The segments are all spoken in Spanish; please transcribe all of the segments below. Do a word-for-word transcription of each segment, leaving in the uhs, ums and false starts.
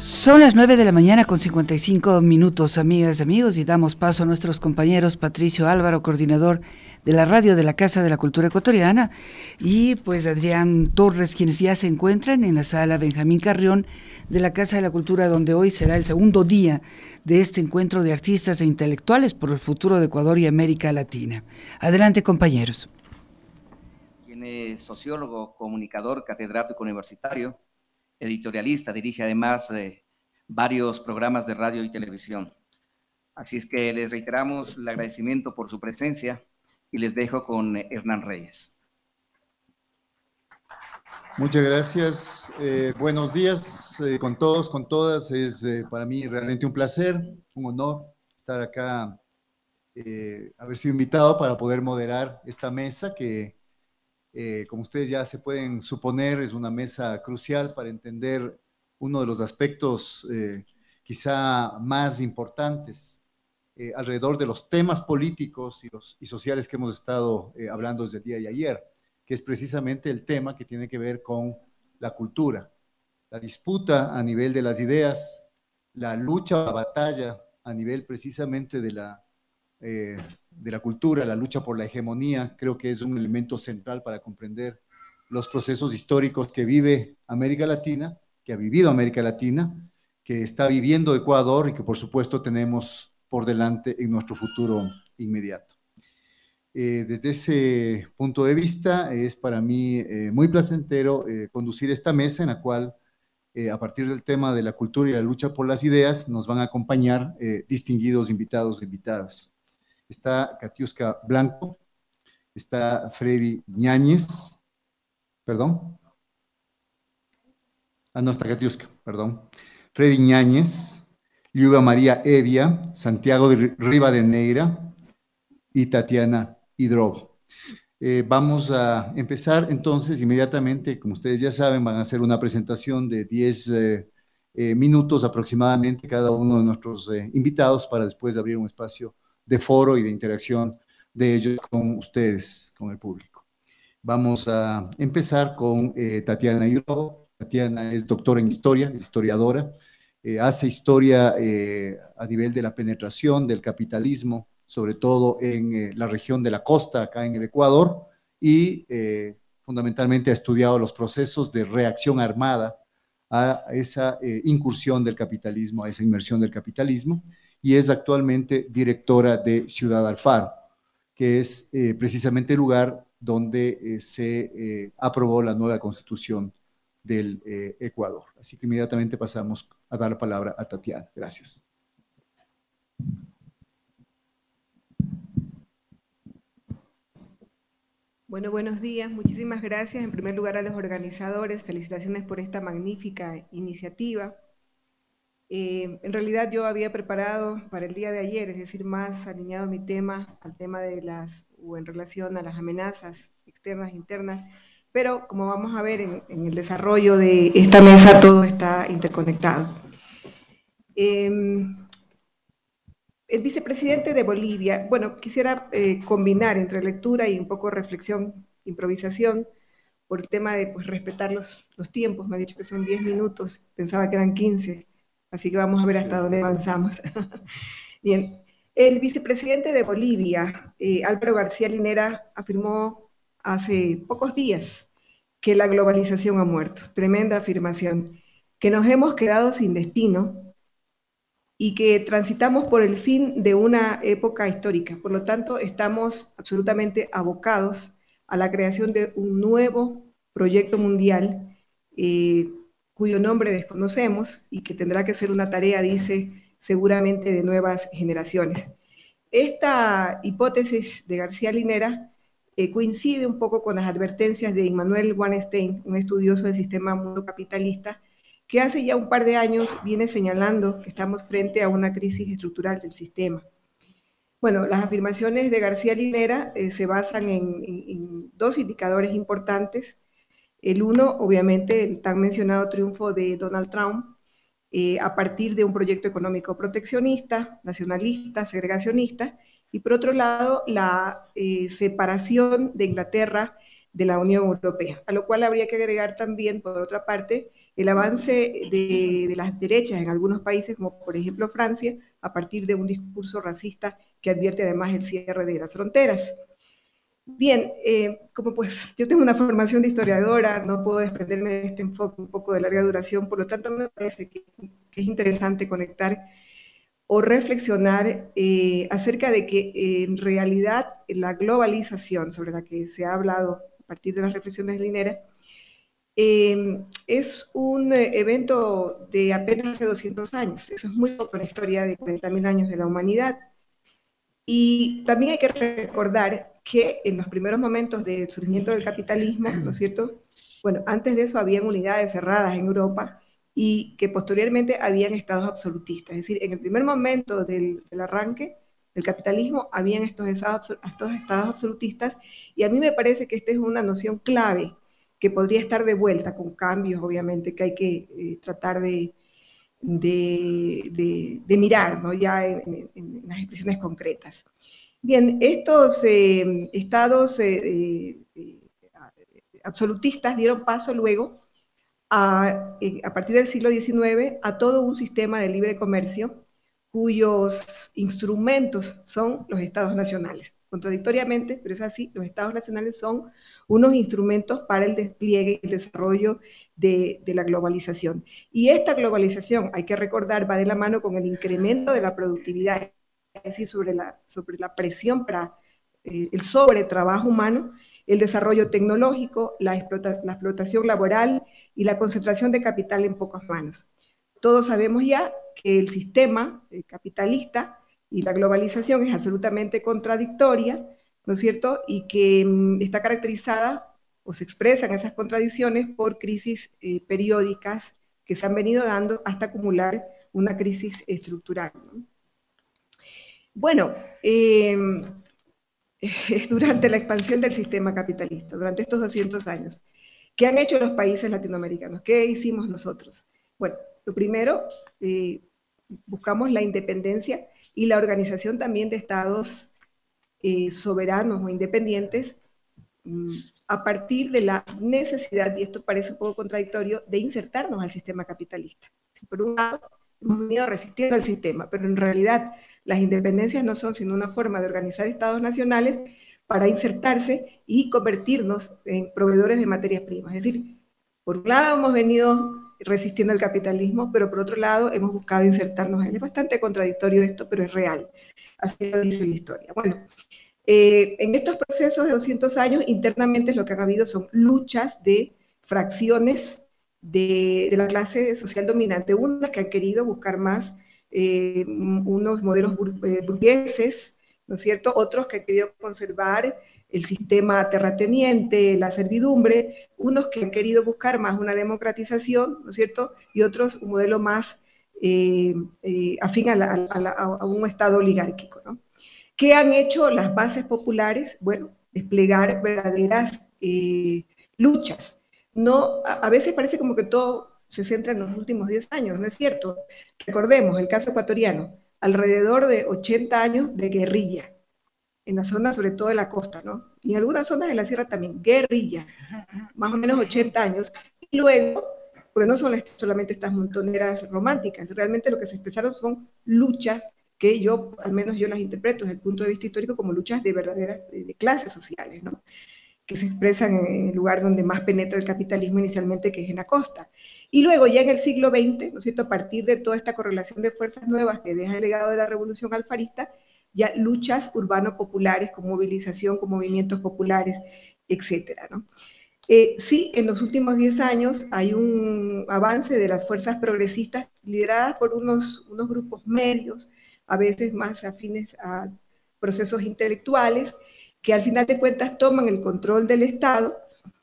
Son las nueve de la mañana con cincuenta y cinco minutos, amigas y amigos, y damos paso a nuestros compañeros Patricio Álvaro, coordinador de la radio de la Casa de la Cultura Ecuatoriana, y pues Adrián Torres, quienes ya se encuentran en la sala Benjamín Carrión de la Casa de la Cultura, donde hoy será el segundo día de este encuentro de artistas e intelectuales por el futuro de Ecuador y América Latina. Adelante, compañeros. Quien es sociólogo, comunicador, catedrático universitario, editorialista, dirige además eh, varios programas de radio y televisión. Así es que les reiteramos el agradecimiento por su presencia y les dejo con eh, Hernán Reyes. Muchas gracias. Eh, buenos días eh, con todos, con todas. Es eh, para mí realmente un placer, un honor estar acá, eh, haber sido invitado para poder moderar esta mesa que, eh, como ustedes ya se pueden suponer, es una mesa crucial para entender uno de los aspectos eh, quizá más importantes eh, alrededor de los temas políticos y, los, y sociales que hemos estado eh, hablando desde el día de ayer, que es precisamente el tema que tiene que ver con la cultura, la disputa a nivel de las ideas, la lucha, la batalla a nivel precisamente de la, eh, de la cultura, la lucha por la hegemonía. Creo que es un elemento central para comprender los procesos históricos que vive América Latina, que ha vivido América Latina, que está viviendo Ecuador y que por supuesto tenemos por delante en nuestro futuro inmediato. Eh, desde ese punto de vista es para mí eh, muy placentero eh, conducir esta mesa en la cual eh, a partir del tema de la cultura y la lucha por las ideas nos van a acompañar eh, distinguidos invitados e invitadas. Está Katiuska Blanco, está Freddy Ñáñez, perdón, ah no, está Katiuska, perdón, Freddy Ñáñez, Liuba María Evia, Santiago de Rivadeneira y Tatiana Hidrobo. Eh, vamos a empezar entonces inmediatamente, como ustedes ya saben, van a hacer una presentación de diez eh, eh, minutos aproximadamente cada uno de nuestros eh, invitados para después abrir un espacio de foro y de interacción de ellos con ustedes, con el público. Vamos a empezar con eh, Tatiana Hidrobo. Tatiana es doctora en historia, es historiadora, eh, hace historia eh, a nivel de la penetración del capitalismo, sobre todo en eh, la región de la costa, acá en el Ecuador, y eh, fundamentalmente ha estudiado los procesos de reacción armada a esa eh, incursión del capitalismo, a esa inmersión del capitalismo, y es actualmente directora de Ciudad Alfaro, que es eh, precisamente el lugar donde eh, se eh, aprobó la nueva constitución del eh, Ecuador. Así que inmediatamente pasamos a dar la palabra a Tatiana. Gracias. Bueno, buenos días, muchísimas gracias. En primer lugar a los organizadores, felicitaciones por esta magnífica iniciativa. Eh, en realidad yo había preparado para el día de ayer, es decir, más alineado mi tema al tema de las, o en relación a las amenazas externas e internas, pero como vamos a ver en, en el desarrollo de esta mesa, todo está interconectado. Eh, El vicepresidente de Bolivia, bueno, quisiera eh, combinar entre lectura y un poco reflexión, improvisación, por el tema de pues, respetar los, los tiempos. Me ha dicho que son diez minutos, pensaba que eran quince, así que vamos a ver hasta dónde avanzamos. Bien, el vicepresidente de Bolivia, eh, Álvaro García Linera, afirmó hace pocos días que la globalización ha muerto. Tremenda afirmación, que nos hemos quedado sin destino y que transitamos por el fin de una época histórica. Por lo tanto, estamos absolutamente abocados a la creación de un nuevo proyecto mundial eh, cuyo nombre desconocemos y que tendrá que ser una tarea, dice, seguramente de nuevas generaciones. Esta hipótesis de García Linera eh, coincide un poco con las advertencias de Immanuel Wallenstein, un estudioso del sistema mundo capitalista, que hace ya un par de años viene señalando que estamos frente a una crisis estructural del sistema. Bueno, las afirmaciones de García Linera eh, se basan en, en, en dos indicadores importantes. El uno, obviamente, el tan mencionado triunfo de Donald Trump eh, a partir de un proyecto económico proteccionista, nacionalista, segregacionista, y por otro lado, la eh, separación de Inglaterra de la Unión Europea, a lo cual habría que agregar también, por otra parte, el avance de, de las derechas en algunos países, como por ejemplo Francia, a partir de un discurso racista que advierte además el cierre de las fronteras. Bien, eh, como pues yo tengo una formación de historiadora, no puedo desprenderme de este enfoque un poco de larga duración, por lo tanto me parece que, que es interesante conectar o reflexionar eh, acerca de que eh, en realidad la globalización sobre la que se ha hablado a partir de las reflexiones de Linera eh, es un eh, evento de apenas hace doscientos años. Eso es muy poco en la historia de cuarenta mil años de la humanidad. Y también hay que recordar que en los primeros momentos del surgimiento del capitalismo, ¿no es cierto? Bueno, antes de eso habían unidades cerradas en Europa y que posteriormente habían estados absolutistas. Es decir, en el primer momento del, del arranque del capitalismo habían estos estados, estos estados absolutistas, y a mí me parece que esta es una noción clave que podría estar de vuelta con cambios, obviamente, que hay que eh, tratar de, de, de, de mirar, ¿no? Ya en, en, en las expresiones concretas. Bien, estos eh, estados eh, eh, absolutistas dieron paso luego, a, a partir del siglo diecinueve, a todo un sistema de libre comercio cuyos instrumentos son los estados nacionales. Contradictoriamente, pero es así, los estados nacionales son unos instrumentos para el despliegue y el desarrollo de, de la globalización. Y esta globalización, hay que recordar, va de la mano con el incremento de la productividad, es decir, sobre la, sobre la presión para eh, el sobretrabajo humano, el desarrollo tecnológico, la, explota, la explotación laboral y la concentración de capital en pocas manos. Todos sabemos ya que el sistema capitalista y la globalización es absolutamente contradictoria, ¿no es cierto? Y que mm, está caracterizada o se expresan esas contradicciones por crisis eh, periódicas que se han venido dando hasta acumular una crisis estructural, ¿no? Bueno, eh, durante la expansión del sistema capitalista, durante estos doscientos años, ¿qué han hecho los países latinoamericanos? ¿Qué hicimos nosotros? Bueno, lo primero, eh, buscamos la independencia y la organización también de estados eh, soberanos o independientes mmm, a partir de la necesidad, y esto parece un poco contradictorio, de insertarnos al sistema capitalista. Por un lado, hemos venido resistiendo al sistema, pero en realidad las independencias no son sino una forma de organizar estados nacionales para insertarse y convertirnos en proveedores de materias primas. Es decir, por un lado hemos venido resistiendo al capitalismo, pero por otro lado hemos buscado insertarnos. Es bastante contradictorio esto, pero es real. Así lo dice la historia. Bueno, eh, en estos procesos de doscientos años, internamente lo que ha habido son luchas de fracciones de, de la clase social dominante, unas que han querido buscar más eh, unos modelos bur burgueses, ¿no es cierto? Otros que han querido conservar el sistema terrateniente, la servidumbre, unos que han querido buscar más una democratización, ¿no es cierto? Y otros un modelo más eh, eh, afín a, la, a, la, a un estado oligárquico, ¿no? ¿Qué han hecho las bases populares? Bueno, desplegar verdaderas eh, luchas. No, a, a veces parece como que todo se centra en los últimos diez años, ¿no es cierto? Recordemos el caso ecuatoriano, alrededor de ochenta años de guerrilla, en la zona sobre todo de la costa, ¿no? Y en algunas zonas de la sierra también, guerrilla, más o menos ochenta años. Y luego, porque no son solamente estas montoneras románticas, realmente lo que se expresaron son luchas que yo, al menos yo las interpreto desde el punto de vista histórico como luchas de verdaderas, de clases sociales, ¿no? Que se expresan en el lugar donde más penetra el capitalismo inicialmente, que es en la costa. Y luego ya en el siglo veinte, ¿no es cierto?, a partir de toda esta correlación de fuerzas nuevas que deja el legado de la revolución alfarista, ya luchas urbano-populares con movilización, con movimientos populares, etcétera, ¿no? Eh, sí, en los últimos diez años hay un avance de las fuerzas progresistas lideradas por unos, unos grupos medios, a veces más afines a procesos intelectuales, que al final de cuentas toman el control del Estado,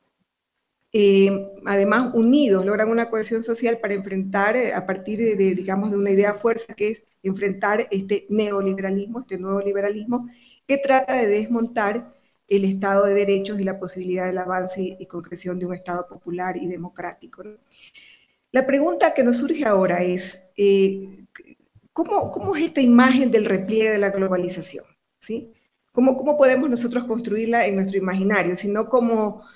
eh, además unidos, logran una cohesión social para enfrentar, eh, a partir de, de, digamos, de una idea fuerza, que es enfrentar este neoliberalismo, este nuevo liberalismo, que trata de desmontar el Estado de derechos y la posibilidad del avance y concreción de un Estado popular y democrático, ¿no? La pregunta que nos surge ahora es, eh, ¿cómo, ¿cómo es esta imagen del repliegue de la globalización? ¿Sí? ¿Cómo, ¿Cómo podemos nosotros construirla en nuestro imaginario? Sino como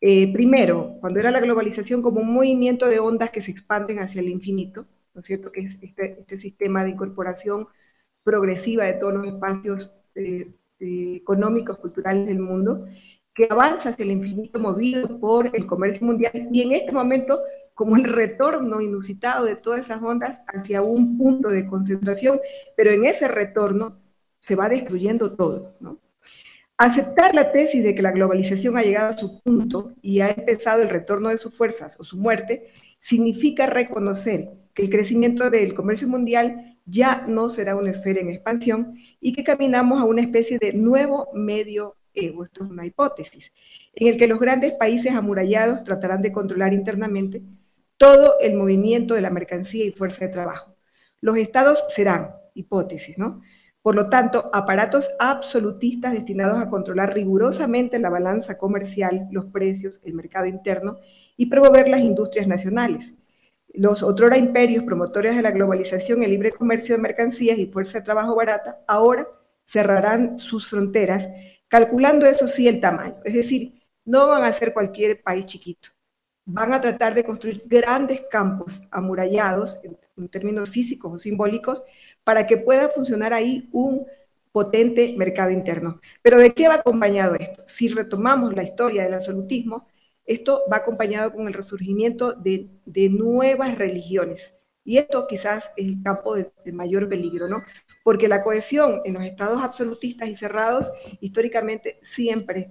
Eh, primero, cuando era la globalización como un movimiento de ondas que se expanden hacia el infinito, ¿no es cierto? Que es este, este sistema de incorporación progresiva de todos los espacios eh, eh, económicos, culturales del mundo, que avanza hacia el infinito movido por el comercio mundial, y en este momento, como el retorno inusitado de todas esas ondas hacia un punto de concentración, pero en ese retorno se va destruyendo todo, ¿no? Aceptar la tesis de que la globalización ha llegado a su punto y ha empezado el retorno de sus fuerzas o su muerte, significa reconocer que el crecimiento del comercio mundial ya no será una esfera en expansión y que caminamos a una especie de nuevo medio ego, esto es una hipótesis, en el que los grandes países amurallados tratarán de controlar internamente todo el movimiento de la mercancía y fuerza de trabajo. Los estados serán, hipótesis, ¿no? Por lo tanto, aparatos absolutistas destinados a controlar rigurosamente la balanza comercial, los precios, el mercado interno y promover las industrias nacionales. Los otrora imperios promotores de la globalización, el libre comercio de mercancías y fuerza de trabajo barata, ahora cerrarán sus fronteras, calculando eso sí el tamaño. Es decir, no van a ser cualquier país chiquito. Van a tratar de construir grandes campos amurallados, en, en términos físicos o simbólicos, para que pueda funcionar ahí un potente mercado interno. Pero ¿de qué va acompañado esto? Si retomamos la historia del absolutismo, esto va acompañado con el resurgimiento de, de nuevas religiones. Y esto quizás es el campo de, de mayor peligro, ¿no? Porque la cohesión en los estados absolutistas y cerrados históricamente siempre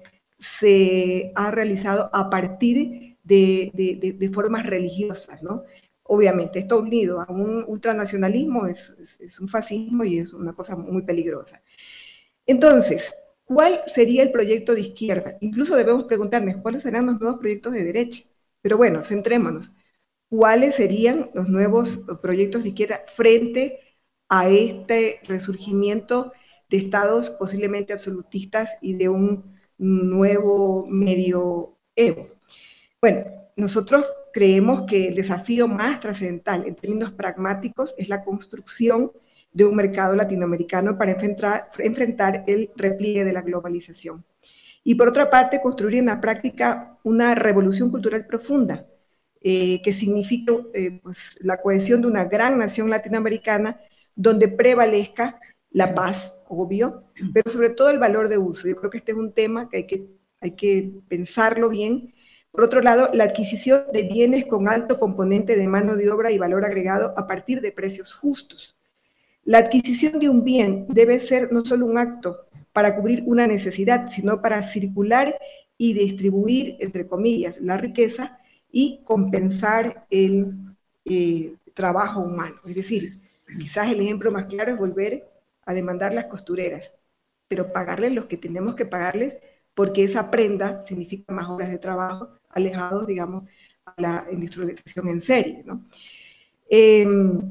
se ha realizado a partir de, de, de, de formas religiosas, ¿no? Obviamente, esto unido a un ultranacionalismo es, es, es un fascismo y es una cosa muy peligrosa. Entonces, ¿cuál sería el proyecto de izquierda? Incluso debemos preguntarnos cuáles serán los nuevos proyectos de derecha. Pero bueno, centrémonos. ¿Cuáles serían los nuevos proyectos de izquierda frente a este resurgimiento de estados posiblemente absolutistas y de un nuevo medio evo? Bueno, nosotros creemos que el desafío más trascendental en términos pragmáticos es la construcción de un mercado latinoamericano para enfrentar, enfrentar el repliegue de la globalización. Y por otra parte, construir en la práctica una revolución cultural profunda, eh, que significa eh, pues, la cohesión de una gran nación latinoamericana donde prevalezca la paz, obvio, pero sobre todo el valor de uso. Yo creo que este es un tema que hay que, hay que pensarlo bien. Por otro lado, la adquisición de bienes con alto componente de mano de obra y valor agregado a partir de precios justos. La adquisición de un bien debe ser no solo un acto para cubrir una necesidad, sino para circular y distribuir, entre comillas, la riqueza y compensar el eh, trabajo humano. Es decir, quizás el ejemplo más claro es volver a demandar las costureras, pero pagarles lo que tenemos que pagarles porque esa prenda significa más horas de trabajo, alejados, digamos, a la industrialización en serie, ¿no? Eh,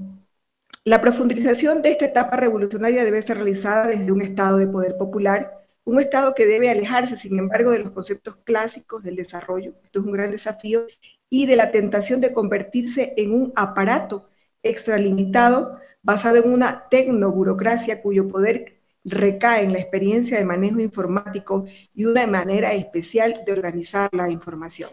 la profundización de esta etapa revolucionaria debe ser realizada desde un estado de poder popular, un estado que debe alejarse, sin embargo, de los conceptos clásicos del desarrollo, esto es un gran desafío, y de la tentación de convertirse en un aparato extralimitado basado en una tecnoburocracia cuyo poder recae en la experiencia de manejo informático y una manera especial de organizar la información.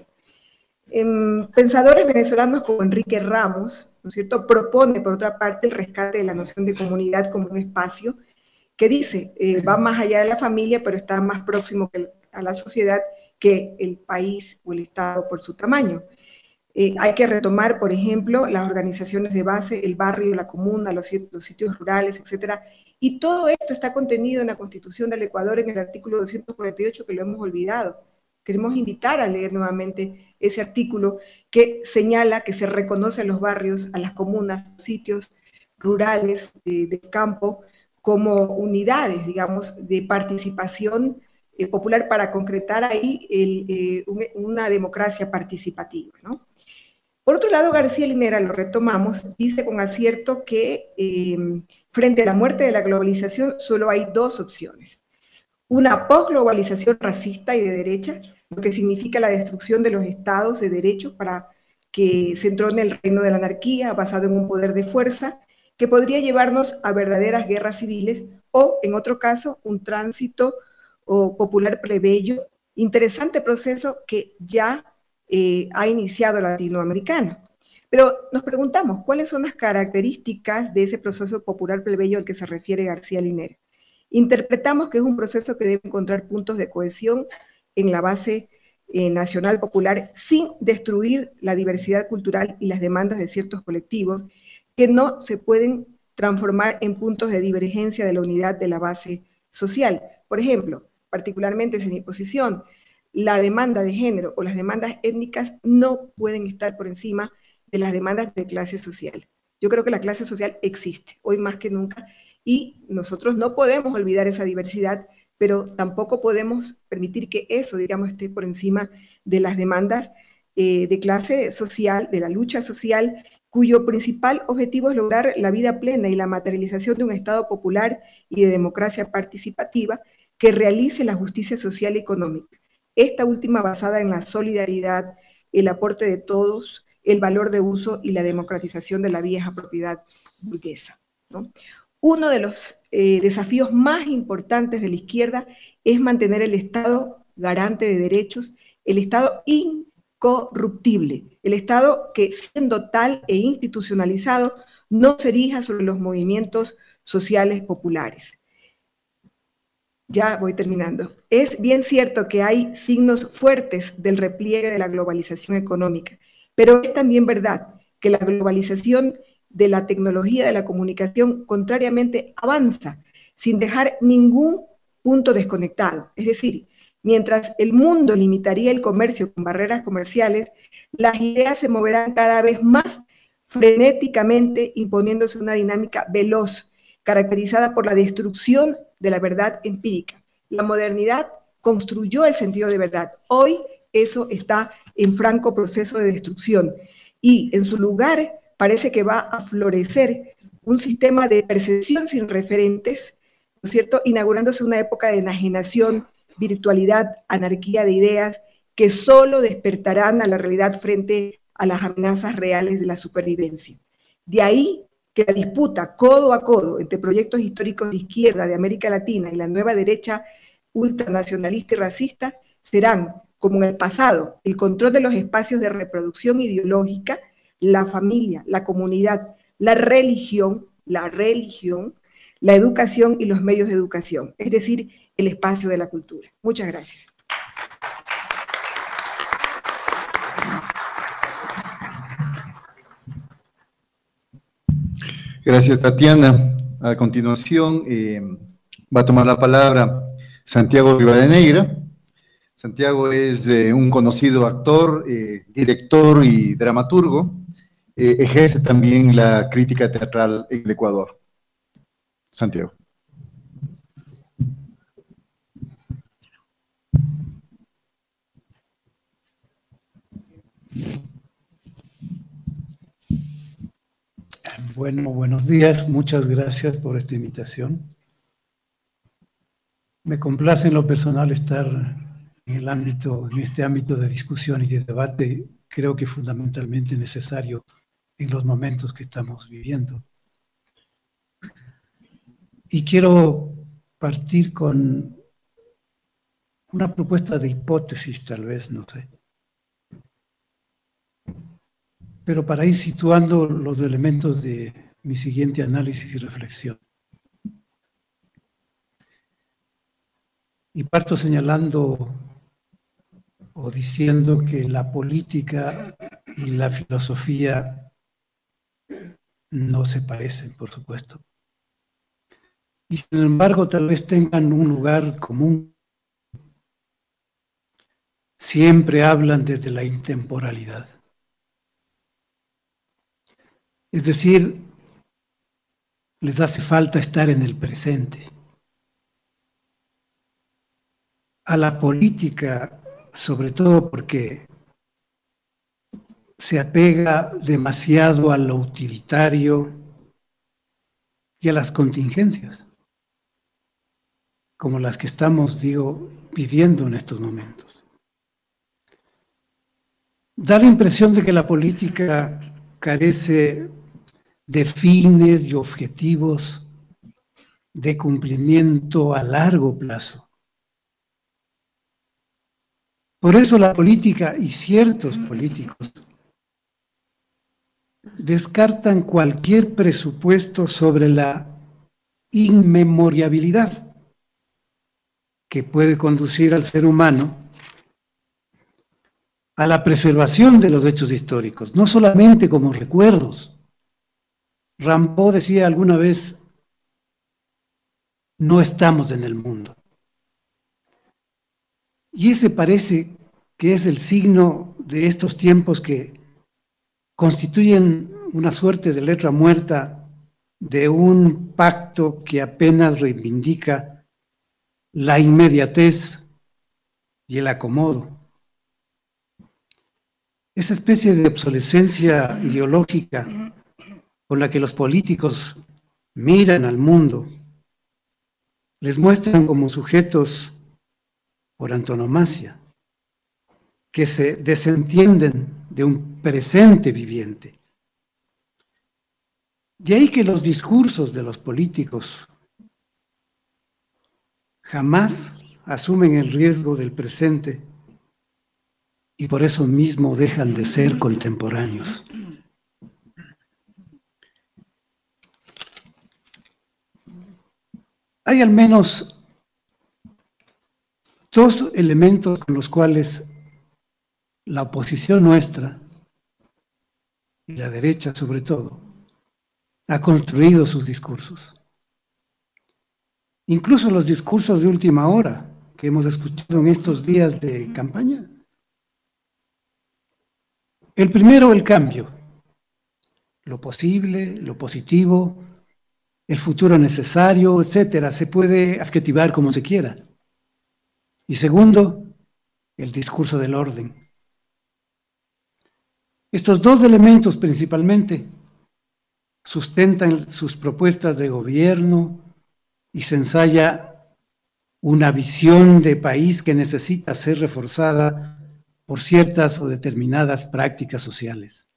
Eh, pensadores venezolanos como Enrique Ramos, ¿no es cierto?, propone, por otra parte, el rescate de la noción de comunidad como un espacio que dice, eh, va más allá de la familia, pero está más próximo que, a la sociedad que el país o el Estado por su tamaño. Eh, hay que retomar, por ejemplo, las organizaciones de base, el barrio, la comuna, los, los sitios rurales, etcétera. Y todo esto está contenido en la Constitución del Ecuador en el artículo doscientos cuarenta y ocho, que lo hemos olvidado. Queremos invitar a leer nuevamente ese artículo que señala que se reconoce a los barrios, a las comunas, sitios rurales eh, del campo como unidades, digamos, de participación eh, popular para concretar ahí el, eh, un, una democracia participativa, ¿no? Por otro lado, García Linera, lo retomamos, dice con acierto que eh, frente a la muerte de la globalización solo hay dos opciones. Una posglobalización racista y de derecha, lo que significa la destrucción de los estados de derecho para que se entrone el reino de la anarquía basado en un poder de fuerza que podría llevarnos a verdaderas guerras civiles o, en otro caso, un tránsito o popular plebeyo Interesante proceso que ya eh, ha iniciado latinoamericano. Pero nos preguntamos, ¿cuáles son las características de ese proceso popular plebeyo al que se refiere García Linera? Interpretamos que es un proceso que debe encontrar puntos de cohesión en la base eh, nacional popular sin destruir la diversidad cultural y las demandas de ciertos colectivos que no se pueden transformar en puntos de divergencia de la unidad de la base social. Por ejemplo, particularmente desde mi posición, la demanda de género o las demandas étnicas no pueden estar por encima de las demandas de clase social. Yo creo que la clase social existe, hoy más que nunca, y nosotros no podemos olvidar esa diversidad, pero tampoco podemos permitir que eso, digamos, esté por encima de las demandas eh, de clase social, de la lucha social, cuyo principal objetivo es lograr la vida plena y la materialización de un Estado popular y de democracia participativa que realice la justicia social y económica. Esta última basada en la solidaridad, el aporte de todos, el valor de uso y la democratización de la vieja propiedad burguesa, ¿no? Uno de los eh, desafíos más importantes de la izquierda es mantener el Estado garante de derechos, el Estado incorruptible, el Estado que, siendo tal e institucionalizado, no se erija sobre los movimientos sociales populares. Ya voy terminando. Es bien cierto que hay signos fuertes del repliegue de la globalización económica, pero es también verdad que la globalización de la tecnología de la comunicación contrariamente avanza sin dejar ningún punto desconectado. Es decir, mientras el mundo limitaría el comercio con barreras comerciales, las ideas se moverán cada vez más frenéticamente, imponiéndose una dinámica veloz, caracterizada por la destrucción de la verdad empírica. La modernidad construyó el sentido de verdad. Hoy eso está en franco proceso de destrucción y en su lugar parece que va a florecer un sistema de percepción sin referentes, ¿no es cierto?, inaugurándose una época de enajenación, virtualidad, anarquía de ideas, que solo despertarán a la realidad frente a las amenazas reales de la supervivencia. De ahí que la disputa codo a codo entre proyectos históricos de izquierda de América Latina y la nueva derecha ultranacionalista y racista serán, como en el pasado, el control de los espacios de reproducción ideológica, la familia, la comunidad, la religión, la religión, la educación y los medios de educación, es decir, el espacio de la cultura. Muchas gracias. Gracias, Tatiana. A continuación eh, va a tomar la palabra Santiago Rivadeneira. Santiago es eh, un conocido actor, eh, director y dramaturgo. Eh, ejerce también la crítica teatral en el Ecuador. Santiago. Bueno, buenos días. Muchas gracias por esta invitación. Me complace en lo personal estar en el ámbito, en este ámbito de discusión y de debate, creo que fundamentalmente necesario en los momentos que estamos viviendo. Y quiero partir con una propuesta de hipótesis, tal vez, no sé. Pero para ir situando los elementos de mi siguiente análisis y reflexión. Y parto señalando o diciendo que la política y la filosofía no se parecen, por supuesto. Y sin embargo, tal vez tengan un lugar común. Siempre hablan desde la intemporalidad. Es decir, les hace falta estar en el presente. A la política, sobre todo porque se apega demasiado a lo utilitario y a las contingencias, como las que estamos, digo, viviendo en estos momentos. Da la impresión de que la política carece de fines y objetivos de cumplimiento a largo plazo. Por eso la política y ciertos políticos descartan cualquier presupuesto sobre la inmemoriabilidad que puede conducir al ser humano a la preservación de los hechos históricos, no solamente como recuerdos. Rambaud decía alguna vez, no estamos en el mundo. Y ese parece que es el signo de estos tiempos que constituyen una suerte de letra muerta de un pacto que apenas reivindica la inmediatez y el acomodo. Esa especie de obsolescencia ideológica con la que los políticos miran al mundo, les muestran como sujetos por antonomasia, que se desentienden de un presente viviente. De ahí que los discursos de los políticos jamás asumen el riesgo del presente y por eso mismo dejan de ser contemporáneos. Hay al menos dos elementos con los cuales la oposición nuestra, y la derecha sobre todo, ha construido sus discursos. Incluso los discursos de última hora que hemos escuchado en estos días de campaña. El primero, el cambio, lo posible, lo positivo, el futuro necesario, etcétera, se puede adjetivar como se quiera. Y segundo, el discurso del orden. Estos dos elementos principalmente sustentan sus propuestas de gobierno y se ensaya una visión de país que necesita ser reforzada por ciertas o determinadas prácticas sociales.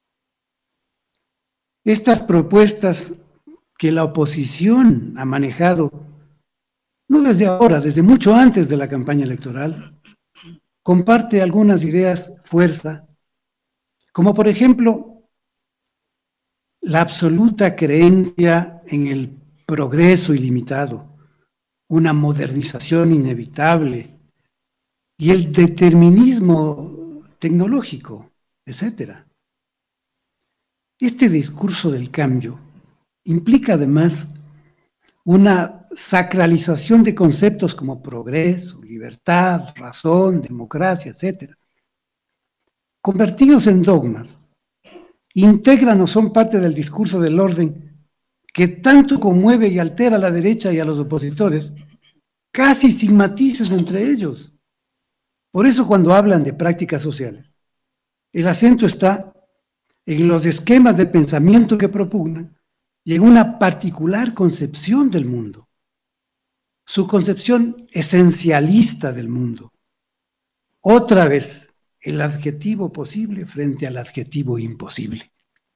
Estas propuestas que la oposición ha manejado, no desde ahora, desde mucho antes de la campaña electoral, comparte algunas ideas fuerza, como por ejemplo, la absoluta creencia en el progreso ilimitado, una modernización inevitable y el determinismo tecnológico, etcétera. Este discurso del cambio implica además una sacralización de conceptos como progreso, libertad, razón, democracia, etcétera. Convertidos en dogmas, integran o son parte del discurso del orden que tanto conmueve y altera a la derecha y a los opositores, casi sin matices entre ellos. Por eso cuando hablan de prácticas sociales, el acento está en los esquemas de pensamiento que propugnan y en una particular concepción del mundo, su concepción esencialista del mundo. Otra vez, el adjetivo posible frente al adjetivo imposible.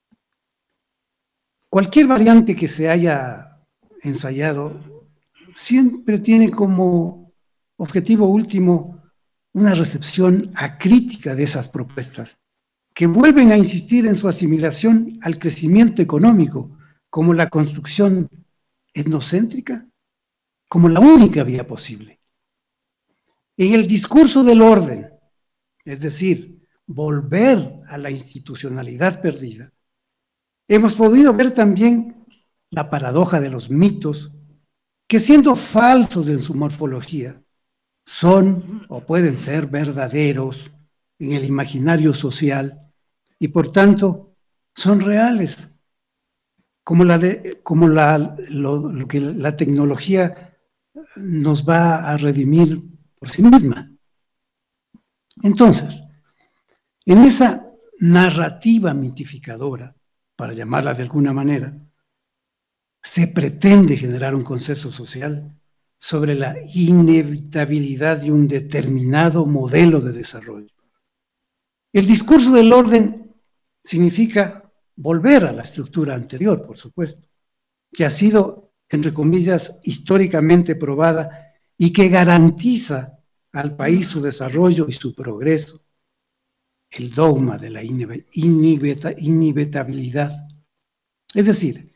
Cualquier variante que se haya ensayado siempre tiene como objetivo último una recepción acrítica de esas propuestas, que vuelven a insistir en su asimilación al crecimiento económico como la construcción etnocéntrica, como la única vía posible. En el discurso del orden, es decir, volver a la institucionalidad perdida, hemos podido ver también la paradoja de los mitos, que siendo falsos en su morfología, son o pueden ser verdaderos en el imaginario social y por tanto son reales, como la, de, como la, lo, lo que la tecnología nos va a redimir por sí misma. Entonces, en esa narrativa mitificadora, para llamarla de alguna manera, se pretende generar un consenso social sobre la inevitabilidad de un determinado modelo de desarrollo. El discurso del orden significa volver a la estructura anterior, por supuesto, que ha sido, entre comillas, históricamente probada y que garantiza al país su desarrollo y su progreso, el dogma de la inevitabilidad. Es decir,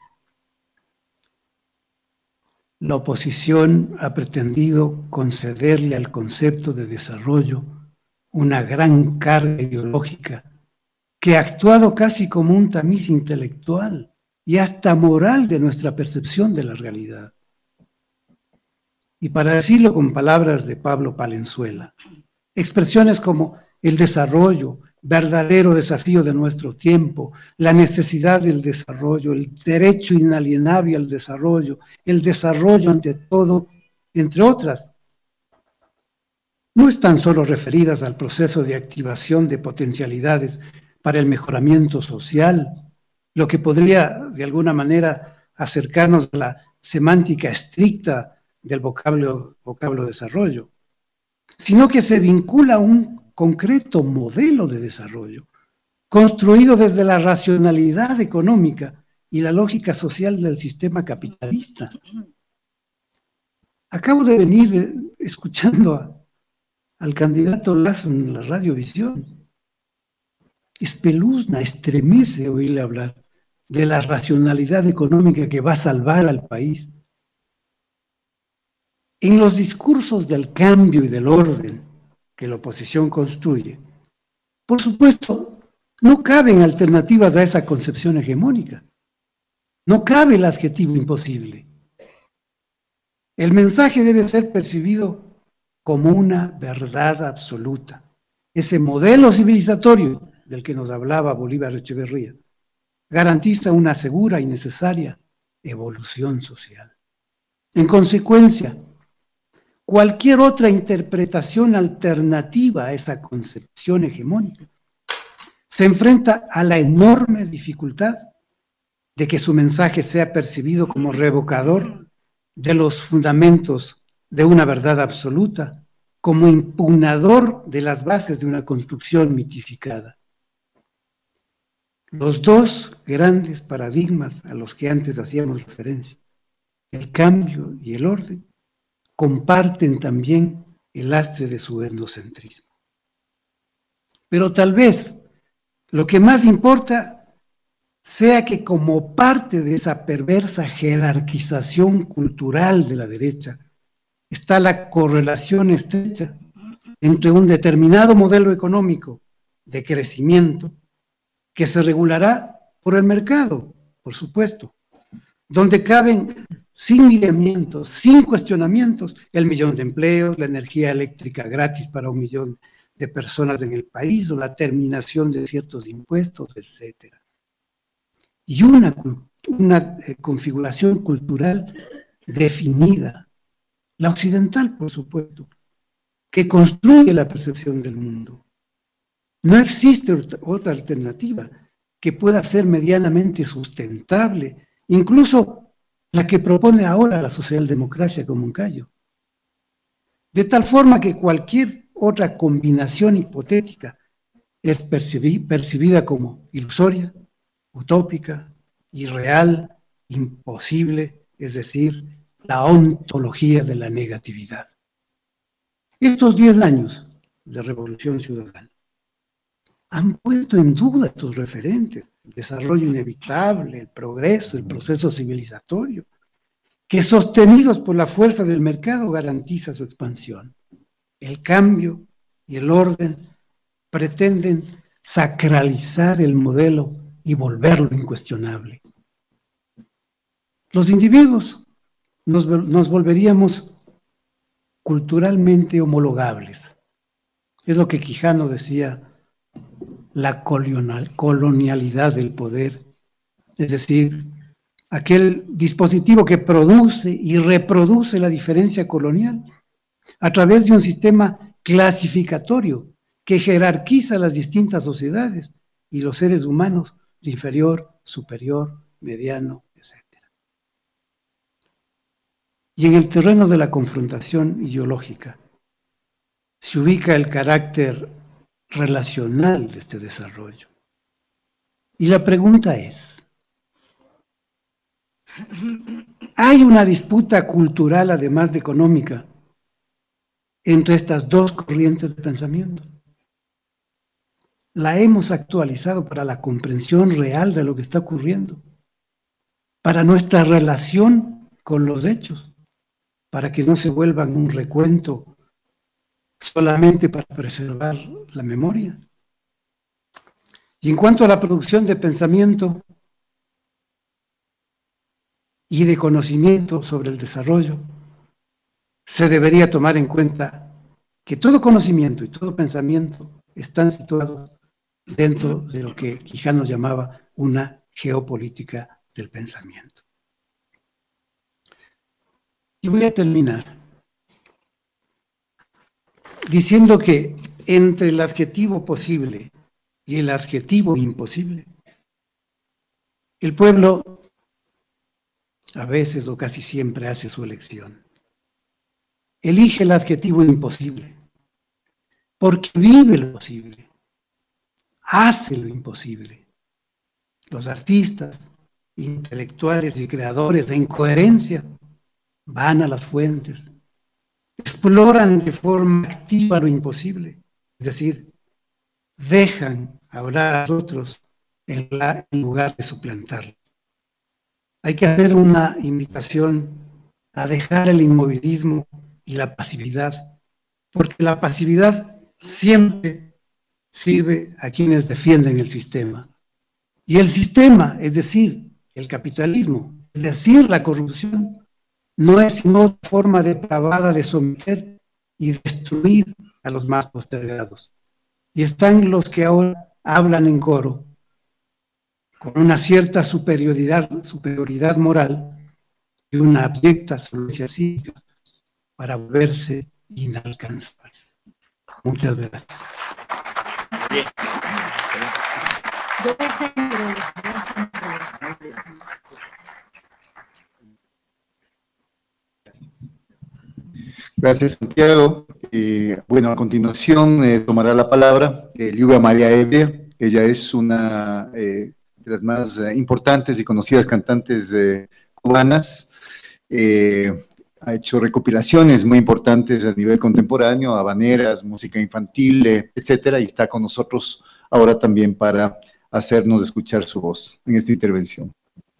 la oposición ha pretendido concederle al concepto de desarrollo una gran carga ideológica que ha actuado casi como un tamiz intelectual y hasta moral de nuestra percepción de la realidad. Y para decirlo con palabras de Pablo Palenzuela, expresiones como el desarrollo, verdadero desafío de nuestro tiempo, la necesidad del desarrollo, el derecho inalienable al desarrollo, el desarrollo ante todo, entre otras, no están solo referidas al proceso de activación de potencialidades para el mejoramiento social, lo que podría de alguna manera acercarnos a la semántica estricta del vocablo, vocablo desarrollo, sino que se vincula a un concreto modelo de desarrollo, construido desde la racionalidad económica y la lógica social del sistema capitalista. Acabo de venir escuchando a, al candidato Lasso en la radiovisión. Espeluzna, estremece oírle hablar de la racionalidad económica que va a salvar al país. En los discursos del cambio y del orden que la oposición construye, por supuesto, no caben alternativas a esa concepción hegemónica. No cabe el adjetivo imposible. El mensaje debe ser percibido como una verdad absoluta. Ese modelo civilizatorio del que nos hablaba Bolívar Echeverría garantiza una segura y necesaria evolución social. En consecuencia, cualquier otra interpretación alternativa a esa concepción hegemónica se enfrenta a la enorme dificultad de que su mensaje sea percibido como revocador de los fundamentos de una verdad absoluta, como impugnador de las bases de una construcción mitificada. Los dos grandes paradigmas a los que antes hacíamos referencia, el cambio y el orden, comparten también el lastre de su etnocentrismo. Pero tal vez lo que más importa sea que como parte de esa perversa jerarquización cultural de la derecha está la correlación estrecha entre un determinado modelo económico de crecimiento que se regulará por el mercado, por supuesto, donde caben sin miramientos, sin cuestionamientos, el millón de empleos, la energía eléctrica gratis para un millón de personas en el país o la terminación de ciertos impuestos, etcétera. Y una, una eh, configuración cultural definida, la occidental, por supuesto, que construye la percepción del mundo. No existe otra alternativa que pueda ser medianamente sustentable, incluso la que propone ahora la socialdemocracia como un callo. De tal forma que cualquier otra combinación hipotética es percibí, percibida como ilusoria, utópica, irreal, imposible, es decir, la ontología de la negatividad. Estos diez años de Revolución Ciudadana han puesto en duda estos referentes, el desarrollo inevitable, el progreso, el proceso civilizatorio, que sostenidos por la fuerza del mercado garantiza su expansión. El cambio y el orden pretenden sacralizar el modelo y volverlo incuestionable. Los individuos nos, nos volveríamos culturalmente homologables. Es lo que Quijano decía, la colonialidad del poder, es decir, aquel dispositivo que produce y reproduce la diferencia colonial a través de un sistema clasificatorio que jerarquiza las distintas sociedades y los seres humanos de inferior, superior, mediano, etcétera. Y en el terreno de la confrontación ideológica se ubica el carácter relacional de este desarrollo. Y la pregunta es, ¿hay una disputa cultural además de económica entre estas dos corrientes de pensamiento. La hemos actualizado para la comprensión real de lo que está ocurriendo, para nuestra relación con los hechos, para que no se vuelvan un recuento solamente para preservar la memoria. Y en cuanto a la producción de pensamiento y de conocimiento sobre el desarrollo, se debería tomar en cuenta que todo conocimiento y todo pensamiento están situados dentro de lo que Quijano llamaba una geopolítica del pensamiento. Y voy a terminar diciendo que entre el adjetivo posible y el adjetivo imposible, el pueblo a veces o casi siempre hace su elección. Elige el adjetivo imposible, porque vive lo posible, hace lo imposible. Los artistas, intelectuales y creadores en coherencia van a las fuentes, exploran de forma activa lo imposible, es decir, dejan hablar a otros en, la, en lugar de suplantarlo. Hay que hacer una invitación a dejar el inmovilismo y la pasividad, porque la pasividad siempre sirve a quienes defienden el sistema. Y el sistema, es decir, el capitalismo, es decir, la corrupción, no es sino otra forma depravada de someter y destruir a los más postergados. Y están los que ahora hablan en coro, con una cierta superioridad, superioridad moral y una abyecta solvencia cívica para volverse inalcanzables. Muchas gracias. Bien. Gracias, Santiago. Eh, bueno, a continuación eh, tomará la palabra eh, Lluvia María Evia. Ella es una eh, de las más eh, importantes y conocidas cantantes eh, cubanas. Eh, ha hecho recopilaciones muy importantes a nivel contemporáneo, habaneras, música infantil, eh, etcétera, y está con nosotros ahora también para hacernos escuchar su voz en esta intervención.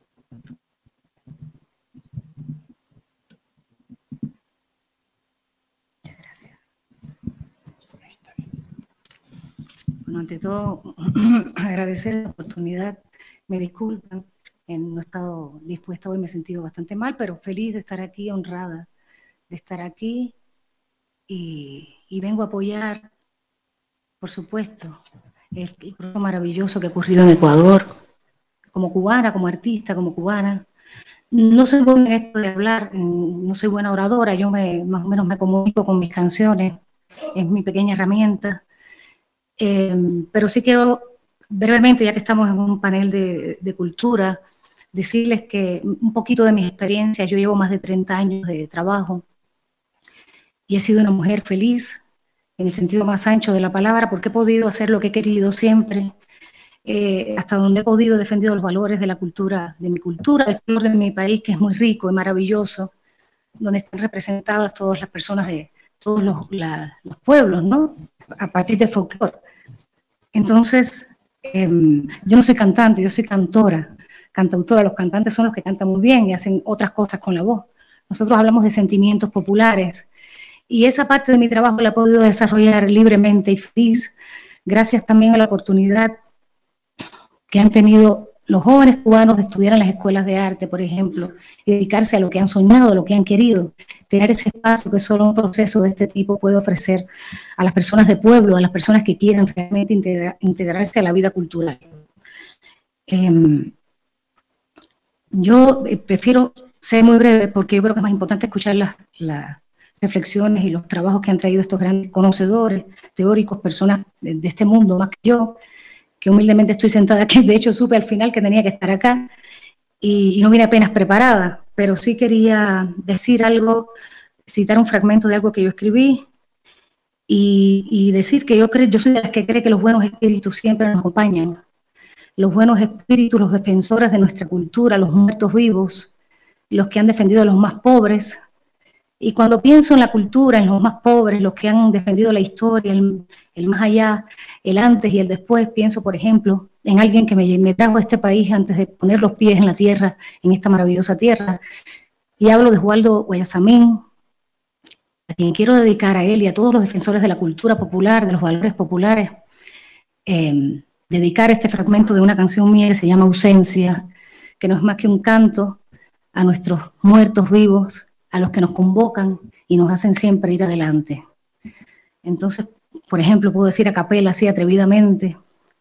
Bueno, ante todo, agradecer la oportunidad. Me disculpan, no he estado dispuesta hoy, me he sentido bastante mal, pero feliz de estar aquí, honrada de estar aquí, y, y vengo a apoyar, por supuesto, el, el proceso maravilloso que ha ocurrido en Ecuador, como cubana, como artista, como cubana. No soy buena en esto de hablar, no soy buena oradora, yo me, más o menos me comunico con mis canciones, es mi pequeña herramienta. Eh, pero sí quiero brevemente, ya que estamos en un panel de, de cultura, decirles que un poquito de mis experiencias. Yo llevo más de treinta años de trabajo y he sido una mujer feliz en el sentido más ancho de la palabra, porque he podido hacer lo que he querido siempre, eh, hasta donde he podido, he defendido los valores de la cultura, de mi cultura, del flor de mi país, que es muy rico y maravilloso, donde están representadas todas las personas de todos los, la, los pueblos, ¿no? A partir del folclore. Entonces, eh, yo no soy cantante, yo soy cantora, cantautora. Los cantantes son los que cantan muy bien y hacen otras cosas con la voz. Nosotros hablamos de sentimientos populares y esa parte de mi trabajo la he podido desarrollar libremente y feliz, gracias también a la oportunidad que han tenido los jóvenes cubanos de estudiar en las escuelas de arte, por ejemplo, y dedicarse a lo que han soñado, a lo que han querido, tener ese espacio que solo un proceso de este tipo puede ofrecer a las personas de pueblo, a las personas que quieren realmente integra, integrarse a la vida cultural. Eh, yo prefiero ser muy breve porque yo creo que es más importante escuchar las, las reflexiones y los trabajos que han traído estos grandes conocedores, teóricos, personas de, de este mundo, más que yo, que humildemente estoy sentada aquí. De hecho, supe al final que tenía que estar acá y, y no vine apenas preparada, pero sí quería decir algo, citar un fragmento de algo que yo escribí y, y decir que yo creo, yo soy de las que cree que los buenos espíritus siempre nos acompañan. Los buenos espíritus, los defensores de nuestra cultura, los muertos vivos, los que han defendido a los más pobres, Y cuando pienso en la cultura, en los más pobres, los que han defendido la historia, el, el más allá, el antes y el después, pienso, por ejemplo, en alguien que me, me trajo a este país antes de poner los pies en la tierra, en esta maravillosa tierra, y hablo de Oswaldo Guayasamín, a quien quiero dedicar a él y a todos los defensores de la cultura popular, de los valores populares, eh, dedicar este fragmento de una canción mía que se llama Ausencia, que no es más que un canto a nuestros muertos vivos, a los que nos convocan y nos hacen siempre ir adelante. Entonces, por ejemplo, puedo decir a capela así atrevidamente: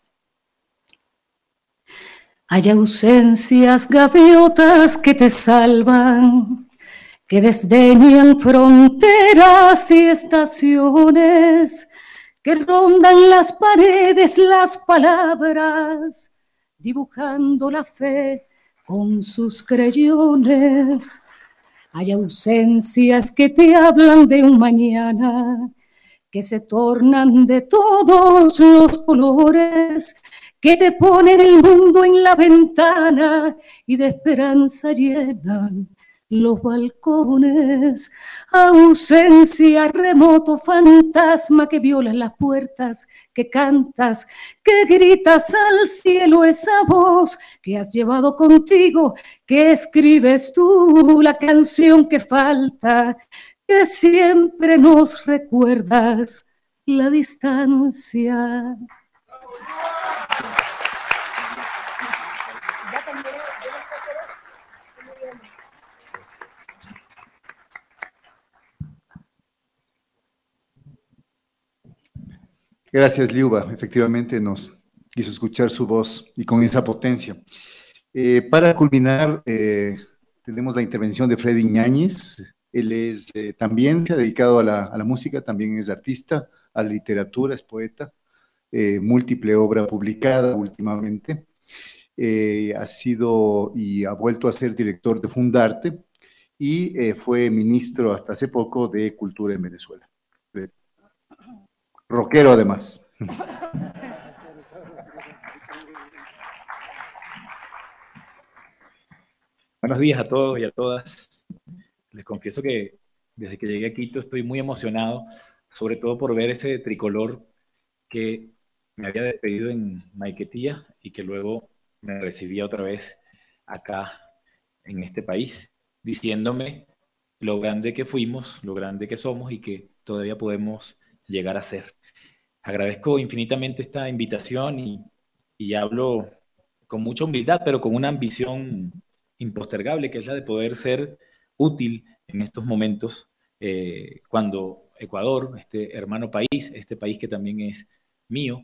hay ausencias, gaviotas que te salvan, que desdeñan fronteras y estaciones, que rondan las paredes, las palabras, dibujando la fe con sus creyones. Hay ausencias que te hablan de un mañana, que se tornan de todos los colores, que te ponen el mundo en la ventana y de esperanza llenan los balcones. Ausencia, remoto fantasma que violas las puertas, que cantas, que gritas al cielo esa voz que has llevado contigo, que escribes tú la canción que falta, que siempre nos recuerdas la distancia. Gracias, Liuba. Efectivamente nos hizo escuchar su voz y con esa potencia. Eh, para culminar, eh, tenemos la intervención de Freddy Ñáñez. Él es, eh, también se ha dedicado a la, a la música, también es artista, a la literatura, es poeta, eh, múltiple obra publicada últimamente. Eh, ha sido y ha vuelto a ser director de Fundarte y eh, fue ministro hasta hace poco de Cultura en Venezuela. Rockero además. Buenos días a todos y a todas. Les confieso que desde que llegué a Quito estoy muy emocionado, sobre todo por ver ese tricolor que me había despedido en Maiquetía y que luego me recibía otra vez acá en este país, diciéndome lo grande que fuimos, lo grande que somos y que todavía podemos llegar a ser. Agradezco infinitamente esta invitación y, y hablo con mucha humildad, pero con una ambición impostergable, que es la de poder ser útil en estos momentos, eh, cuando Ecuador, este hermano país, este país que también es mío,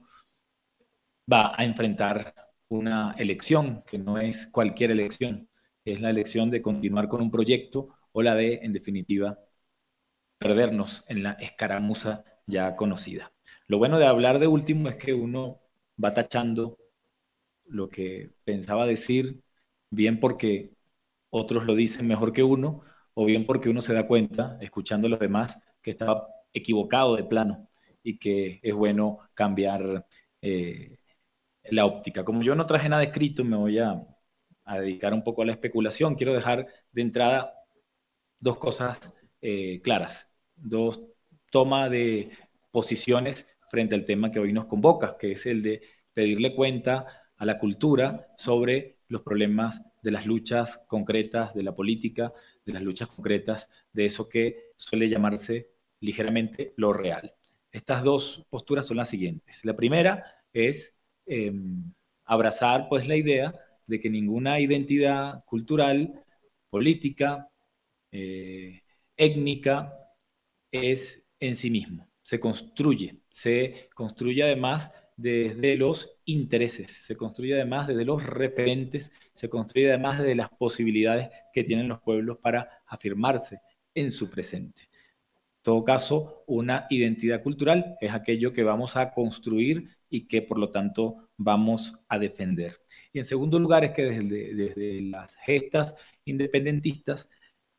va a enfrentar una elección que no es cualquier elección, es la elección de continuar con un proyecto o la de, en definitiva, perdernos en la escaramuza ya conocida. Lo bueno de hablar de último es que uno va tachando lo que pensaba decir, bien porque otros lo dicen mejor que uno, o bien porque uno se da cuenta, escuchando a los demás, que estaba equivocado de plano y que es bueno cambiar eh, la óptica. Como yo no traje nada escrito, me voy a, a dedicar un poco a la especulación. Quiero dejar de entrada dos cosas eh, claras, dos tomas de posiciones frente al tema que hoy nos convoca, que es el de pedirle cuenta a la cultura sobre los problemas de las luchas concretas de la política, de las luchas concretas de eso que suele llamarse ligeramente lo real. Estas dos posturas son las siguientes. La primera es eh, abrazar pues la idea de que ninguna identidad cultural, política, eh, étnica es en sí mismo. Se construye, se construye además desde los intereses, se construye además desde los referentes, se construye además desde las posibilidades que tienen los pueblos para afirmarse en su presente. En todo caso, una identidad cultural es aquello que vamos a construir y que por lo tanto vamos a defender. Y en segundo lugar es que desde, desde las gestas independentistas,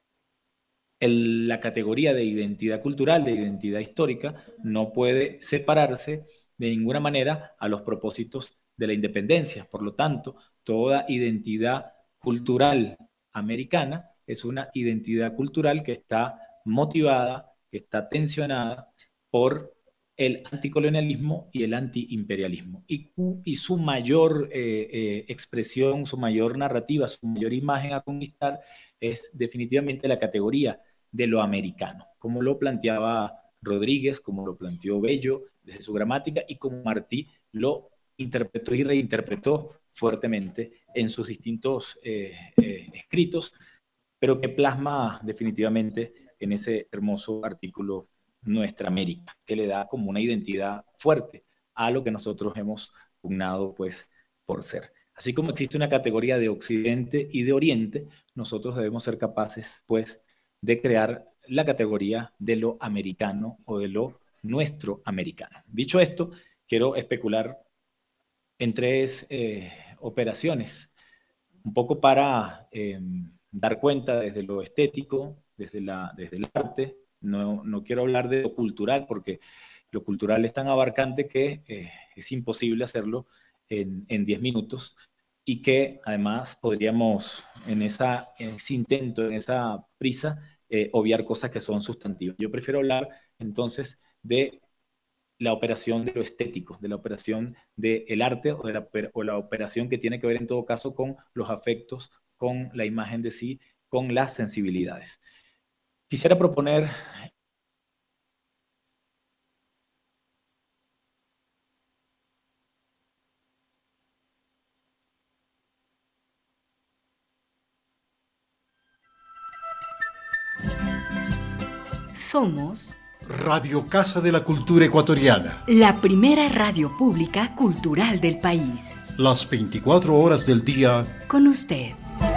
El, la categoría de identidad cultural, de identidad histórica, no puede separarse de ninguna manera a los propósitos de la independencia. Por lo tanto, toda identidad cultural americana es una identidad cultural que está motivada, que está tensionada por el anticolonialismo y el antiimperialismo. Y, y su mayor eh, eh, expresión, su mayor narrativa, su mayor imagen a conquistar es definitivamente la categoría de lo americano, como lo planteaba Rodríguez, como lo planteó Bello desde su gramática y como Martí lo interpretó y reinterpretó fuertemente en sus distintos eh, eh, escritos, pero que plasma definitivamente en ese hermoso artículo Nuestra América, que le da como una identidad fuerte a lo que nosotros hemos pugnado pues por ser. Así como existe una categoría de Occidente y de Oriente, nosotros debemos ser capaces pues de crear la categoría de lo americano o de lo nuestro americano. Dicho esto, quiero especular en tres eh, operaciones, un poco para eh, dar cuenta desde lo estético, desde, la, desde el arte. No, no quiero hablar de lo cultural, porque lo cultural es tan abarcante que eh, es imposible hacerlo en, en diez minutos, y que además podríamos, en, esa, en ese intento, en esa prisa, eh, obviar cosas que son sustantivas. Yo prefiero hablar entonces de la operación de lo estético, de la operación del arte o, de la, o la operación que tiene que ver en todo caso con los afectos, con la imagen de sí, con las sensibilidades. Quisiera proponer Somos Radio Casa de la Cultura Ecuatoriana, la primera radio pública cultural del país. Las veinticuatro horas del día con usted.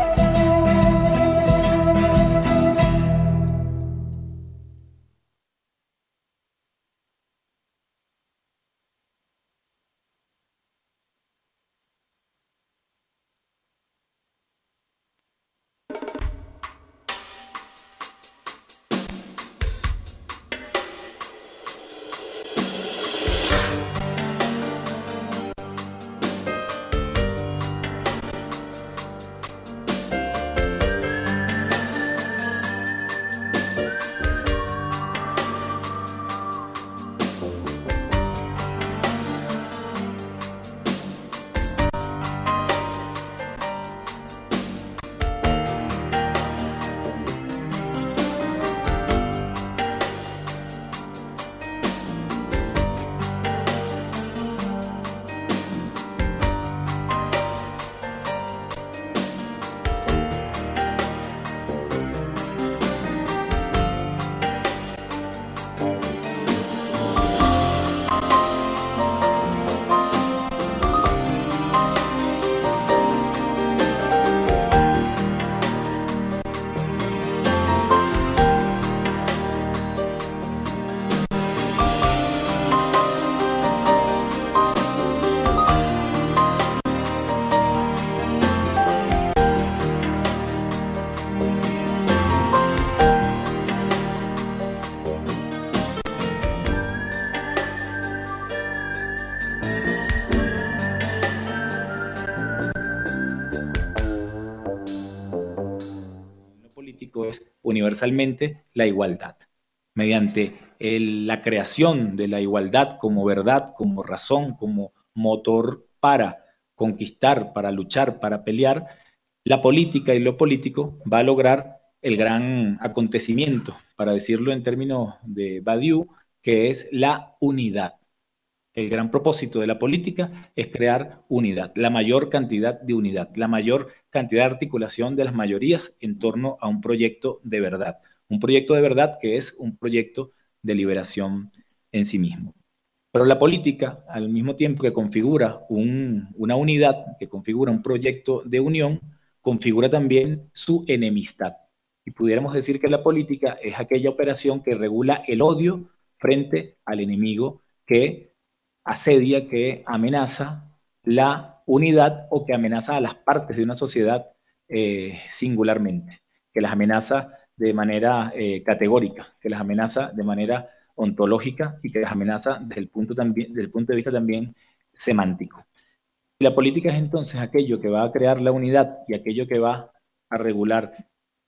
es universalmente la igualdad. Mediante el, la creación de la igualdad como verdad, como razón, como motor para conquistar, para luchar, para pelear, la política y lo político va a lograr el gran acontecimiento, para decirlo en términos de Badiou, que es la unidad. El gran propósito de la política es crear unidad, la mayor cantidad de unidad, la mayor cantidad de articulación de las mayorías en torno a un proyecto de verdad. Un proyecto de verdad que es un proyecto de liberación en sí mismo. Pero la política, al mismo tiempo que configura un, una unidad, que configura un proyecto de unión, configura también su enemistad. Y pudiéramos decir que la política es aquella operación que regula el odio frente al enemigo que asedia, que amenaza la unidad o que amenaza a las partes de una sociedad eh, singularmente, que las amenaza de manera eh, categórica, que las amenaza de manera ontológica y que las amenaza desde el punto, también, desde el punto de vista también semántico. Y la política es entonces aquello que va a crear la unidad y aquello que va a regular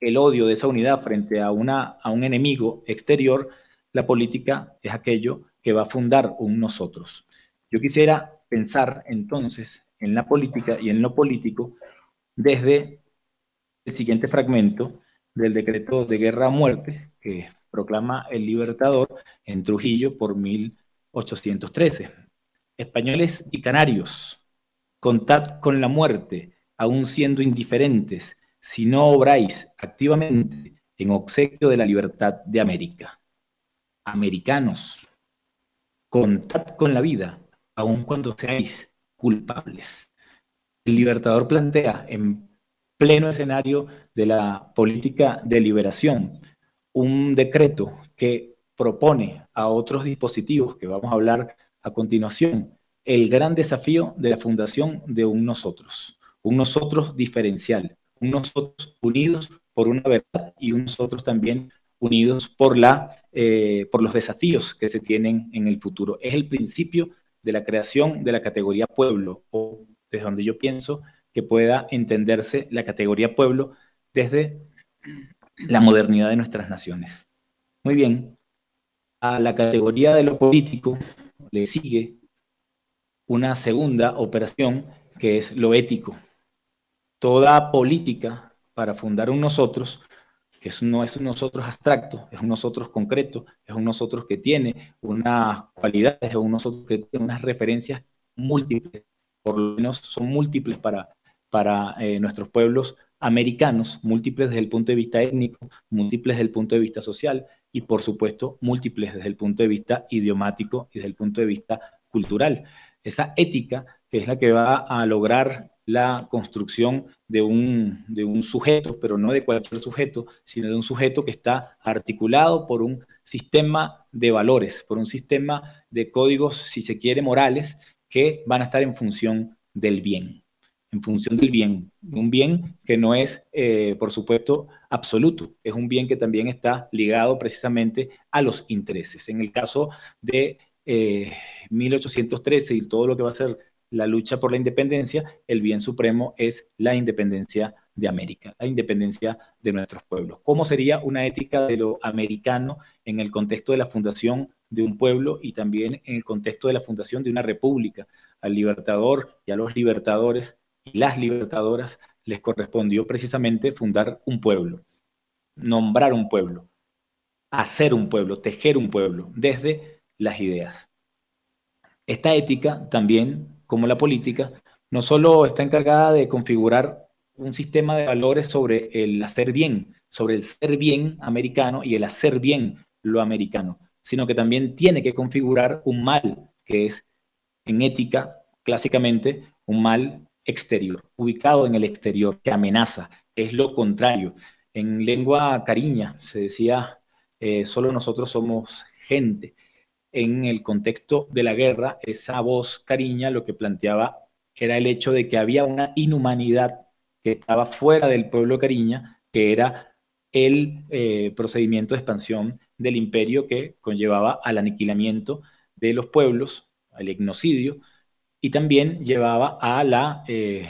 el odio, de esa unidad frente a, una, a un enemigo exterior, la política es aquello que va a fundar un nosotros. Yo quisiera pensar entonces en la política y en lo político desde el siguiente fragmento del decreto de guerra a muerte que proclama el Libertador en Trujillo por mil ochocientos trece. Españoles y canarios, contad con la muerte, aun siendo indiferentes, si no obráis activamente en obsequio de la libertad de América. Americanos, contad con la vida, aun cuando seáis culpables. El Libertador plantea en pleno escenario de la política de liberación un decreto que propone a otros dispositivos que vamos a hablar a continuación el gran desafío de la fundación de un nosotros, un nosotros diferencial, un nosotros unidos por una verdad y un nosotros también unidos por, la, eh, por los desafíos que se tienen en el futuro. Es el principio de la creación de la categoría pueblo, o desde donde yo pienso que pueda entenderse la categoría pueblo desde la modernidad de nuestras naciones. Muy bien, a la categoría de lo político le sigue una segunda operación que es lo ético. Toda política para fundar un nosotros, que no es un nosotros abstracto, es un nosotros concreto, es un nosotros que tiene unas cualidades, es un nosotros que tiene unas referencias múltiples, por lo menos son múltiples para, para eh, nuestros pueblos americanos, múltiples desde el punto de vista étnico, múltiples desde el punto de vista social y por supuesto múltiples desde el punto de vista idiomático y desde el punto de vista cultural. Esa ética que es la que va a lograr la construcción de un, de un sujeto, pero no de cualquier sujeto, sino de un sujeto que está articulado por un sistema de valores, por un sistema de códigos, si se quiere, morales, que van a estar en función del bien, en función del bien. Un bien que no es, eh, por supuesto, absoluto, es un bien que también está ligado precisamente a los intereses. En el caso de eh, mil ochocientos trece y todo lo que va a ser la lucha por la independencia, el bien supremo es la independencia de América, la independencia de nuestros pueblos. ¿Cómo sería una ética de lo americano en el contexto de la fundación de un pueblo y también en el contexto de la fundación de una república? Al libertador y a los libertadores y las libertadoras les correspondió precisamente fundar un pueblo, nombrar un pueblo, hacer un pueblo, tejer un pueblo desde las ideas. Esta ética también, como la política, no solo está encargada de configurar un sistema de valores sobre el hacer bien, sobre el ser bien americano y el hacer bien lo americano, sino que también tiene que configurar un mal, que es en ética, clásicamente, un mal exterior, ubicado en el exterior, que amenaza, es lo contrario. En lengua cariña se decía, eh, solo nosotros somos gente. En el contexto de la guerra, esa voz cariña lo que planteaba era el hecho de que había una inhumanidad que estaba fuera del pueblo cariña, que era el eh, procedimiento de expansión del imperio que conllevaba al aniquilamiento de los pueblos, al etnocidio, y también llevaba a la eh,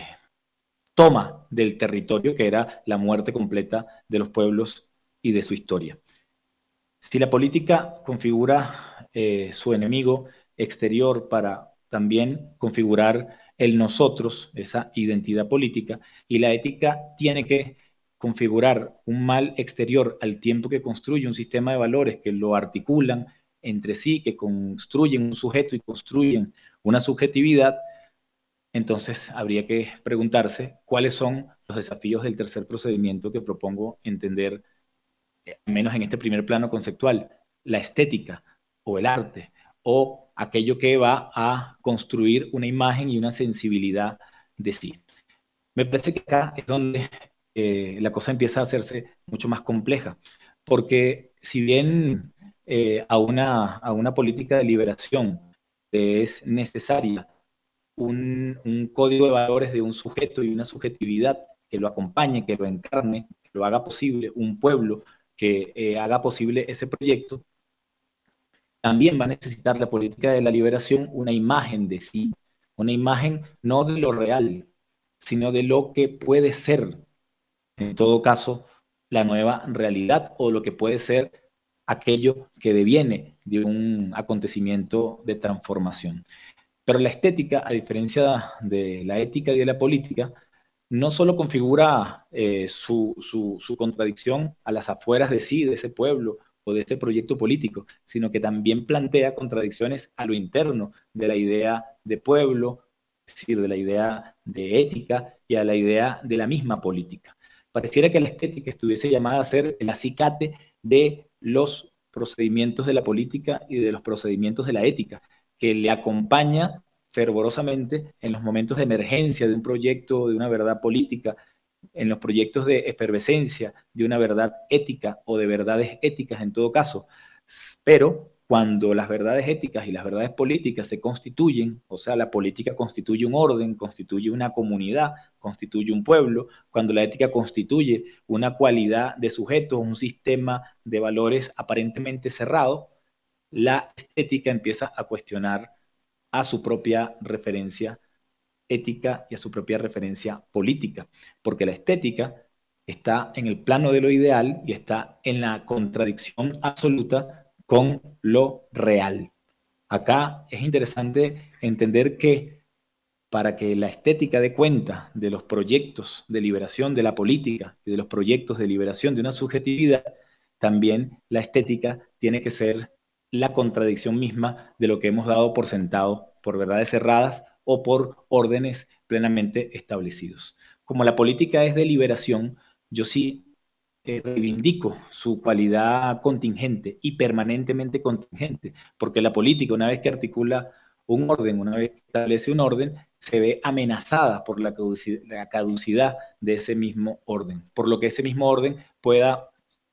toma del territorio, que era la muerte completa de los pueblos y de su historia. Si la política configura eh, su enemigo exterior para también configurar el nosotros, esa identidad política, y la ética tiene que configurar un mal exterior al tiempo que construye un sistema de valores que lo articulan entre sí, que construyen un sujeto y construyen una subjetividad, entonces habría que preguntarse cuáles son los desafíos del tercer procedimiento que propongo entender, al menos en este primer plano conceptual, la estética o el arte, o aquello que va a construir una imagen y una sensibilidad de sí. Me parece que acá es donde eh, la cosa empieza a hacerse mucho más compleja, porque si bien eh, a, una, a una política de liberación es necesaria un, un código de valores de un sujeto y una subjetividad que lo acompañe, que lo encarne, que lo haga posible, un pueblo que eh, haga posible ese proyecto, también va a necesitar la política de la liberación una imagen de sí, una imagen no de lo real, sino de lo que puede ser, en todo caso, la nueva realidad o lo que puede ser aquello que deviene de un acontecimiento de transformación. Pero la estética, a diferencia de la ética y de la política, no solo configura eh, su, su, su contradicción a las afueras de sí, de ese pueblo o de este proyecto político, sino que también plantea contradicciones a lo interno de la idea de pueblo, es decir, de la idea de ética y a la idea de la misma política. Pareciera que la estética estuviese llamada a ser el acicate de los procedimientos de la política y de los procedimientos de la ética, que le acompaña fervorosamente en los momentos de emergencia de un proyecto, de una verdad política, en los proyectos de efervescencia de una verdad ética o de verdades éticas en todo caso. Pero cuando las verdades éticas y las verdades políticas se constituyen, o sea, la política constituye un orden, constituye una comunidad, constituye un pueblo, cuando la ética constituye una cualidad de sujetos, un sistema de valores aparentemente cerrado, la estética empieza a cuestionar a su propia referencia ética y a su propia referencia política, porque la estética está en el plano de lo ideal y está en la contradicción absoluta con lo real. Acá es interesante entender que para que la estética dé cuenta de los proyectos de liberación de la política y de los proyectos de liberación de una subjetividad, también la estética tiene que ser la contradicción misma de lo que hemos dado por sentado, por verdades cerradas o por órdenes plenamente establecidos. Como la política es de liberación, yo sí eh, reivindico su cualidad contingente y permanentemente contingente, porque la política, una vez que articula un orden, una vez que establece un orden, se ve amenazada por la caducidad, la caducidad de ese mismo orden, por lo que ese mismo orden pueda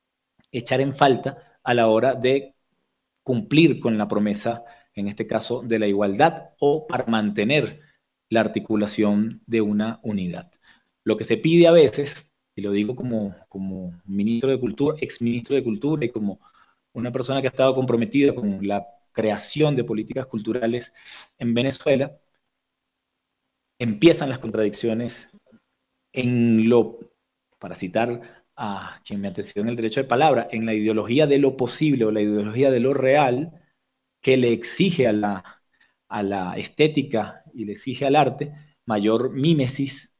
echar en falta a la hora de cumplir con la promesa, en este caso, de la igualdad o para mantener la articulación de una unidad. Lo que se pide a veces, y lo digo como, como ministro de Cultura, ex ministro de Cultura y como una persona que ha estado comprometida con la creación de políticas culturales en Venezuela, empiezan las contradicciones en lo, para citar a quien me antecedió en el derecho de palabra, en la ideología de lo posible o la ideología de lo real que le exige a la, a la estética y le exige al arte mayor mímesis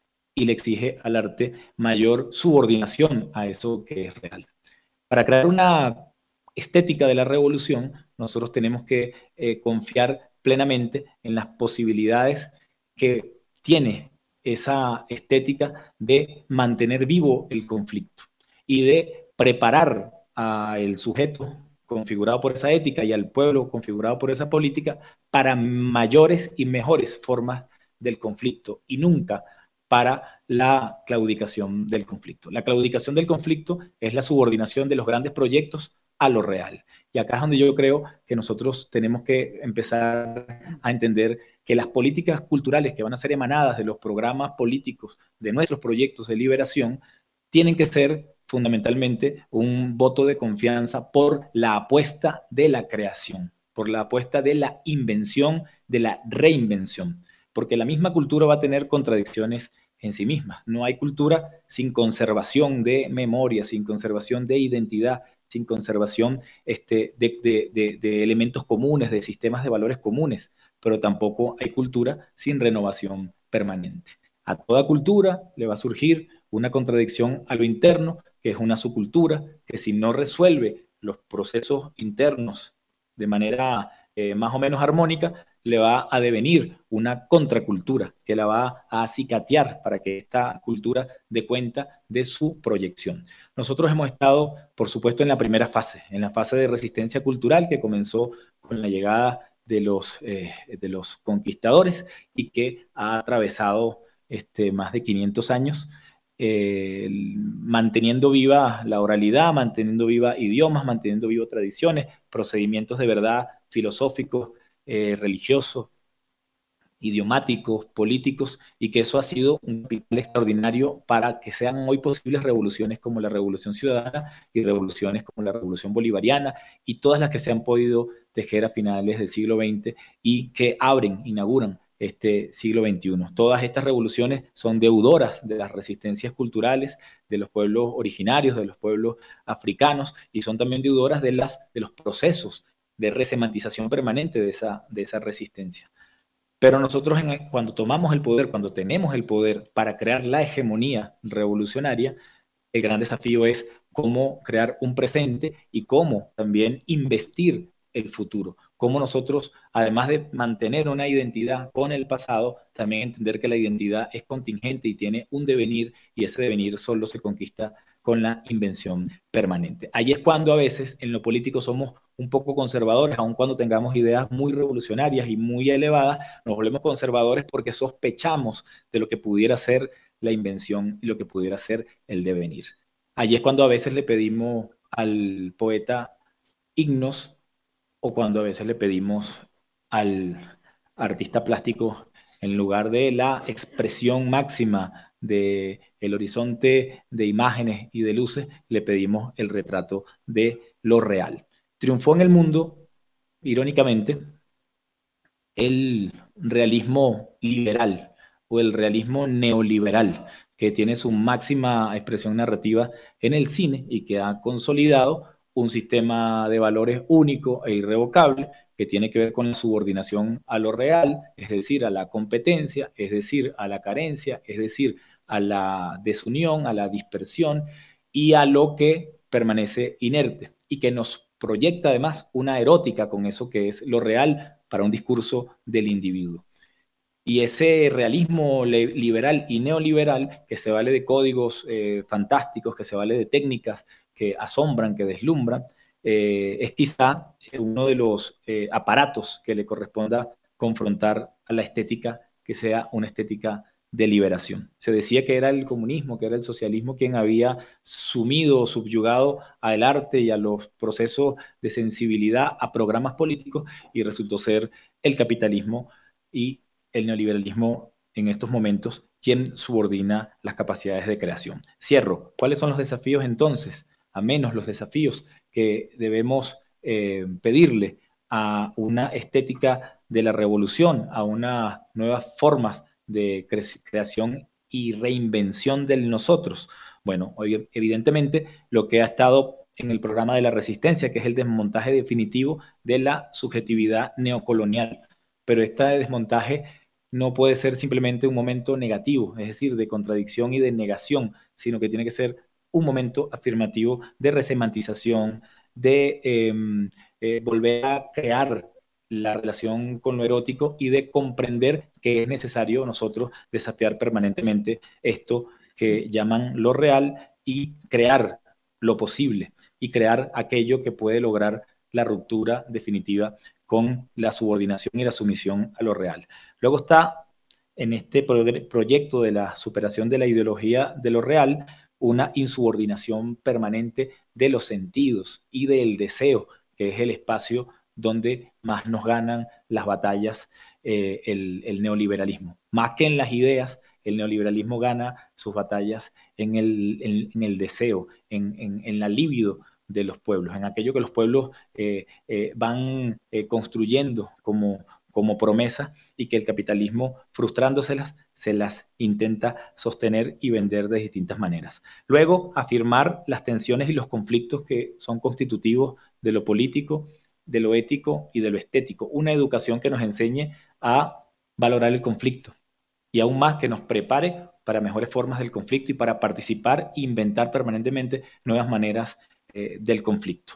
y le exige al arte mayor subordinación a eso que es real. Para crear una estética de la revolución, nosotros tenemos que eh, confiar plenamente en las posibilidades que tiene esa estética de mantener vivo el conflicto y de preparar al sujeto configurado por esa ética y al pueblo configurado por esa política para mayores y mejores formas del conflicto y nunca para la claudicación del conflicto. La claudicación del conflicto es la subordinación de los grandes proyectos a lo real. Y acá es donde yo creo que nosotros tenemos que empezar a entender que las políticas culturales que van a ser emanadas de los programas políticos de nuestros proyectos de liberación tienen que ser fundamentalmente un voto de confianza por la apuesta de la creación, por la apuesta de la invención, de la reinvención, porque la misma cultura va a tener contradicciones en sí misma. No hay cultura sin conservación de memoria, sin conservación de identidad, sin conservación este, de, de, de, de elementos comunes, de sistemas de valores comunes, pero tampoco hay cultura sin renovación permanente. A toda cultura le va a surgir una contradicción a lo interno, que es una subcultura, que si no resuelve los procesos internos de manera eh, más o menos armónica, le va a devenir una contracultura que la va a acicatear para que esta cultura dé cuenta de su proyección. Nosotros hemos estado, por supuesto, en la primera fase, en la fase de resistencia cultural que comenzó con la llegada de los, eh, de los conquistadores y que ha atravesado este, más de quinientos años, eh, manteniendo viva la oralidad, manteniendo viva idiomas, manteniendo viva tradiciones, procedimientos de verdad filosóficos, eh, religiosos, idiomáticos, políticos, y que eso ha sido un capital extraordinario para que sean hoy posibles revoluciones como la Revolución Ciudadana y revoluciones como la Revolución Bolivariana y todas las que se han podido tejer a finales del siglo veinte y que abren, inauguran este siglo veintiuno. Todas estas revoluciones son deudoras de las resistencias culturales de los pueblos originarios, de los pueblos africanos, y son también deudoras de, las, de los procesos de resemantización permanente de esa, de esa resistencia. Pero nosotros en, cuando tomamos el poder, cuando tenemos el poder para crear la hegemonía revolucionaria, el gran desafío es cómo crear un presente y cómo también investir el futuro. Cómo nosotros, además de mantener una identidad con el pasado, también entender que la identidad es contingente y tiene un devenir, y ese devenir solo se conquista con la invención permanente. Ahí es cuando a veces en lo político somos un poco conservadores, aun cuando tengamos ideas muy revolucionarias y muy elevadas, nos volvemos conservadores porque sospechamos de lo que pudiera ser la invención y lo que pudiera ser el devenir. Allí es cuando a veces le pedimos al poeta himnos, o cuando a veces le pedimos al artista plástico, en lugar de la expresión máxima del horizonte de imágenes y de luces, le pedimos el retrato de lo real. Triunfó en el mundo, irónicamente, el realismo liberal o el realismo neoliberal, que tiene su máxima expresión narrativa en el cine y que ha consolidado un sistema de valores único e irrevocable que tiene que ver con la subordinación a lo real, es decir, a la competencia, es decir, a la carencia, es decir, a la desunión, a la dispersión y a lo que permanece inerte y que nos proyecta además una erótica con eso que es lo real para un discurso del individuo. Y ese realismo liberal y neoliberal que se vale de códigos eh, fantásticos, que se vale de técnicas que asombran, que deslumbran, eh, es quizá uno de los eh, aparatos que le corresponda confrontar a la estética que sea una estética de liberación. Se decía que era el comunismo, que era el socialismo quien había sumido, subyugado al arte y a los procesos de sensibilidad a programas políticos, y resultó ser el capitalismo y el neoliberalismo en estos momentos quien subordina las capacidades de creación. Cierro. ¿Cuáles son los desafíos entonces? A menos los desafíos que debemos eh, pedirle a una estética de la revolución, a unas nuevas formas de cre- creación y reinvención del nosotros. Bueno, hoy evidentemente lo que ha estado en el programa de la resistencia, que es el desmontaje definitivo de la subjetividad neocolonial. Pero este desmontaje no puede ser simplemente un momento negativo, es decir, de contradicción y de negación, sino que tiene que ser un momento afirmativo de resemantización, de eh, eh, volver a crear la relación con lo erótico y de comprender que es necesario nosotros desafiar permanentemente esto que llaman lo real y crear lo posible y crear aquello que puede lograr la ruptura definitiva con la subordinación y la sumisión a lo real. Luego está en este pro proyecto de la superación de la ideología de lo real una insubordinación permanente de los sentidos y del deseo, que es el espacio donde más nos ganan las batallas eh, el, el neoliberalismo. Más que en las ideas, el neoliberalismo gana sus batallas en el, en, en el deseo, en, en, en la libido de los pueblos, en aquello que los pueblos eh, eh, van eh, construyendo como, como promesa y que el capitalismo, frustrándoselas, se las intenta sostener y vender de distintas maneras. Luego, afirmar las tensiones y los conflictos que son constitutivos de lo político, de lo ético y de lo estético. Una educación que nos enseñe a valorar el conflicto y aún más que nos prepare para mejores formas del conflicto y para participar e inventar permanentemente nuevas maneras eh, del conflicto.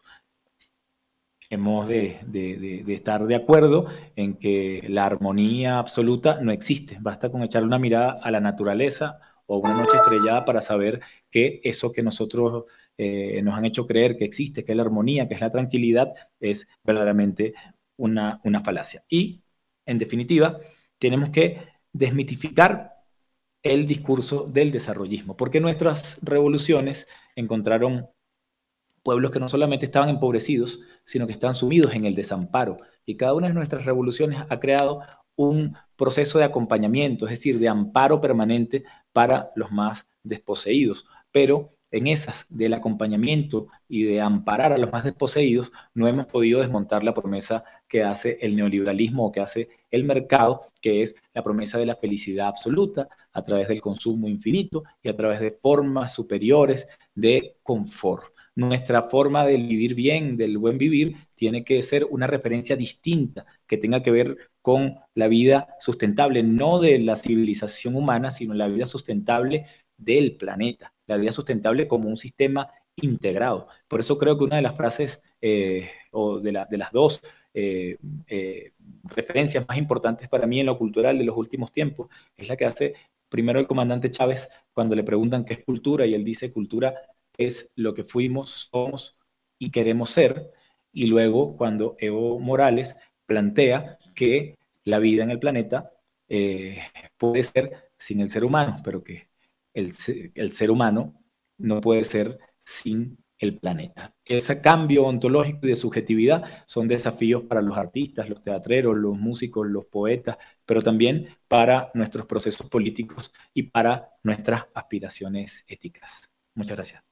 Hemos de, de, de, de estar de acuerdo en que la armonía absoluta no existe. Basta con echar una mirada a la naturaleza o a una noche estrellada para saber que eso que nosotros eh, nos han hecho creer que existe, que es la armonía, que es la tranquilidad, es verdaderamente una, una falacia. Y, en definitiva, tenemos que desmitificar el discurso del desarrollismo, porque nuestras revoluciones encontraron pueblos que no solamente estaban empobrecidos, sino que están sumidos en el desamparo. Y cada una de nuestras revoluciones ha creado un proceso de acompañamiento, es decir, de amparo permanente para los más desposeídos. Pero en esas del acompañamiento y de amparar a los más desposeídos, no hemos podido desmontar la promesa que hace el neoliberalismo o que hace el mercado, que es la promesa de la felicidad absoluta a través del consumo infinito y a través de formas superiores de confort. Nuestra forma de vivir bien, del buen vivir, tiene que ser una referencia distinta que tenga que ver con la vida sustentable, no de la civilización humana, sino la vida sustentable del planeta, la vida sustentable como un sistema integrado. Por eso creo que una de las frases eh, o de, la, de las dos eh, eh, referencias más importantes para mí en lo cultural de los últimos tiempos es la que hace primero el comandante Chávez cuando le preguntan qué es cultura, y él dice: cultura es lo que fuimos, somos y queremos ser. Y luego cuando Evo Morales plantea que la vida en el planeta eh, puede ser sin el ser humano, pero que el, el ser humano no puede ser sin el planeta. Ese cambio ontológico y de subjetividad son desafíos para los artistas, los teatreros, los músicos, los poetas, pero también para nuestros procesos políticos y para nuestras aspiraciones éticas. Muchas gracias.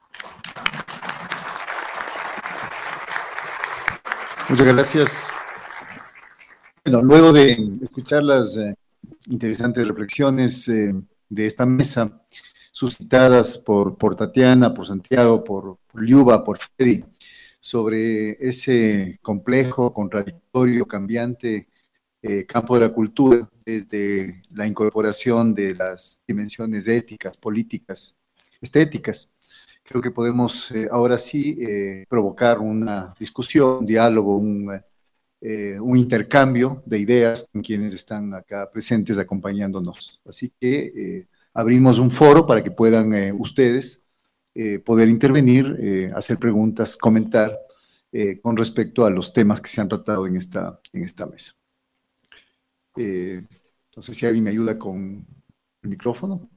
Muchas gracias. Bueno, luego de escuchar las eh, interesantes reflexiones eh, de esta mesa, suscitadas por, por Tatiana, por Santiago, por, por Liuba, por Freddy, sobre ese complejo, contradictorio, cambiante eh, campo de la cultura, desde la incorporación de las dimensiones éticas, políticas, estéticas. Creo que podemos eh, ahora sí eh, provocar una discusión, un diálogo, un, eh, un intercambio de ideas con quienes están acá presentes acompañándonos. Así que eh, abrimos un foro para que puedan eh, ustedes eh, poder intervenir, eh, hacer preguntas, comentar eh, con respecto a los temas que se han tratado en esta, en esta mesa. Eh, entonces, si alguien me ayuda con el micrófono.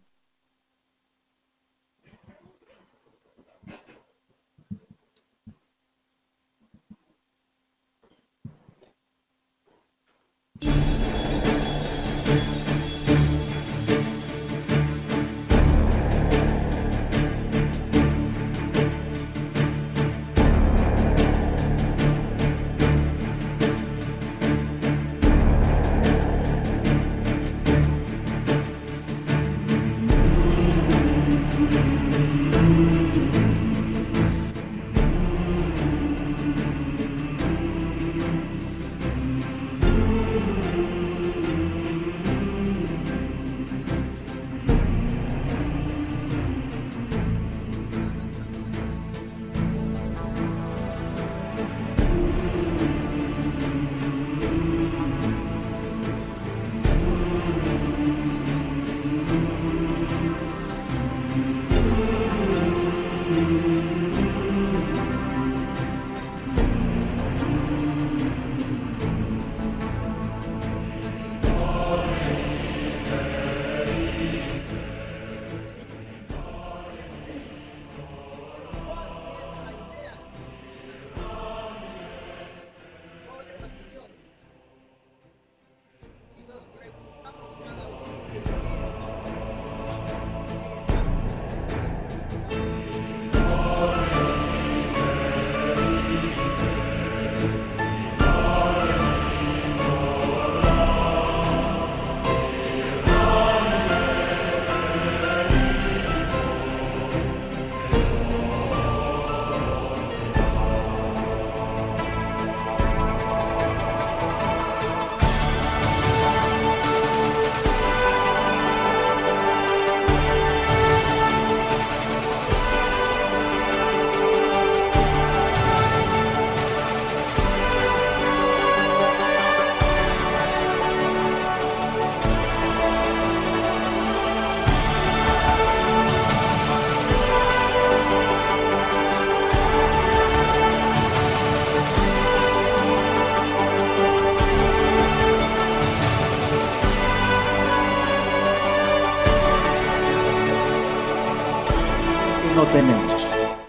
Tenemos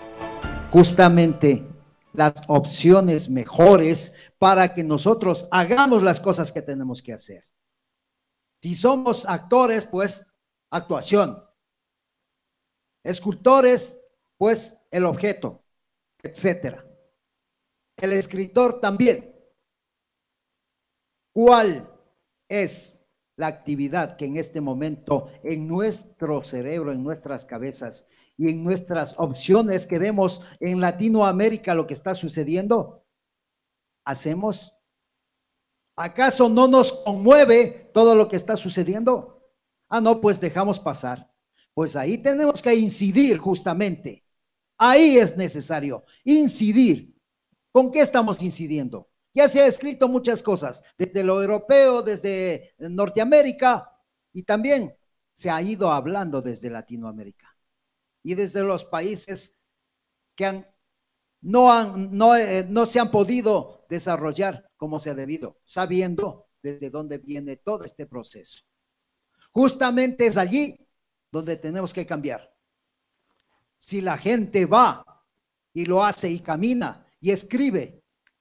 justamente las opciones mejores para que nosotros hagamos las cosas que tenemos que hacer. Si somos actores, pues actuación. Escultores, pues el objeto, etcétera. El escritor también. ¿Cuál es la actividad que en este momento en nuestro cerebro, en nuestras cabezas y en nuestras opciones que vemos en Latinoamérica lo que está sucediendo, hacemos. ¿Acaso no nos conmueve todo lo que está sucediendo? Ah, no, pues dejamos pasar. Pues ahí tenemos que incidir justamente. Ahí es necesario incidir. ¿Con qué estamos incidiendo? Ya se ha escrito muchas cosas, desde lo europeo, desde Norteamérica, y también se ha ido hablando desde Latinoamérica y desde los países que han, no, han, no, eh, no se han podido desarrollar como se ha debido, sabiendo desde dónde viene todo este proceso. Justamente es allí donde tenemos que cambiar. Si la gente va y lo hace y camina y escribe,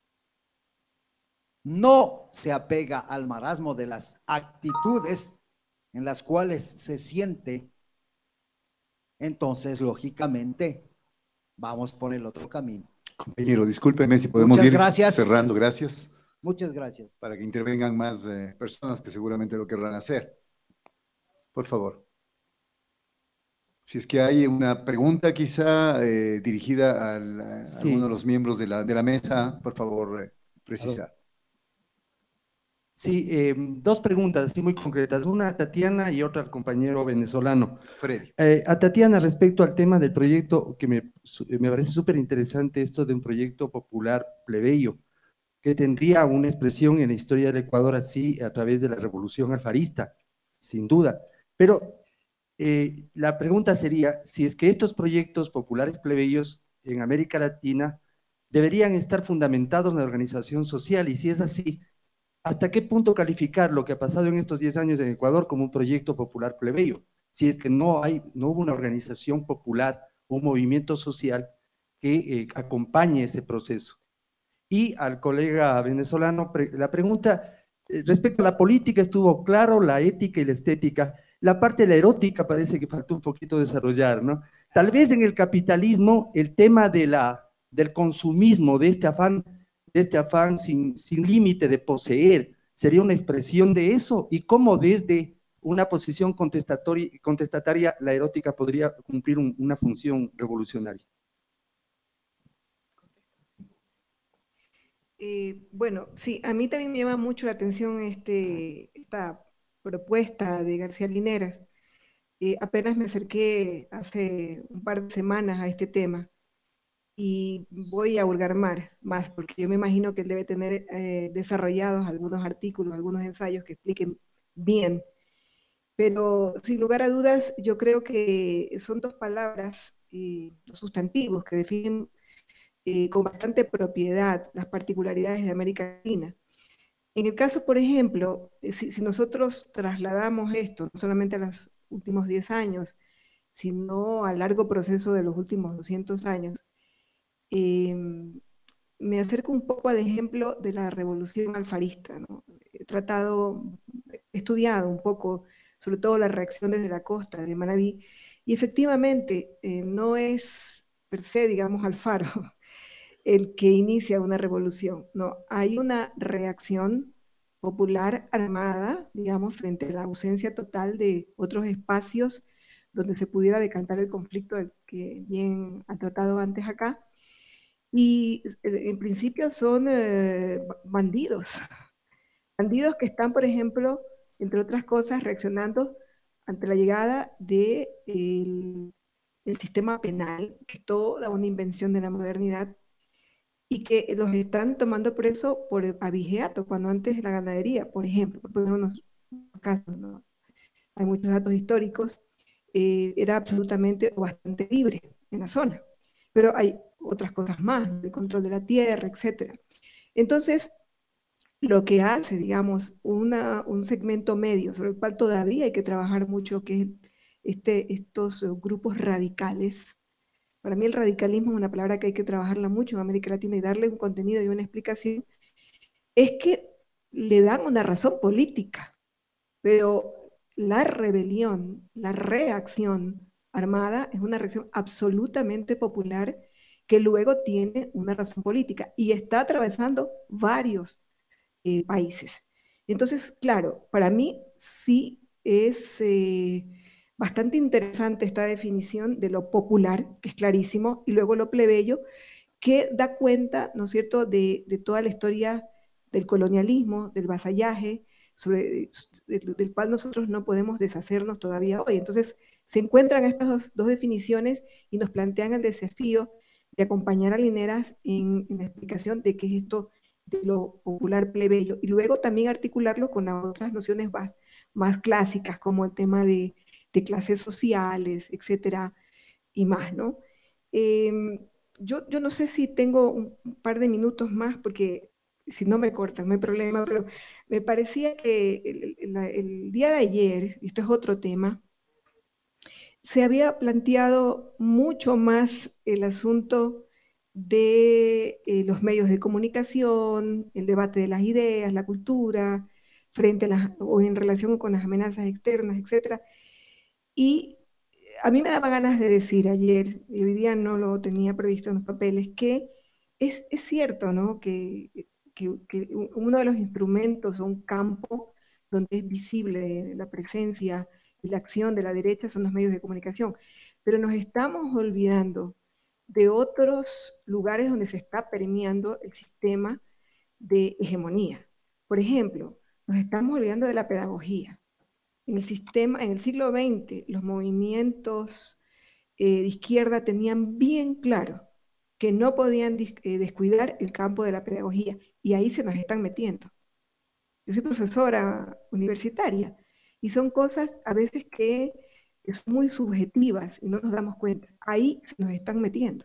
no se apega al marasmo de las actitudes en las cuales se siente, entonces lógicamente vamos por el otro camino. Compañero, discúlpeme si podemos Muchas ir gracias. cerrando. Gracias. Muchas gracias. Para que intervengan más eh, personas que seguramente lo querrán hacer. Por favor. Si es que hay una pregunta quizá eh, dirigida al, a sí. alguno de los miembros de la, de la mesa, por favor, eh, precisar. Sí, eh, dos preguntas así muy concretas, una a Tatiana y otra al compañero venezolano. Freddy. Eh, a Tatiana, respecto al tema del proyecto, que me, me parece súper interesante esto de un proyecto popular plebeyo, que tendría una expresión en la historia del Ecuador así a través de la revolución alfarista, sin duda. Pero eh, la pregunta sería, si es que estos proyectos populares plebeyos en América Latina deberían estar fundamentados en la organización social, y si es así, ¿hasta qué punto calificar lo que ha pasado en estos diez años en Ecuador como un proyecto popular plebeyo? Si es que no, hay, no hubo una organización popular, un movimiento social que eh, acompañe ese proceso. Y al colega venezolano, pre, la pregunta eh, respecto a la política estuvo claro, la ética y la estética. La parte de la erótica parece que faltó un poquito desarrollar, ¿no? Tal vez en el capitalismo el tema de la, del consumismo, de este afán de este afán sin, sin límite de poseer, sería una expresión de eso, y cómo desde una posición contestatoria, contestataria la erótica podría cumplir un, una función revolucionaria. Eh, bueno, sí, a mí también me llama mucho la atención este, esta propuesta de García Linera. Eh, apenas me acerqué hace un par de semanas a este tema, y voy a hurgar más, porque yo me imagino que él debe tener eh, desarrollados algunos artículos, algunos ensayos que expliquen bien. Pero sin lugar a dudas, yo creo que son dos palabras, eh, dos sustantivos que definen eh, con bastante propiedad las particularidades de América Latina. En el caso, por ejemplo, si, si nosotros trasladamos esto, no solamente a los últimos diez años, sino al largo proceso de los últimos doscientos años, Eh, me acerco un poco al ejemplo de la revolución alfarista, ¿no? He tratado, he estudiado un poco, sobre todo la reacción desde la costa de Manabí, y efectivamente eh, no es per se, digamos, Alfaro el que inicia una revolución, no, hay una reacción popular armada, digamos, frente a la ausencia total de otros espacios donde se pudiera decantar el conflicto del que bien ha tratado antes acá. Y en principio son eh, bandidos, bandidos que están, por ejemplo, entre otras cosas, reaccionando ante la llegada del de el sistema penal, que es toda una invención de la modernidad, y que los están tomando preso por abigeato, cuando antes la ganadería, por ejemplo, por poner unos casos, ¿no? Hay muchos datos históricos, eh, era absolutamente o bastante libre en la zona, pero hay otras cosas más, el control de la tierra, etcétera. Entonces, lo que hace, digamos, una, un segmento medio, sobre el cual todavía hay que trabajar mucho, que es este, estos grupos radicales. Para mí el radicalismo es una palabra que hay que trabajarla mucho en América Latina y darle un contenido y una explicación, es que le dan una razón política, pero la rebelión, la reacción armada es una reacción absolutamente popular que luego tiene una razón política y está atravesando varios eh, países. Entonces, claro, para mí sí es eh, bastante interesante esta definición de lo popular, que es clarísimo, y luego lo plebeyo, que da cuenta, ¿no es cierto?, de, de toda la historia del colonialismo, del vasallaje, sobre, del, del cual nosotros no podemos deshacernos todavía hoy. Entonces, se encuentran estas dos, dos definiciones y nos plantean el desafío de acompañar a Lineras en, en la explicación de qué es esto de lo popular plebeyo, y luego también articularlo con otras nociones más, más clásicas, como el tema de, de clases sociales, etcétera, y más, ¿no? Eh, yo, yo no sé si tengo un par de minutos más, porque si no me cortan, no hay problema, pero me parecía que el, el, el día de ayer, y esto es otro tema, se había planteado mucho más el asunto de eh, los medios de comunicación, el debate de las ideas, la cultura, frente a las, o en relación con las amenazas externas, etcétera. Y a mí me daba ganas de decir ayer, y hoy día no lo tenía previsto en los papeles, que es, es cierto, ¿no?, que, que, que uno de los instrumentos o un campo donde es visible la presencia y la acción de la derecha son los medios de comunicación, pero nos estamos olvidando de otros lugares donde se está permeando el sistema de hegemonía. Por ejemplo, nos estamos olvidando de la pedagogía. En el sistema, en el siglo veinte, los movimientos eh, de izquierda tenían bien claro que no podían eh, descuidar el campo de la pedagogía, y ahí se nos están metiendo. Yo soy profesora universitaria, y son cosas a veces que son muy subjetivas y no nos damos cuenta. Ahí se nos están metiendo,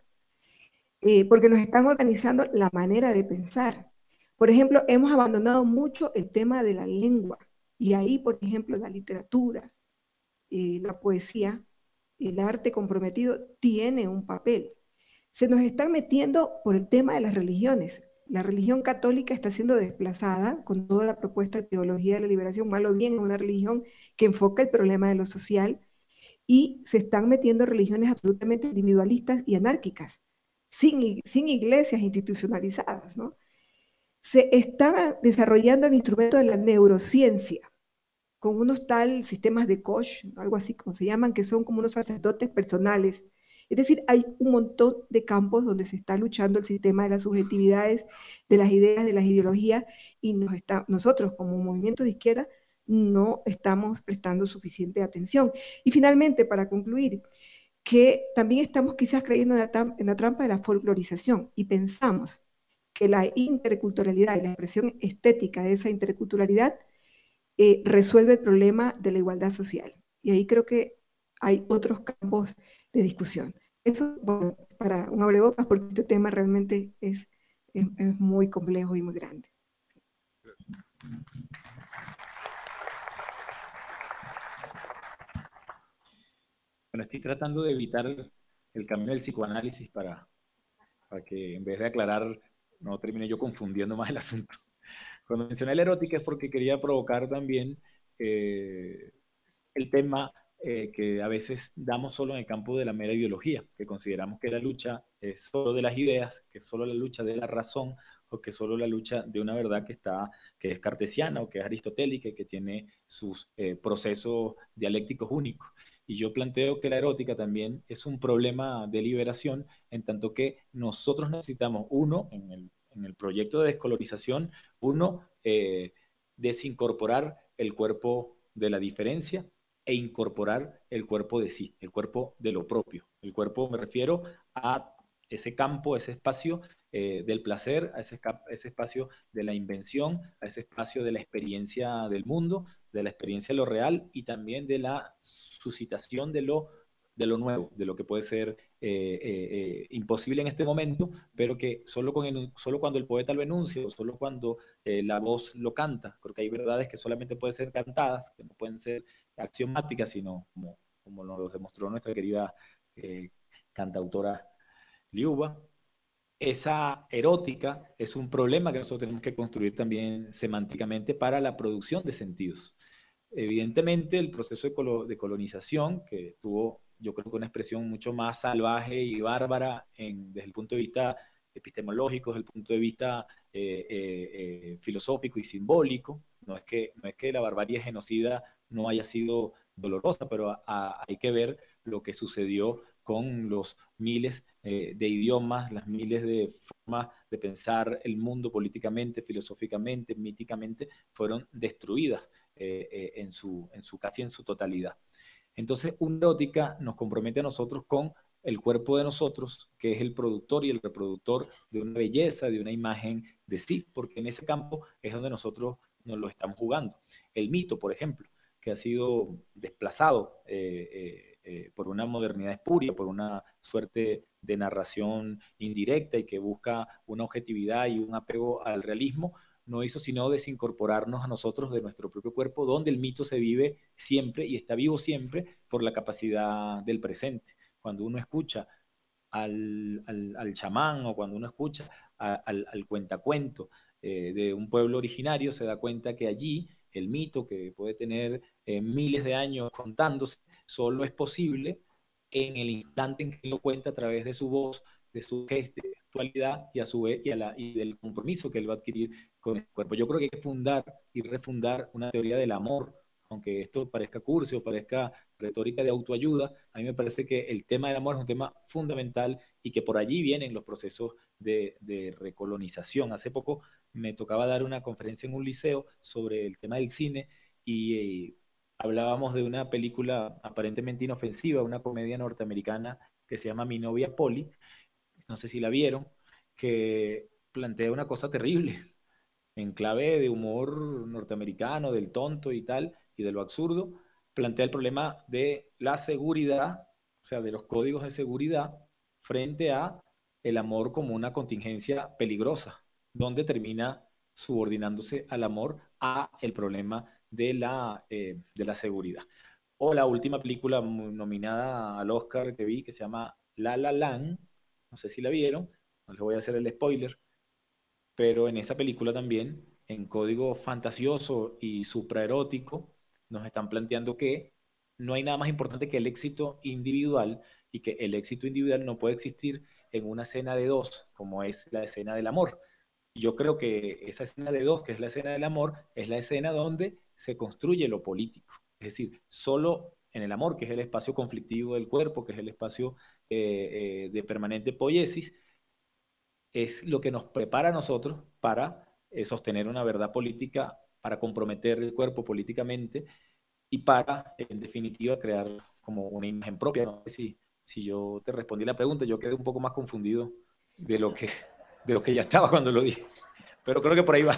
eh, porque nos están organizando la manera de pensar. Por ejemplo, hemos abandonado mucho el tema de la lengua, y ahí, por ejemplo, la literatura, eh, la poesía, el arte comprometido tiene un papel. Se nos están metiendo por el tema de las religiones. La religión católica está siendo desplazada con toda la propuesta de teología de la liberación, mal o bien, en una religión que enfoca el problema de lo social, y se están metiendo religiones absolutamente individualistas y anárquicas, sin, sin iglesias institucionalizadas, ¿no? Se están desarrollando el instrumento de la neurociencia, con unos tal sistemas de Koch, algo así como se llaman, que son como unos sacerdotes personales. Es decir, hay un montón de campos donde se está luchando el sistema de las subjetividades, de las ideas, de las ideologías, y nos está, nosotros como movimiento de izquierda no estamos prestando suficiente atención. Y finalmente, para concluir, que también estamos quizás creyendo en la, en la trampa de la folclorización, y pensamos que la interculturalidad y la expresión estética de esa interculturalidad eh, resuelve el problema de la igualdad social. Y ahí creo que hay otros campos de discusión. Eso, bueno, para un abrebocas, porque este tema realmente es, es, es muy complejo y muy grande. Bueno, estoy tratando de evitar el camino del psicoanálisis para, para que en vez de aclarar no termine yo confundiendo más el asunto. Cuando mencioné la erótica es porque quería provocar también eh, el tema eh, que a veces damos solo en el campo de la mera ideología, que consideramos que la lucha es solo de las ideas, que es solo la lucha de la razón, o que es solo la lucha de una verdad que, está, que es cartesiana o que es aristotélica y que tiene sus eh, procesos dialécticos únicos. Y yo planteo que la erótica también es un problema de liberación, en tanto que nosotros necesitamos, uno, en el, en el proyecto de descolonización, uno, eh, desincorporar el cuerpo de la diferencia e incorporar el cuerpo de sí, el cuerpo de lo propio. El cuerpo, me refiero a ese campo, ese espacio eh, del placer, a ese, ese espacio de la invención, a ese espacio de la experiencia del mundo, de la experiencia de lo real, y también de la suscitación de lo, de lo nuevo, de lo que puede ser eh, eh, eh, imposible en este momento, pero que solo, con el, solo cuando el poeta lo enuncia, o solo cuando eh, la voz lo canta, porque hay verdades que solamente pueden ser cantadas, que no pueden ser axiomáticas, sino como, como nos lo demostró nuestra querida eh, cantautora Liuba. Esa erótica es un problema que nosotros tenemos que construir también semánticamente para la producción de sentidos. Evidentemente, el proceso de, colo de colonización, que tuvo, yo creo que una expresión mucho más salvaje y bárbara en, desde el punto de vista epistemológicos, desde el punto de vista eh, eh, eh, filosófico y simbólico. No es, que, no es que la barbarie genocida no haya sido dolorosa, pero a, a, hay que ver lo que sucedió con los miles eh, de idiomas, las miles de formas de pensar el mundo políticamente, filosóficamente, míticamente, fueron destruidas eh, eh, en, su, en su casi en su totalidad. Entonces, una erótica nos compromete a nosotros con el cuerpo de nosotros, que es el productor y el reproductor de una belleza, de una imagen de sí, porque en ese campo es donde nosotros nos lo estamos jugando. El mito, por ejemplo, que ha sido desplazado eh, eh, eh, por una modernidad espuria, por una suerte de narración indirecta y que busca una objetividad y un apego al realismo, no hizo sino desincorporarnos a nosotros de nuestro propio cuerpo, donde el mito se vive siempre y está vivo siempre por la capacidad del presente. Cuando uno escucha al, al, al chamán o cuando uno escucha a, al, al cuentacuento eh, de un pueblo originario, se da cuenta que allí el mito, que puede tener eh, miles de años contándose, solo es posible en el instante en que lo cuenta a través de su voz, de su gestualidad y a su vez y, a la, y del compromiso que él va a adquirir con el cuerpo. Yo creo que hay que fundar y refundar una teoría del amor, aunque esto parezca cursi o parezca retórica de autoayuda. A mí me parece que el tema del amor es un tema fundamental y que por allí vienen los procesos de, de recolonización. Hace poco me tocaba dar una conferencia en un liceo sobre el tema del cine y eh, hablábamos de una película aparentemente inofensiva, una comedia norteamericana que se llama Mi novia Polly, no sé si la vieron, que plantea una cosa terrible, en clave de humor norteamericano, del tonto y tal, y de lo absurdo, plantea el problema de la seguridad, o sea, de los códigos de seguridad, frente a el amor como una contingencia peligrosa, donde termina subordinándose al amor a el problema de la, eh, de la seguridad. O la última película nominada al Oscar que vi, que se llama La La Land, no sé si la vieron, no les voy a hacer el spoiler, pero en esa película también, en código fantasioso y supraerótico, nos están planteando que no hay nada más importante que el éxito individual y que el éxito individual no puede existir en una escena de dos, como es la escena del amor. Yo creo que esa escena de dos, que es la escena del amor, es la escena donde se construye lo político. Es decir, solo en el amor, que es el espacio conflictivo del cuerpo, que es el espacio eh, eh, de permanente poiesis, es lo que nos prepara a nosotros para eh, sostener una verdad política, para comprometer el cuerpo políticamente y para, en definitiva, crear como una imagen propia. No sé si, si yo te respondí la pregunta, yo quedé un poco más confundido de lo que, de lo que ya estaba cuando lo dije, pero creo que por ahí va.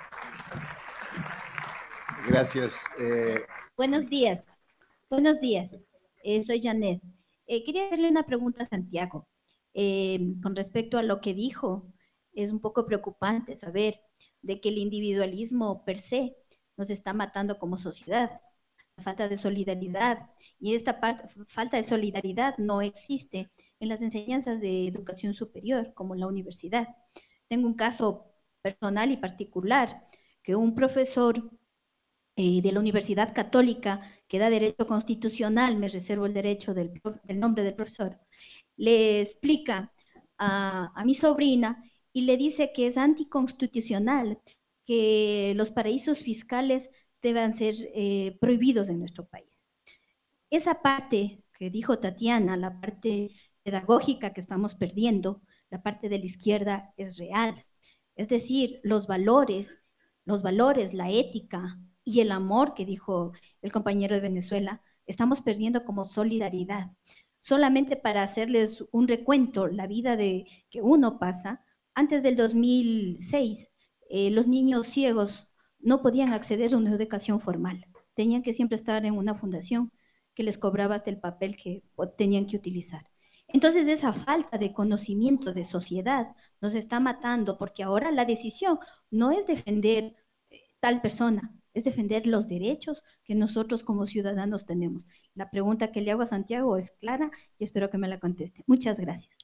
Gracias. Eh... Buenos días. Buenos días. Eh, soy Janet. Eh, quería hacerle una pregunta a Santiago. Eh, con respecto a lo que dijo, es un poco preocupante saber de que el individualismo per se nos está matando como sociedad. La falta de solidaridad, y esta parte, falta de solidaridad no existe en las enseñanzas de educación superior, como en la universidad. Tengo un caso personal y particular, que un profesor eh, de la Universidad Católica, que da derecho constitucional, me reservo el derecho del, del nombre del profesor, le explica a, a mi sobrina y le dice que es anticonstitucional que los paraísos fiscales deban ser eh, prohibidos en nuestro país. Esa parte que dijo Tatiana, la parte pedagógica que estamos perdiendo, la parte de la izquierda es real. Es decir, los valores, los valores, la ética y el amor que dijo el compañero de Venezuela, estamos perdiendo como solidaridad. Solamente para hacerles un recuento, la vida de que uno pasa, antes del dos mil seis, eh, los niños ciegos no podían acceder a una educación formal. Tenían que siempre estar en una fundación que les cobraba hasta el papel que tenían que utilizar. Entonces, esa falta de conocimiento de sociedad nos está matando, porque ahora la decisión no es defender eh, tal persona, es defender los derechos que nosotros como ciudadanos tenemos. La pregunta que le hago a Santiago es clara y espero que me la conteste. Muchas gracias.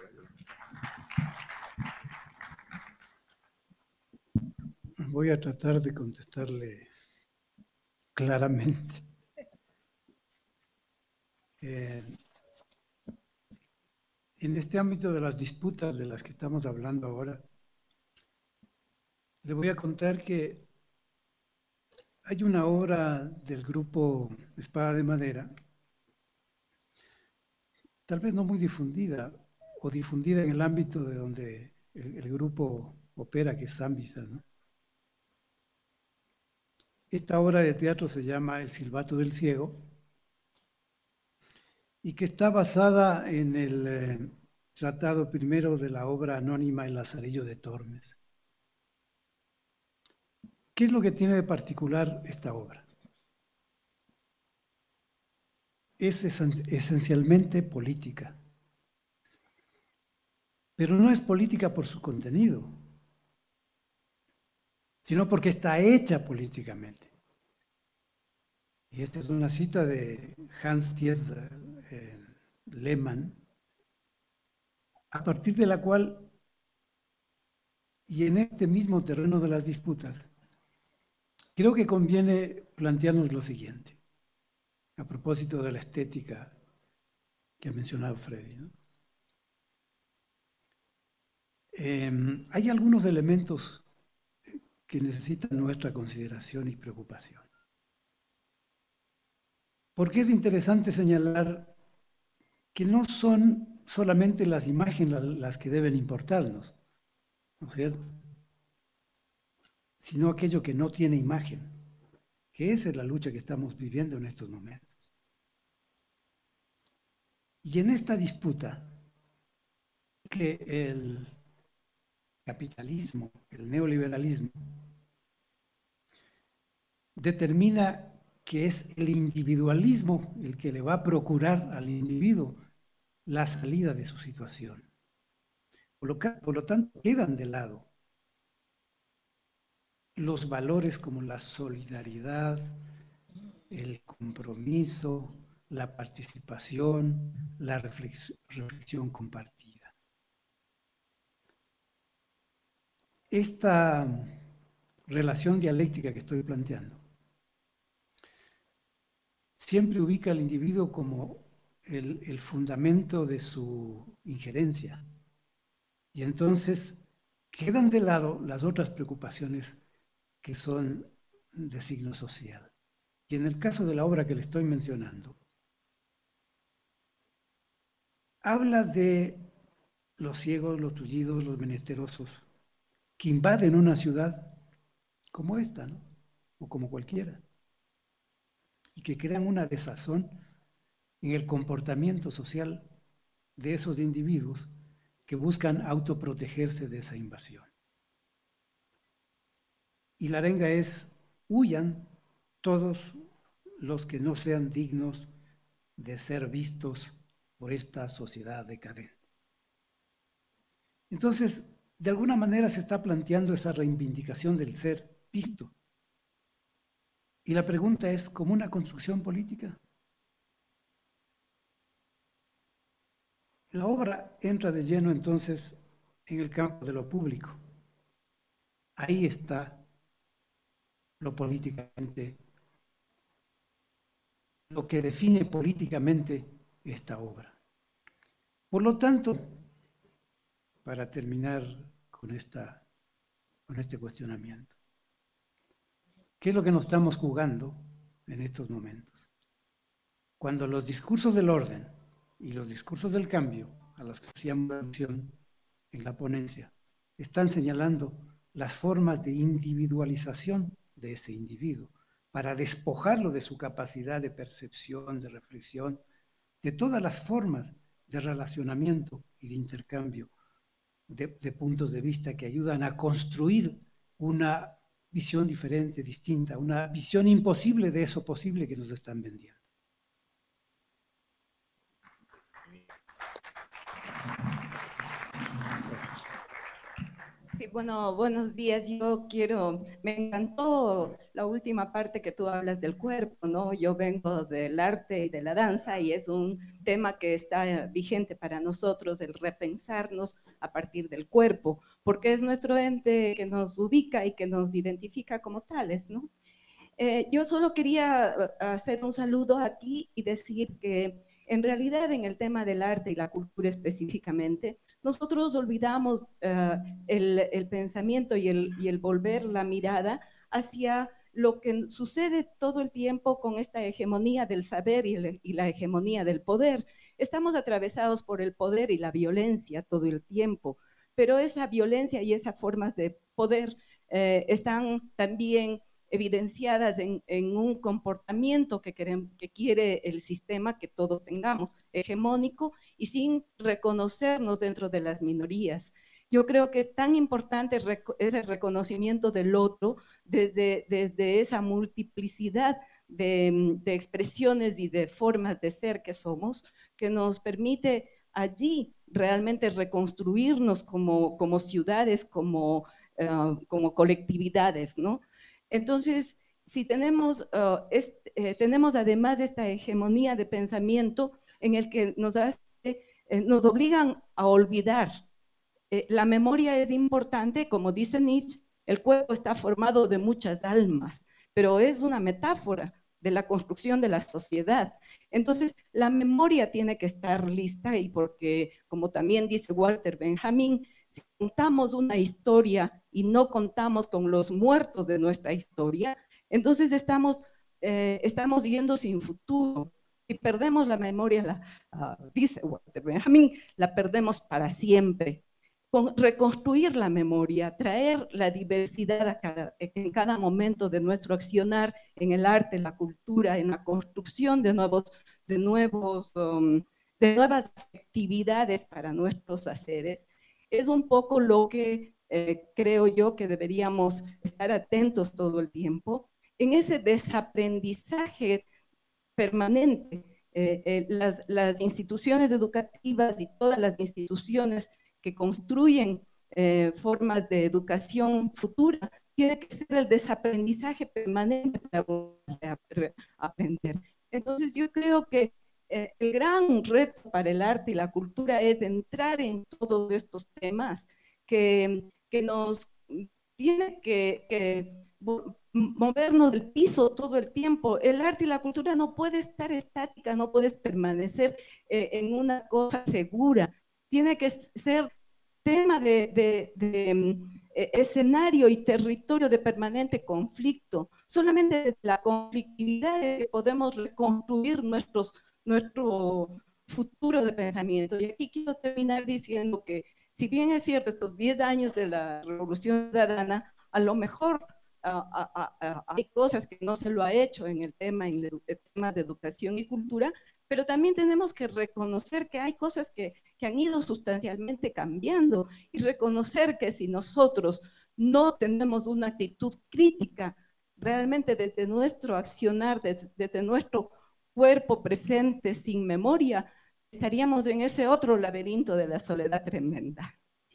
Voy a tratar de contestarle claramente. Eh, en este ámbito de las disputas de las que estamos hablando ahora, le voy a contar que hay una obra del grupo Espada de Madera, tal vez no muy difundida, o difundida en el ámbito de donde el, el grupo opera, que es Zambisa, ¿no? Esta obra de teatro se llama El silbato del ciego y que está basada en el eh, tratado primero de la obra anónima El Lazarillo de Tormes. ¿Qué es lo que tiene de particular esta obra? Es esen- esencialmente política, pero no es política por su contenido, sino porque está hecha políticamente. Y esta es una cita de Hans Thies eh, Lehmann, a partir de la cual, y en este mismo terreno de las disputas, creo que conviene plantearnos lo siguiente, a propósito de la estética que ha mencionado Freddy, ¿no? Eh, hay algunos elementos que necesitan nuestra consideración y preocupación. Porque es interesante señalar que no son solamente las imágenes las que deben importarnos, ¿no es cierto? Sino aquello que no tiene imagen, que esa es la lucha que estamos viviendo en estos momentos. Y en esta disputa, que el capitalismo, el neoliberalismo, determina que es el individualismo el que le va a procurar al individuo la salida de su situación. Por lo, por lo tanto, quedan de lado los valores como la solidaridad, el compromiso, la participación, la reflexión, reflexión compartida. Esta relación dialéctica que estoy planteando siempre ubica al individuo como el, el fundamento de su injerencia. Y entonces quedan de lado las otras preocupaciones que son de signo social. Y en el caso de la obra que le estoy mencionando, habla de los ciegos, los tullidos, los menesterosos, que invaden una ciudad como esta, ¿no? O como cualquiera, y que crean una desazón en el comportamiento social de esos individuos que buscan autoprotegerse de esa invasión. Y la arenga es: huyan todos los que no sean dignos de ser vistos por esta sociedad decadente. Entonces, de alguna manera se está planteando esa reivindicación del ser visto. Y la pregunta es, ¿como una construcción política? La obra entra de lleno entonces en el campo de lo público. Ahí está lo políticamente, lo que define políticamente esta obra. Por lo tanto, para terminar con, esta, con este cuestionamiento, ¿qué es lo que nos estamos jugando en estos momentos? Cuando los discursos del orden y los discursos del cambio, a los que hacíamos alusión en la ponencia, están señalando las formas de individualización de ese individuo, para despojarlo de su capacidad de percepción, de reflexión, de todas las formas de relacionamiento y de intercambio de, de puntos de vista que ayudan a construir una visión diferente, distinta, una visión imposible de eso posible que nos están vendiendo. Sí, bueno, buenos días. Yo quiero, me encantó la última parte que tú hablas del cuerpo, ¿no? Yo vengo del arte y de la danza y es un tema que está vigente para nosotros, el repensarnos a partir del cuerpo, porque es nuestro ente que nos ubica y que nos identifica como tales, ¿no? Eh, yo solo quería hacer un saludo aquí y decir que en realidad en el tema del arte y la cultura específicamente, nosotros olvidamos uh, el, el pensamiento y el, y el volver la mirada hacia lo que sucede todo el tiempo con esta hegemonía del saber y, el, y la hegemonía del poder. Estamos atravesados por el poder y la violencia todo el tiempo, pero esa violencia y esas formas de poder eh, están también evidenciadas en, en un comportamiento que, queremos, que quiere el sistema que todos tengamos, hegemónico y sin reconocernos dentro de las minorías. Yo creo que es tan importante ese reconocimiento del otro desde, desde esa multiplicidad de, de expresiones y de formas de ser que somos, que nos permite allí realmente reconstruirnos como, como ciudades, como, uh, como colectividades, ¿no? Entonces, si tenemos, uh, es, eh, tenemos además esta hegemonía de pensamiento en el que nos, hace, eh, nos obligan a olvidar. Eh, la memoria es importante, como dice Nietzsche, el cuerpo está formado de muchas almas, pero es una metáfora de la construcción de la sociedad. Entonces, la memoria tiene que estar lista y porque, como también dice Walter Benjamin, si contamos una historia y no contamos con los muertos de nuestra historia, entonces estamos, eh, estamos yendo sin futuro. Si perdemos la memoria, la, uh, dice Walter Benjamin, la perdemos para siempre. Con, reconstruir la memoria, traer la diversidad a cada, en cada momento de nuestro accionar en el arte, en la cultura, en la construcción de, nuevos, de, nuevos, um, de nuevas actividades para nuestros haceres, es un poco lo que eh, creo yo que deberíamos estar atentos todo el tiempo, en ese desaprendizaje permanente. Eh, eh, las, las instituciones educativas y todas las instituciones que construyen eh, formas de educación futura, tiene que ser el desaprendizaje permanente para poder aprender. Entonces yo creo que eh, el gran reto para el arte y la cultura es entrar en todos estos temas que, que nos tiene que, que movernos del piso todo el tiempo. El arte y la cultura no puede estar estática, no puedes permanecer eh, en una cosa segura. Tiene que ser tema de, de, de eh, escenario y territorio de permanente conflicto. Solamente desde la conflictividad es que podemos reconstruir nuestros, nuestro futuro de pensamiento. Y aquí quiero terminar diciendo que, si bien es cierto, estos diez años de la Revolución Ciudadana, a lo mejor uh, uh, uh, uh, hay cosas que no se lo ha hecho en el tema, en el, el tema de educación y cultura, pero también tenemos que reconocer que hay cosas que, que han ido sustancialmente cambiando y reconocer que si nosotros no tenemos una actitud crítica realmente desde nuestro accionar, desde, desde nuestro cuerpo presente sin memoria, estaríamos en ese otro laberinto de la soledad tremenda.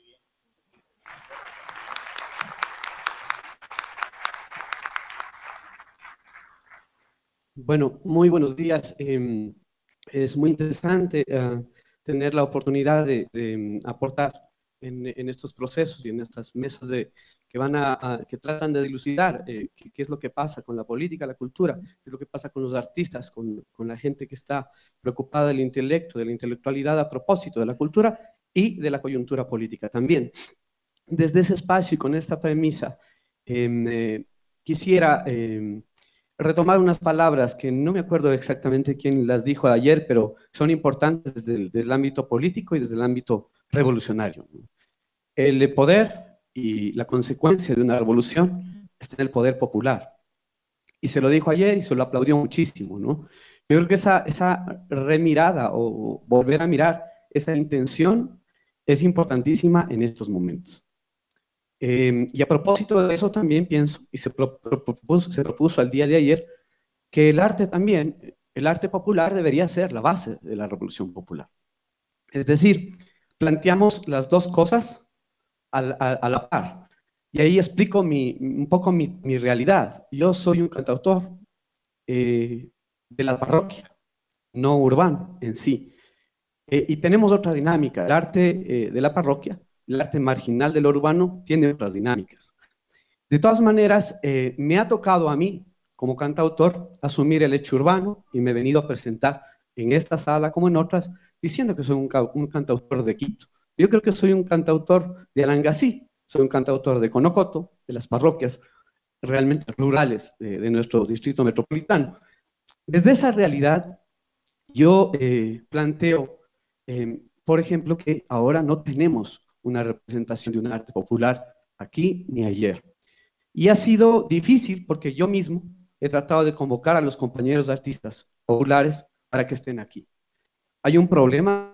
Bueno, muy buenos días. Eh, es muy interesante uh, tener la oportunidad de, de um, aportar en, en estos procesos y en estas mesas de, que, van a, a, que tratan de dilucidar eh, qué, qué es lo que pasa con la política, la cultura, qué es lo que pasa con los artistas, con, con la gente que está preocupada del intelecto, de la intelectualidad a propósito de la cultura y de la coyuntura política también. Desde ese espacio y con esta premisa, eh, eh, quisiera eh, retomar unas palabras que no me acuerdo exactamente quién las dijo ayer, pero son importantes desde el, desde el ámbito político y desde el ámbito revolucionario. El poder y la consecuencia de una revolución está en el poder popular. Y se lo dijo ayer y se lo aplaudió muchísimo, ¿no? Yo creo que esa, esa remirada o volver a mirar esa intención es importantísima en estos momentos. Eh, y a propósito de eso también pienso, y se propuso, se propuso al día de ayer, que el arte también, el arte popular debería ser la base de la revolución popular. Es decir, planteamos las dos cosas a, a, a la par. Y ahí explico mi, un poco mi, mi realidad. Yo soy un cantautor eh, de la parroquia, no urbano en sí. Eh, y tenemos otra dinámica. El arte eh, de la parroquia, el arte marginal de lo urbano, tiene otras dinámicas. De todas maneras, eh, me ha tocado a mí, como cantautor, asumir el hecho urbano y me he venido a presentar en esta sala como en otras, diciendo que soy un, un cantautor de Quito. Yo creo que soy un cantautor de Alangasí, soy un cantautor de Conocoto, de las parroquias realmente rurales de, de nuestro distrito metropolitano. Desde esa realidad, yo eh, planteo, eh, por ejemplo, que ahora no tenemos una representación de un arte popular aquí ni ayer. Y ha sido difícil porque yo mismo he tratado de convocar a los compañeros artistas populares para que estén aquí. Hay un problema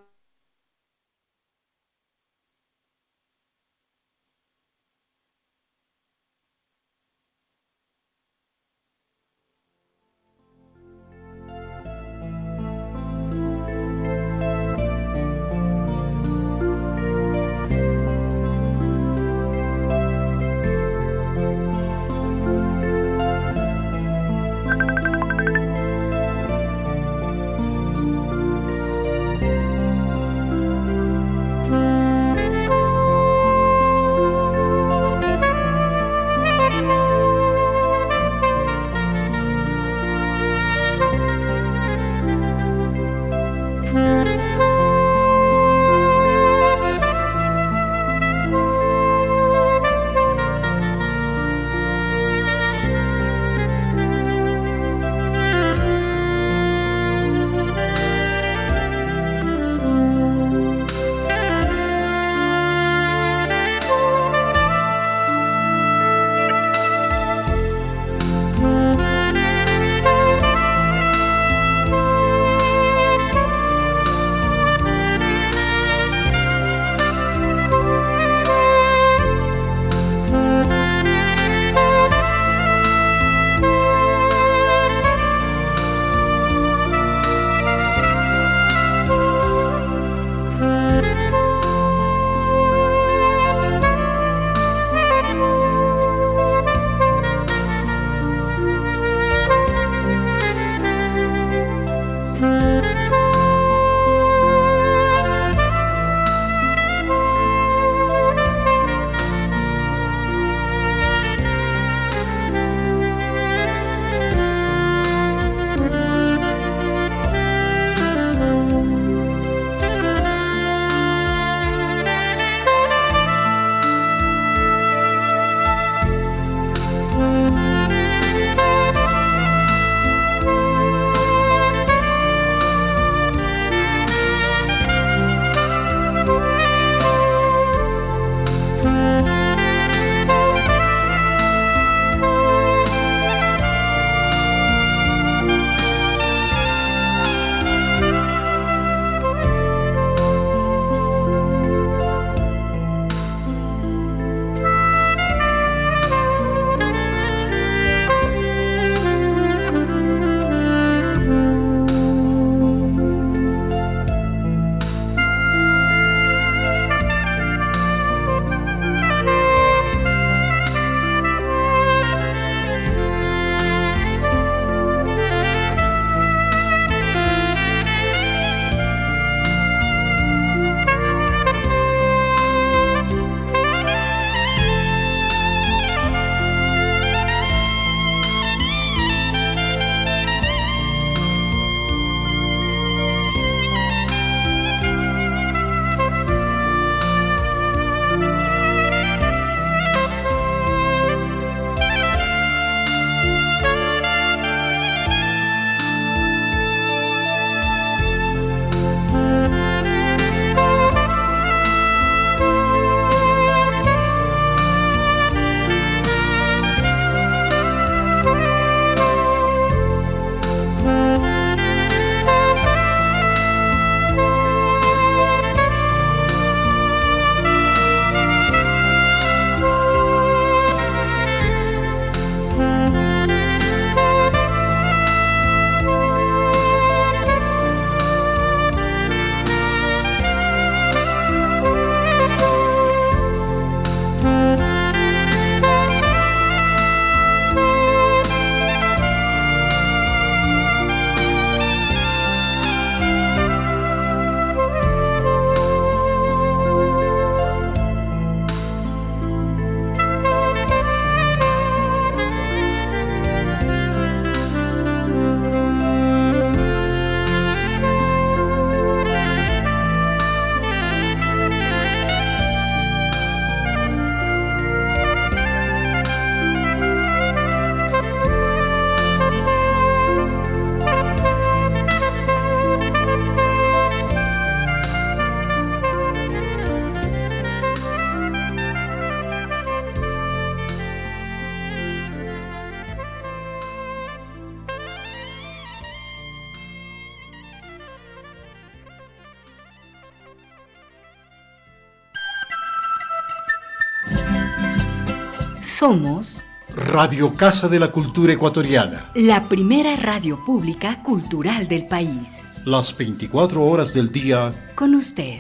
Somos Radio Casa de la Cultura Ecuatoriana, la primera radio pública cultural del país. las veinticuatro horas del día Con usted.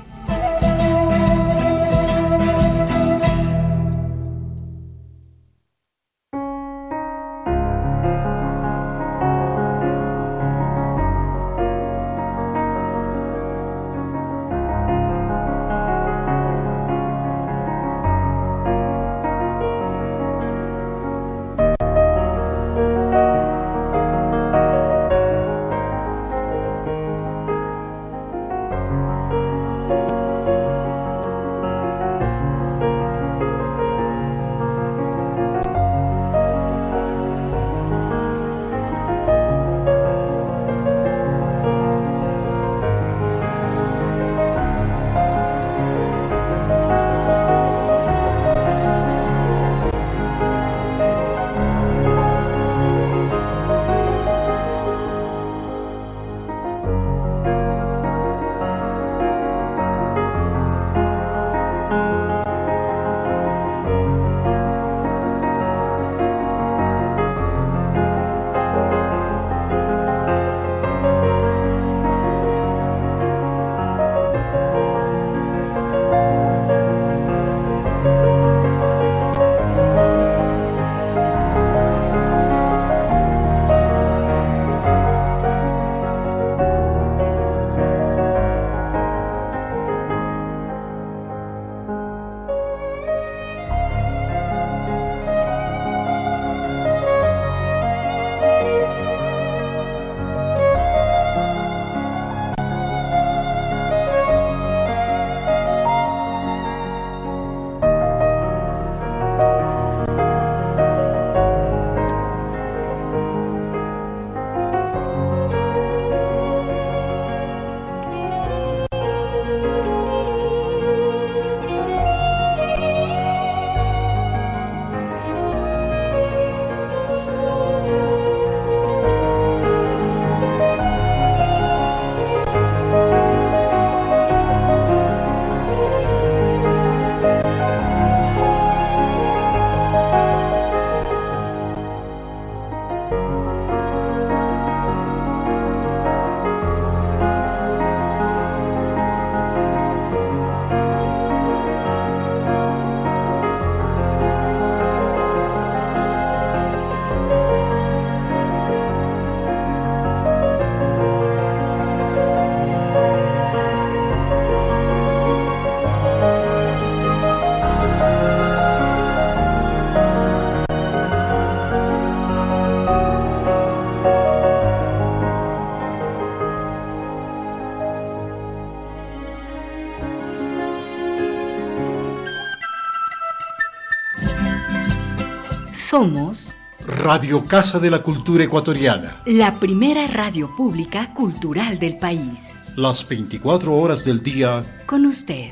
Somos Radio Casa de la Cultura Ecuatoriana, la primera radio pública cultural del país. las veinticuatro horas del día Con usted.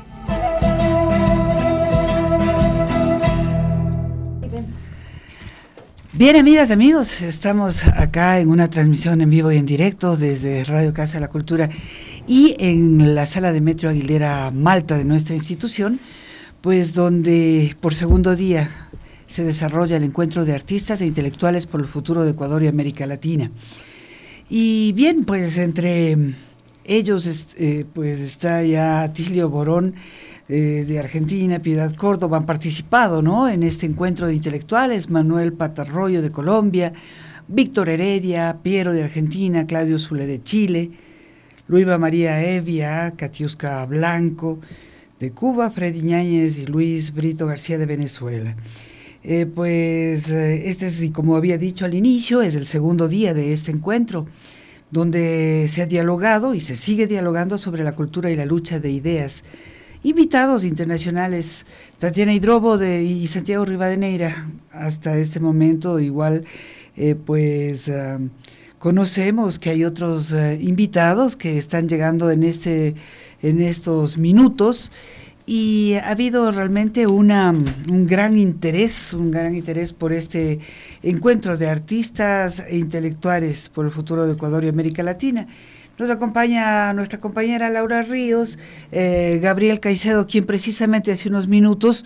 Bien, amigas y amigos, estamos acá en una transmisión en vivo y en directo desde Radio Casa de la Cultura y en la sala de Metro Aguilera Malta de nuestra institución, pues donde por segundo día se desarrolla el encuentro de artistas e intelectuales por el futuro de Ecuador y América Latina. Y bien, pues entre ellos eh, pues está ya Tilio Borón eh, de Argentina, Piedad Córdoba, han participado, ¿no?, en este encuentro de intelectuales, Manuel Patarroyo de Colombia, Víctor Heredia, Piero de Argentina, Claudio Zule de Chile, Luiva María Evia, Katiuska Blanco de Cuba, Freddy Ñáñez y Luis Brito García de Venezuela. Eh, pues eh, este es, y como había dicho al inicio, es el segundo día de este encuentro, donde se ha dialogado y se sigue dialogando sobre la cultura y la lucha de ideas. Invitados internacionales, Tatiana Hidrobo de, y Santiago Rivadeneira, hasta este momento igual, eh, pues uh, conocemos que hay otros uh, invitados que están llegando en, este, en estos minutos. Y ha habido realmente una, un gran interés, un gran interés por este encuentro de artistas e intelectuales por el futuro de Ecuador y América Latina. Nos acompaña nuestra compañera Laura Ríos, eh, Gabriel Caicedo, quien precisamente hace unos minutos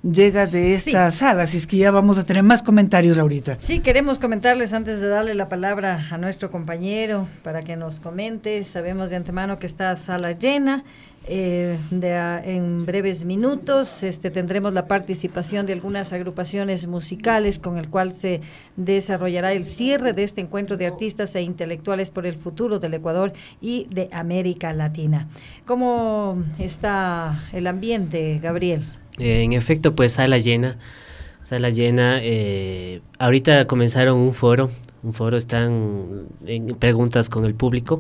llega de esta sí. sala, si es que ya vamos a tener más comentarios ahorita. Sí, queremos comentarles antes de darle la palabra a nuestro compañero para que nos comente. Sabemos de antemano que está sala llena. Eh, de a, en breves minutos este, tendremos la participación de algunas agrupaciones musicales con el cual se desarrollará el cierre de este encuentro de artistas e intelectuales por el futuro del Ecuador y de América Latina. ¿Cómo está el ambiente, Gabriel? Eh, en efecto, pues sala llena, sala llena. Eh, ahorita comenzaron un foro, un foro, están en preguntas con el público.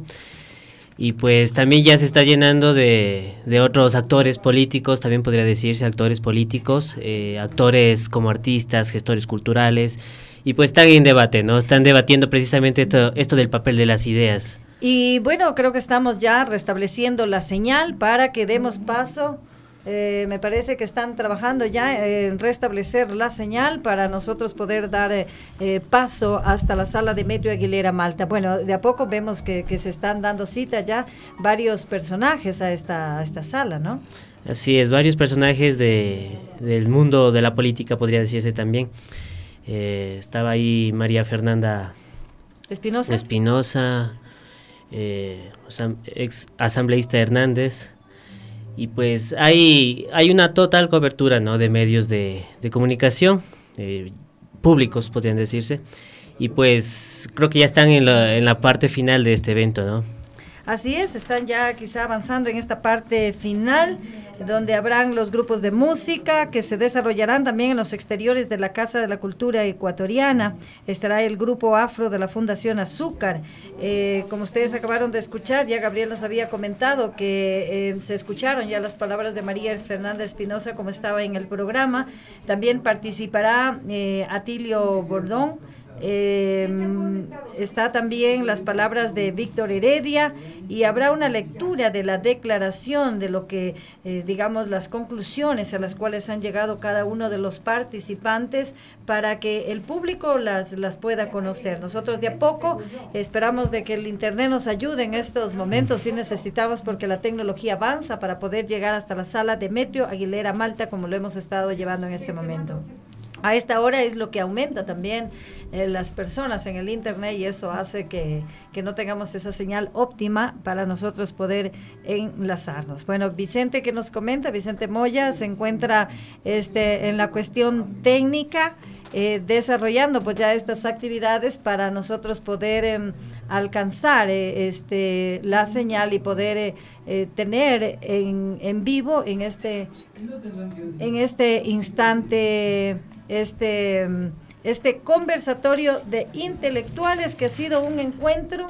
Y pues también ya se está llenando de, de otros actores políticos, también podría decirse actores políticos, eh, actores como artistas, gestores culturales, y pues están en debate, ¿no? Están debatiendo precisamente esto, esto del papel de las ideas. Y bueno, creo que estamos ya restableciendo la señal para que demos paso. Eh, me parece que están trabajando ya en restablecer la señal para nosotros poder dar eh, eh, paso hasta la sala de Metro Aguilera Malta. Bueno, de a poco vemos que, que se están dando cita ya varios personajes a esta, a esta sala, ¿no? Así es, varios personajes de, del mundo de la política, podría decirse también. Eh, estaba ahí María Fernanda Espinosa, Espinosa eh, ex asambleísta Hernández. Y pues hay, hay una total cobertura, ¿no?, de medios de, de comunicación, eh, públicos podrían decirse, y pues creo que ya están en la, en la parte final de este evento, ¿no? Así es, están ya quizá avanzando en esta parte final, donde habrán los grupos de música que se desarrollarán también en los exteriores de la Casa de la Cultura Ecuatoriana. Estará el grupo afro de la Fundación Azúcar. Eh, como ustedes acabaron de escuchar, ya Gabriel nos había comentado que eh, se escucharon ya las palabras de María Fernanda Espinosa como estaba en el programa. También participará eh, Atilio Bordón. Eh, está también las palabras de Víctor Heredia y habrá una lectura de la declaración de lo que eh, digamos las conclusiones a las cuales han llegado cada uno de los participantes para que el público las, las pueda conocer. Nosotros de a poco esperamos de que el internet nos ayude en estos momentos, sí necesitamos, porque la tecnología avanza para poder llegar hasta la sala de Metro Aguilera Malta como lo hemos estado llevando en este momento. A esta hora es lo que aumenta también eh, las personas en el internet y eso hace que, que no tengamos esa señal óptima para nosotros poder enlazarnos. Bueno, Vicente, que nos comenta, Vicente Moya se encuentra este, en la cuestión técnica, eh, desarrollando pues ya estas actividades para nosotros poder eh, alcanzar eh, este, la señal y poder eh, eh, tener en, en vivo en este, en este instante este, este conversatorio de intelectuales que ha sido un encuentro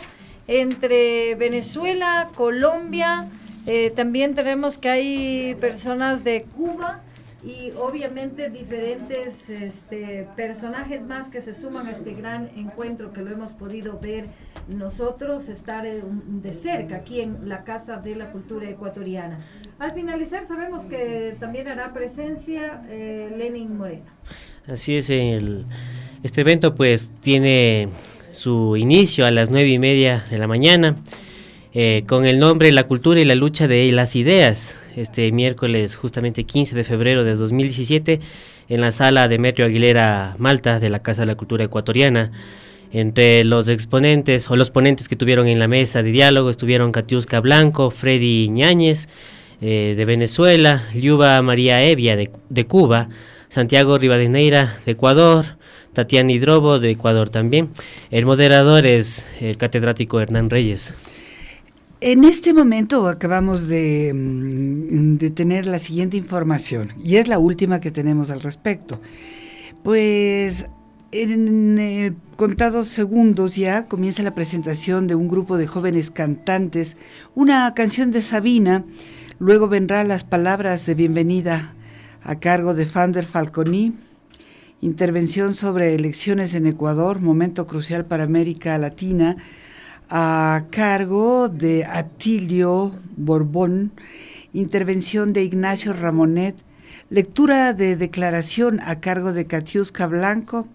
entre Venezuela, Colombia, eh, también tenemos que hay personas de Cuba y obviamente diferentes este, personajes más que se suman a este gran encuentro que lo hemos podido ver nosotros, estar de cerca aquí en la Casa de la Cultura Ecuatoriana. Al finalizar sabemos que también hará presencia eh, Lenin Moreno. Así es, el, este evento pues tiene su inicio a las nueve y media de la mañana eh, con el nombre La Cultura y la Lucha de las Ideas, este miércoles justamente quince de febrero de dos mil diecisiete en la sala de Metro Aguilera Malta de la Casa de la Cultura Ecuatoriana. Entre los exponentes o los ponentes que tuvieron en la mesa de diálogo estuvieron Katiuska Blanco, Freddy Ñáñez eh, de Venezuela, Liuba María Evia de, de Cuba, Santiago Rivadeneira de Ecuador, Tatiana Hidrobo de Ecuador también. El moderador es el catedrático Hernán Reyes. En este momento acabamos de, de tener la siguiente información, y es la última que tenemos al respecto. Pues en eh, contados segundos ya comienza la presentación de un grupo de jóvenes cantantes, una canción de Sabina, luego vendrán las palabras de bienvenida a cargo de Fander Falconi, intervención sobre elecciones en Ecuador, momento crucial para América Latina, a cargo de Atilio Borbón, intervención de Ignacio Ramonet, lectura de declaración a cargo de Katiuska Blanco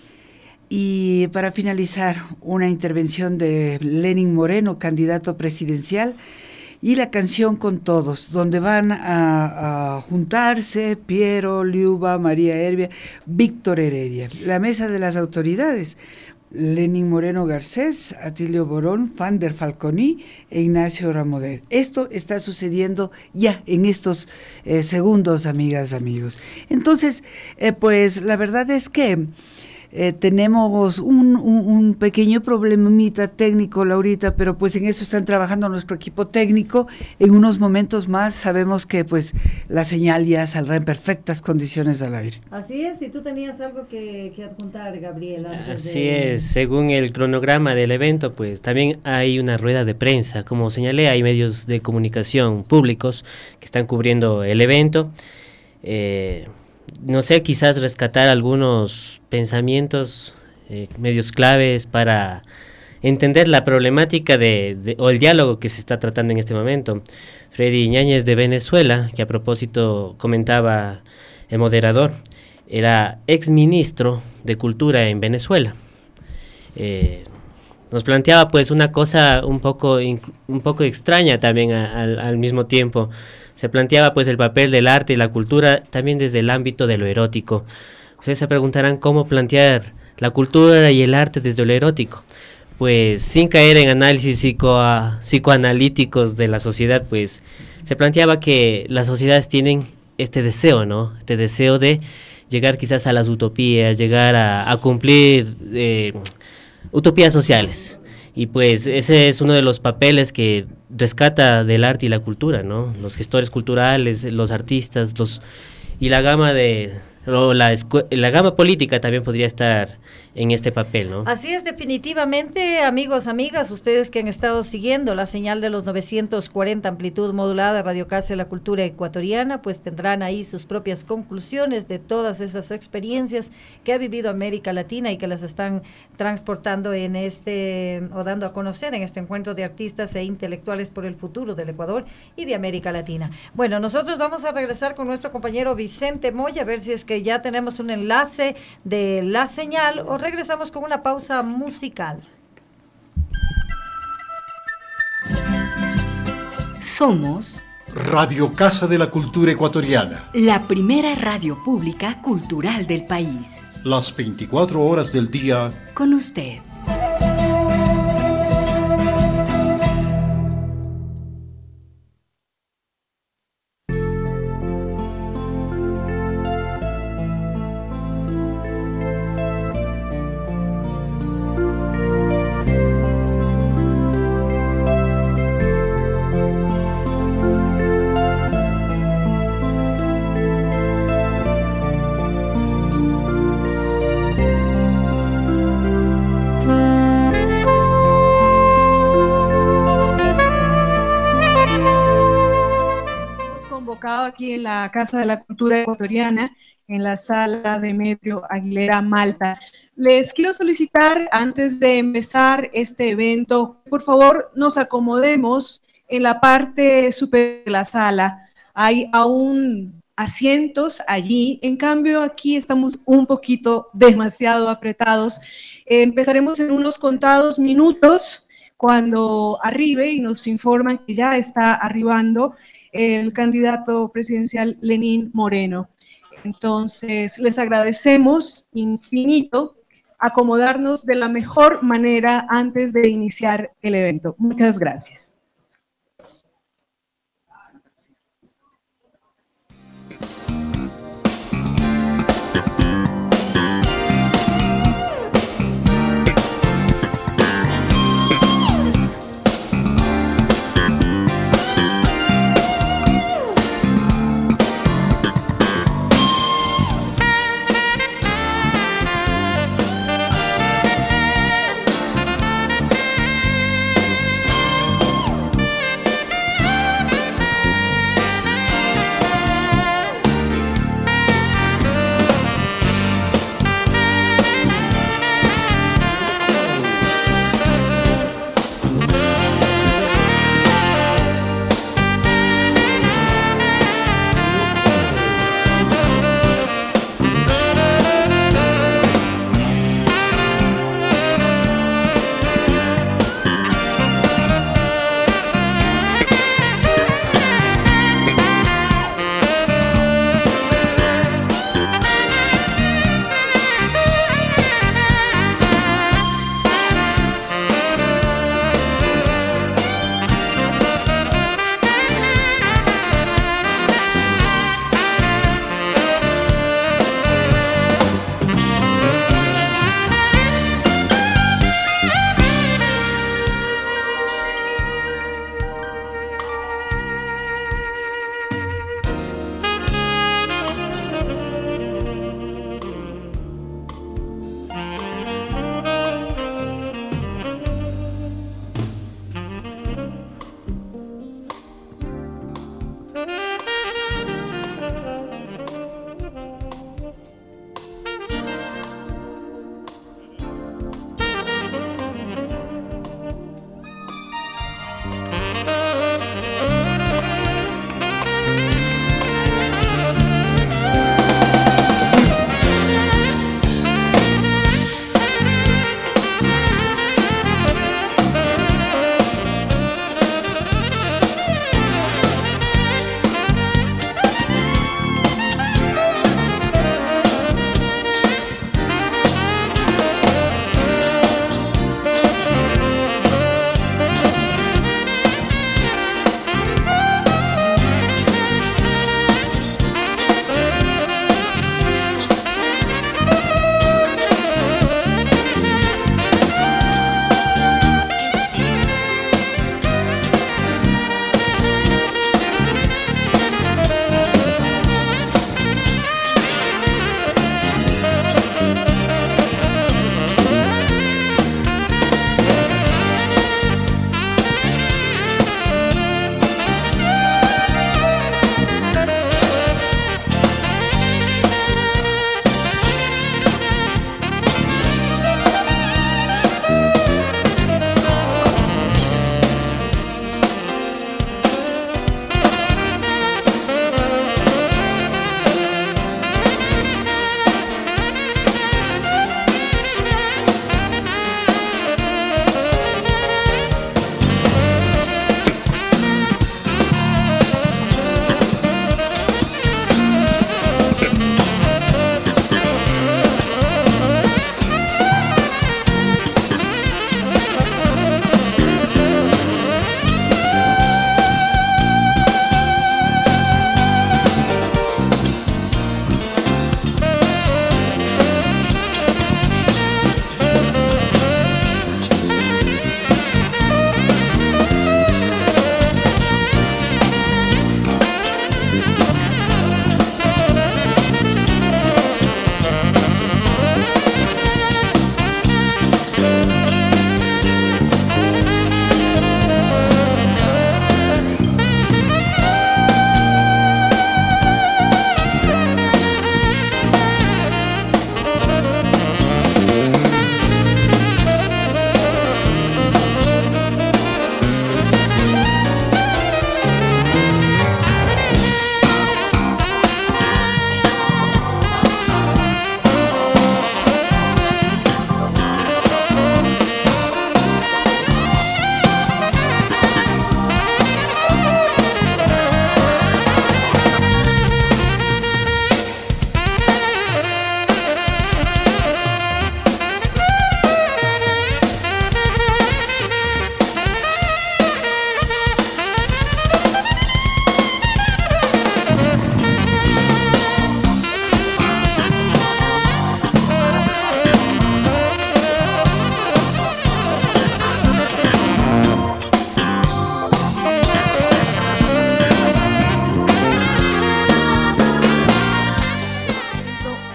y para finalizar una intervención de Lenin Moreno, candidato presidencial, y la canción Con Todos, donde van a, a juntarse Piero, Liuba, María Hervia, Víctor Heredia, la mesa de las autoridades, Lenín Moreno Garcés, Atilio Borón, Fander Falconi e Ignacio Ramoder. Esto está sucediendo ya en estos eh, segundos, amigas, amigos. Entonces, eh, pues la verdad es que Eh, tenemos un, un, un pequeño problemita técnico, Laurita, pero pues en eso están trabajando nuestro equipo técnico. En unos momentos más sabemos que pues la señal ya saldrá en perfectas condiciones al aire. Así es, y tú tenías algo que, que adjuntar, Gabriel. Antes Así de... es, según el cronograma del evento, pues también hay una rueda de prensa. Como señalé, hay medios de comunicación públicos que están cubriendo el evento. Eh, no sé, quizás rescatar algunos pensamientos, eh, medios claves para entender la problemática de, de, o el diálogo que se está tratando en este momento. Freddy Ñáñez de Venezuela, que a propósito comentaba el moderador, era exministro de Cultura en Venezuela. Eh, nos planteaba pues una cosa un poco, un poco extraña también a, a, al mismo tiempo. Se planteaba pues el papel del arte y la cultura también desde el ámbito de lo erótico. Ustedes se preguntarán cómo plantear la cultura y el arte desde lo erótico. Pues sin caer en análisis psico, psicoanalíticos de la sociedad, pues se planteaba que las sociedades tienen este deseo, ¿no? Este deseo de llegar quizás a las utopías, llegar a, a cumplir eh, utopías sociales. Y pues ese es uno de los papeles que rescata del arte y la cultura, ¿no? Los gestores culturales, los artistas, los y la gama de o la, la gama política también podría estar en este papel, ¿no? Así es, definitivamente, amigos, amigas, ustedes que han estado siguiendo la señal de los novecientos cuarenta amplitud modulada Radio Casa de la Cultura Ecuatoriana, pues tendrán ahí sus propias conclusiones de todas esas experiencias que ha vivido América Latina y que las están transportando en este, o dando a conocer en este encuentro de artistas e intelectuales por el futuro del Ecuador y de América Latina. Bueno, nosotros vamos a regresar con nuestro compañero Vicente Moya, a ver si es que ya tenemos un enlace de la señal o regresamos con una pausa musical. Somos Radio Casa de la Cultura Ecuatoriana, la primera radio pública cultural del país. Las veinticuatro horas del día con usted. Aquí en la Casa de la Cultura Ecuatoriana, en la sala Demetrio Aguilera, Malta. Les quiero solicitar, antes de empezar este evento, por favor nos acomodemos en la parte superior de la sala. Hay aún asientos allí, en cambio aquí estamos un poquito demasiado apretados. Eh, empezaremos en unos contados minutos cuando arribe y nos informan que ya está arribando el candidato presidencial Lenín Moreno. Entonces, les agradecemos infinito acomodarnos de la mejor manera antes de iniciar el evento. Muchas gracias.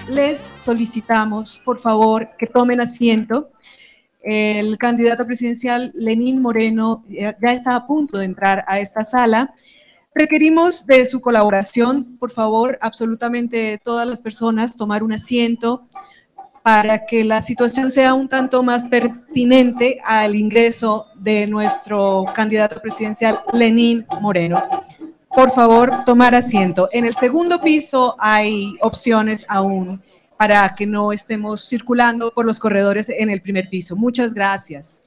les solicitamos, por favor, que tomen asiento. El candidato presidencial Lenín Moreno ya está a punto de entrar a esta sala. Requerimos de su colaboración, por favor, absolutamente todas las personas, tomar un asiento para que la situación sea un tanto más pertinente al ingreso de nuestro candidato presidencial Lenín Moreno. Por favor, tomar asiento. En el segundo piso hay opciones aún para que no estemos circulando por los corredores en el primer piso. Muchas gracias.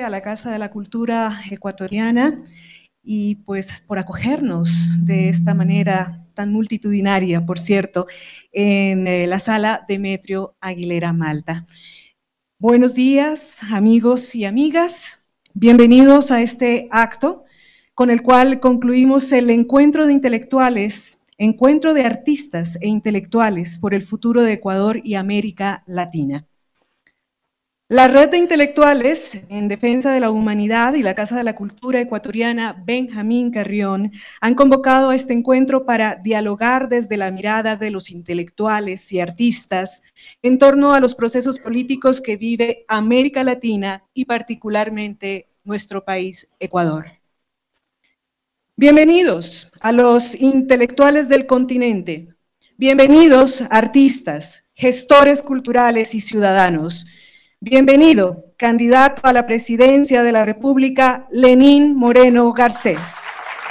a la Casa de la Cultura Ecuatoriana y pues por acogernos de esta manera tan multitudinaria, por cierto, en eh, la sala Demetrio Aguilera Malta. Buenos días, amigos y amigas. Bienvenidos a este acto con el cual concluimos el encuentro de intelectuales, encuentro de artistas e intelectuales por el futuro de Ecuador y América Latina. La Red de Intelectuales en Defensa de la Humanidad y la Casa de la Cultura Ecuatoriana Benjamín Carrión han convocado a este encuentro para dialogar desde la mirada de los intelectuales y artistas en torno a los procesos políticos que vive América Latina y particularmente nuestro país, Ecuador. Bienvenidos a los intelectuales del continente, bienvenidos artistas, gestores culturales y ciudadanos. Bienvenido, candidato a la presidencia de la República, Lenín Moreno Garcés.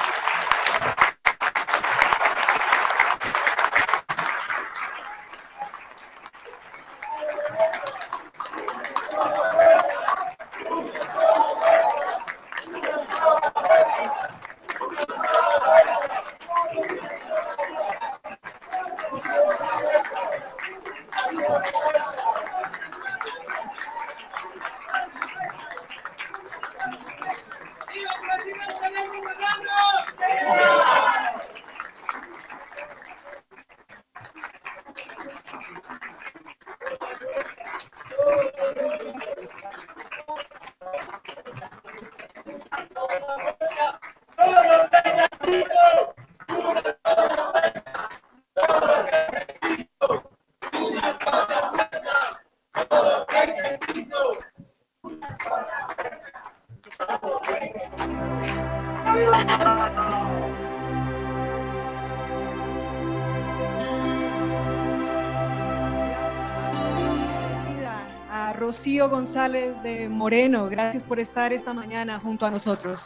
Rocío González de Moreno, gracias por estar esta mañana junto a nosotros.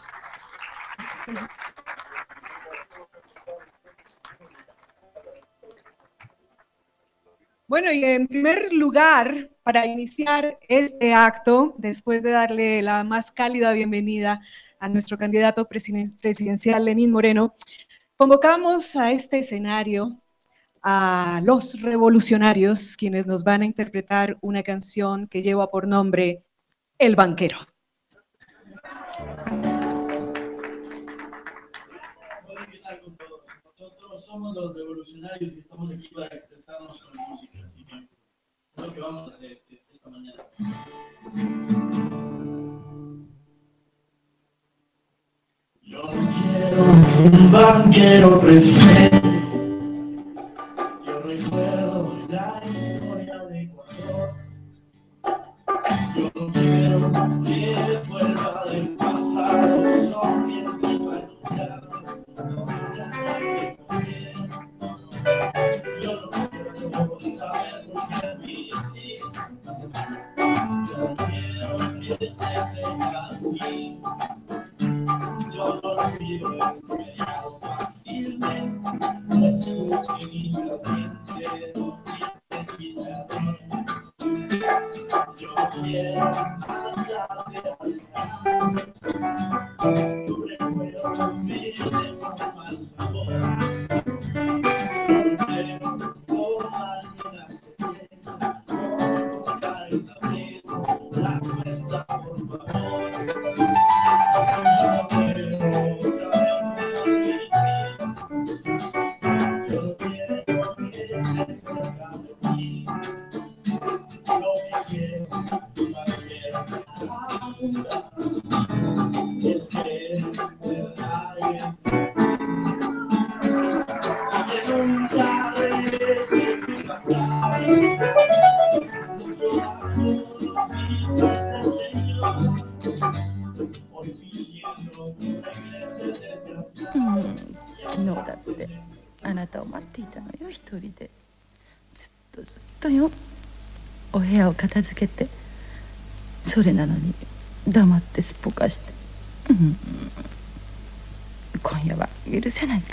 Bueno, y en primer lugar, para iniciar este acto, después de darle la más cálida bienvenida a nuestro candidato presidencial Lenín Moreno, convocamos a este escenario a los revolucionarios, quienes nos van a interpretar una canción que lleva por nombre El Banquero. Nosotros somos los revolucionarios y estamos aquí para expresarnos con música, así que es lo que vamos a hacer este, esta mañana. Yo no quiero un banquero presidente. Yo recuerdo la historia de Ecuador. Yo no quiero que vuelva del pasado, sonriente y maquillado. Yo no quiero saber por qué me hiciste. Yo no quiero que estés aquí. Yo no lo quiero engañado fácilmente. No es justo ni caliente, no tienes hechizador. Yo quiero andarte al tu recuerdo me deja mal sabor. Yo quiero tomar una cerveza, cortar la mesa, la cuenta por favor. Yo quiero saber por qué hiciste. Yo quiero que estés cerca de mí. Lo que quiero, lo que quiero ahora es que te vayas. Y que nunca regreses tu pasado. Mucho amor nos hizo este Señor. Hoy fingiendo que regrese desgraciado. 昨日だってあなたを待っていたのよ、一人でずっとずっとよ。お部屋を片付けて、それなのに黙ってすっぽかして、うん、今夜は許せないから。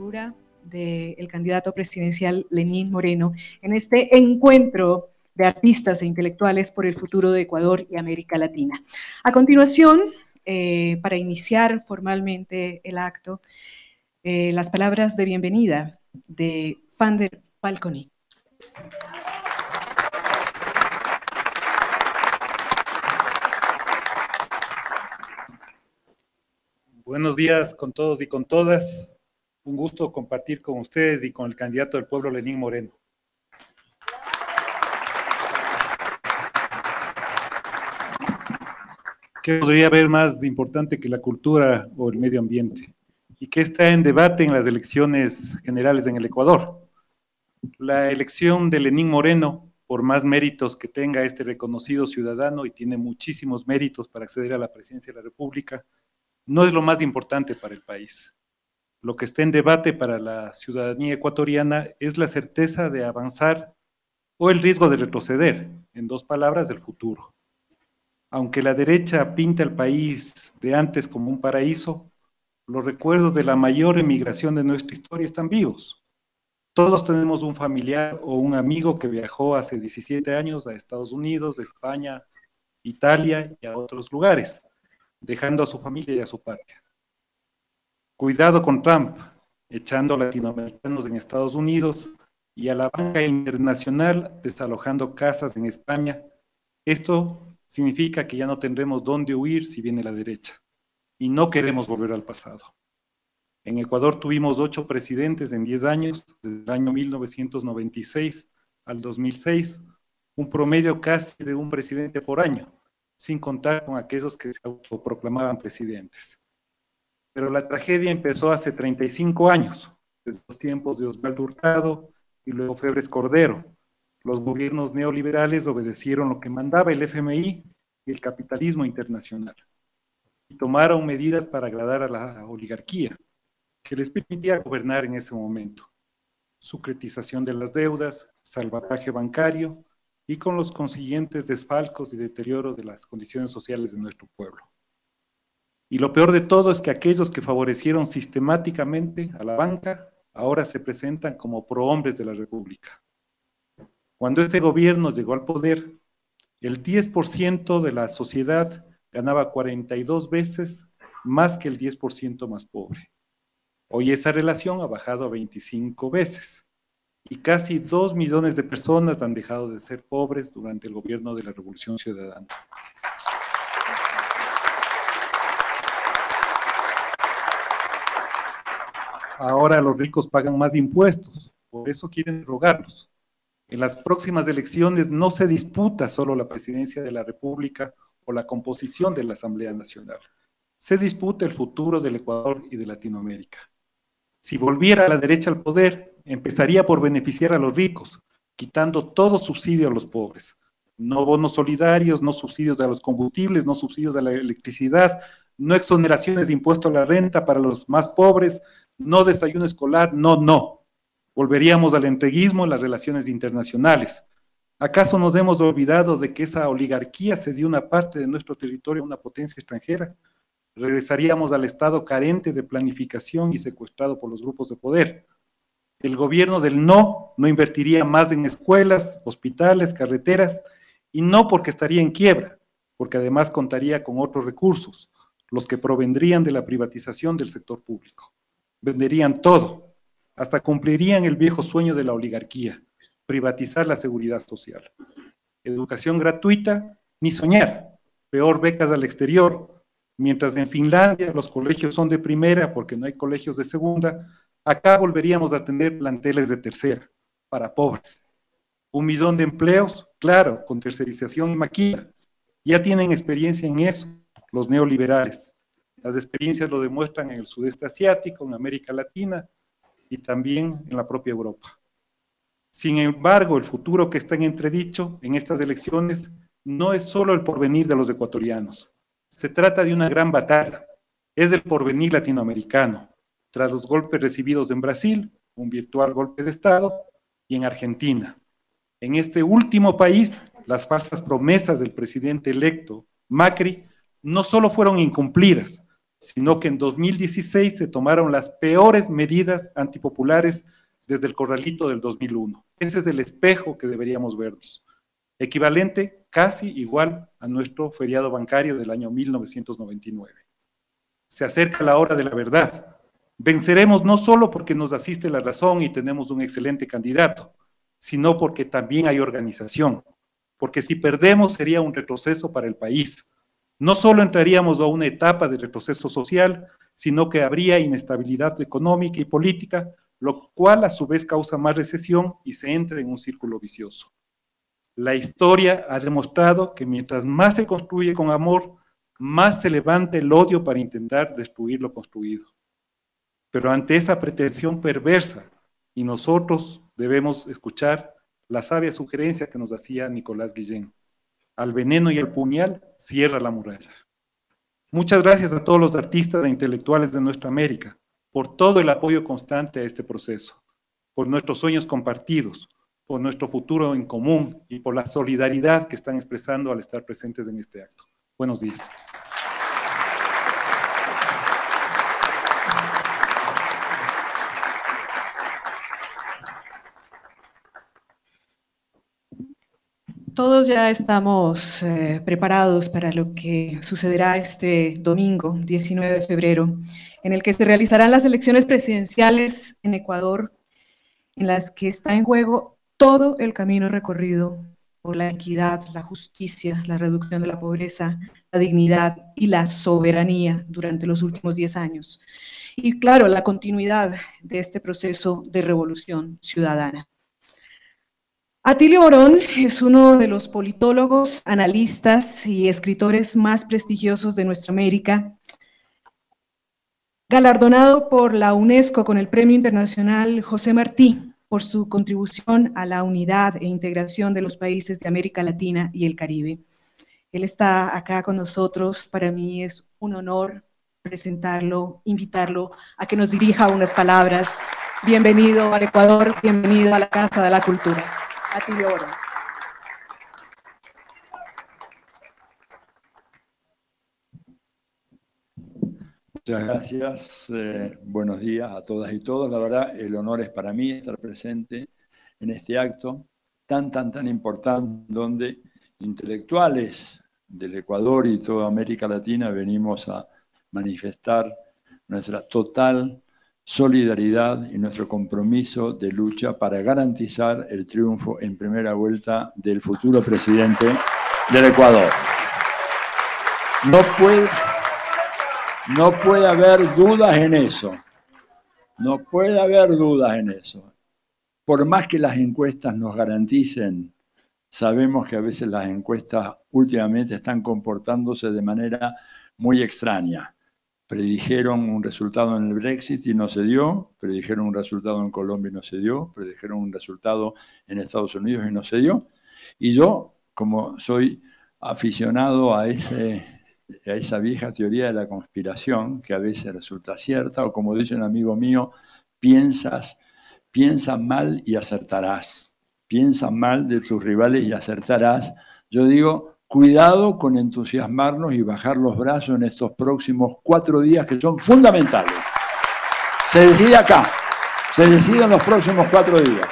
candidatura del candidato presidencial Lenín Moreno en este encuentro de artistas e intelectuales por el futuro de Ecuador y América Latina. A continuación, eh, para iniciar formalmente el acto, eh, las palabras de bienvenida de Fander Falconi. Buenos días con todos y con todas. Un gusto compartir con ustedes y con el candidato del pueblo, Lenín Moreno. ¿Qué podría haber más importante que la cultura o el medio ambiente? ¿Y qué está en debate en las elecciones generales en el Ecuador? La elección de Lenín Moreno, por más méritos que tenga este reconocido ciudadano, y tiene muchísimos méritos para acceder a la presidencia de la República, no es lo más importante para el país. Lo que está en debate para la ciudadanía ecuatoriana es la certeza de avanzar o el riesgo de retroceder, en dos palabras, del futuro. Aunque la derecha pinta el país de antes como un paraíso, los recuerdos de la mayor emigración de nuestra historia están vivos. Todos tenemos un familiar o un amigo que viajó hace diecisiete años a Estados Unidos, a España, Italia y a otros lugares, dejando a su familia y a su patria. Cuidado con Trump, echando a latinoamericanos en Estados Unidos y a la banca internacional desalojando casas en España. Esto significa que ya no tendremos dónde huir si viene la derecha, y no queremos volver al pasado. En Ecuador tuvimos ocho presidentes en diez años, desde el año mil novecientos noventa y seis al dos mil seis, un promedio casi de un presidente por año, sin contar con aquellos que se autoproclamaban presidentes. Pero la tragedia empezó hace treinta y cinco años, desde los tiempos de Osvaldo Hurtado y luego Febres Cordero. Los gobiernos neoliberales obedecieron lo que mandaba el F M I y el capitalismo internacional, y tomaron medidas para agradar a la oligarquía, que les permitía gobernar en ese momento. Sucretización de las deudas, salvataje bancario, y con los consiguientes desfalcos y deterioro de las condiciones sociales de nuestro pueblo. Y lo peor de todo es que aquellos que favorecieron sistemáticamente a la banca ahora se presentan como prohombres de la República. Cuando este gobierno llegó al poder, el diez por ciento de la sociedad ganaba cuarenta y dos veces más que el diez por ciento más pobre. Hoy esa relación ha bajado a veinticinco veces. Y casi dos millones de personas han dejado de ser pobres durante el gobierno de la Revolución Ciudadana. Ahora los ricos pagan más impuestos, por eso quieren rogarlos. En las próximas elecciones no se disputa solo la presidencia de la República o la composición de la Asamblea Nacional. Se disputa el futuro del Ecuador y de Latinoamérica. Si volviera la derecha al poder, empezaría por beneficiar a los ricos, quitando todo subsidio a los pobres. No bonos solidarios, no subsidios a los combustibles, no subsidios a la electricidad, no exoneraciones de impuesto a la renta para los más pobres, no desayuno escolar, no, no. Volveríamos al entreguismo en las relaciones internacionales. ¿Acaso nos hemos olvidado de que esa oligarquía cedió una parte de nuestro territorio a una potencia extranjera? Regresaríamos al Estado carente de planificación y secuestrado por los grupos de poder. El gobierno del no no invertiría más en escuelas, hospitales, carreteras, y no porque estaría en quiebra, porque además contaría con otros recursos, los que provendrían de la privatización del sector público. Venderían todo, hasta cumplirían el viejo sueño de la oligarquía, privatizar la seguridad social. Educación gratuita, ni soñar, peor becas al exterior. Mientras en Finlandia los colegios son de primera porque no hay colegios de segunda, acá volveríamos a tener planteles de tercera, para pobres. Un millón de empleos, claro, con tercerización y maquila. Ya tienen experiencia en eso los neoliberales. Las experiencias lo demuestran en el sudeste asiático, en América Latina y también en la propia Europa. Sin embargo, el futuro que está en entredicho en estas elecciones no es solo el porvenir de los ecuatorianos. Se trata de una gran batalla. Es el porvenir latinoamericano, tras los golpes recibidos en Brasil, un virtual golpe de Estado, y en Argentina. En este último país, las falsas promesas del presidente electo, Macri, no solo fueron incumplidas, sino que en dos mil dieciséis se tomaron las peores medidas antipopulares desde el corralito del dos mil uno. Ese es el espejo que deberíamos vernos, equivalente casi igual a nuestro feriado bancario del año mil novecientos noventa y nueve. Se acerca la hora de la verdad. Venceremos no solo porque nos asiste la razón y tenemos un excelente candidato, sino porque también hay organización, porque si perdemos sería un retroceso para el país. No solo entraríamos a una etapa de retroceso social, sino que habría inestabilidad económica y política, lo cual a su vez causa más recesión y se entra en un círculo vicioso. La historia ha demostrado que mientras más se construye con amor, más se levanta el odio para intentar destruir lo construido. Pero ante esa pretensión perversa, y nosotros debemos escuchar la sabia sugerencia que nos hacía Nicolás Guillén: al veneno y al puñal, cierra la muralla. Muchas gracias a todos los artistas e intelectuales de nuestra América por todo el apoyo constante a este proceso, por nuestros sueños compartidos, por nuestro futuro en común y por la solidaridad que están expresando al estar presentes en este acto. Buenos días. Todos ya estamos eh, preparados para lo que sucederá este domingo, diecinueve de febrero, en el que se realizarán las elecciones presidenciales en Ecuador, en las que está en juego todo el camino recorrido por la equidad, la justicia, la reducción de la pobreza, la dignidad y la soberanía durante los últimos diez años. Y claro, la continuidad de este proceso de revolución ciudadana. Atilio Borón es uno de los politólogos, analistas y escritores más prestigiosos de nuestra América, galardonado por la UNESCO con el Premio Internacional José Martí por su contribución a la unidad e integración de los países de América Latina y el Caribe. Él está acá con nosotros. Para mí es un honor presentarlo, invitarlo a que nos dirija unas palabras. Bienvenido al Ecuador, bienvenido a la Casa de la Cultura. Atilio Borón. Muchas gracias, eh, buenos días a todas y todos. La verdad, el honor es para mí estar presente en este acto tan, tan, tan importante, donde intelectuales del Ecuador y toda América Latina venimos a manifestar nuestra total solidaridad y nuestro compromiso de lucha para garantizar el triunfo en primera vuelta del futuro presidente del Ecuador. No puede... No puede haber dudas en eso, no puede haber dudas en eso. Por más que las encuestas nos garanticen, sabemos que a veces las encuestas últimamente están comportándose de manera muy extraña. Predijeron un resultado en el Brexit y no se dio, predijeron un resultado en Colombia y no se dio, predijeron un resultado en Estados Unidos y no se dio. Y yo, como soy aficionado a ese... a esa vieja teoría de la conspiración, que a veces resulta cierta, o como dice un amigo mío, piensas, piensa mal y acertarás. Piensa mal de tus rivales y acertarás. Yo digo, cuidado con entusiasmarnos y bajar los brazos en estos próximos cuatro días que son fundamentales. Se decide acá, se decide en los próximos cuatro días,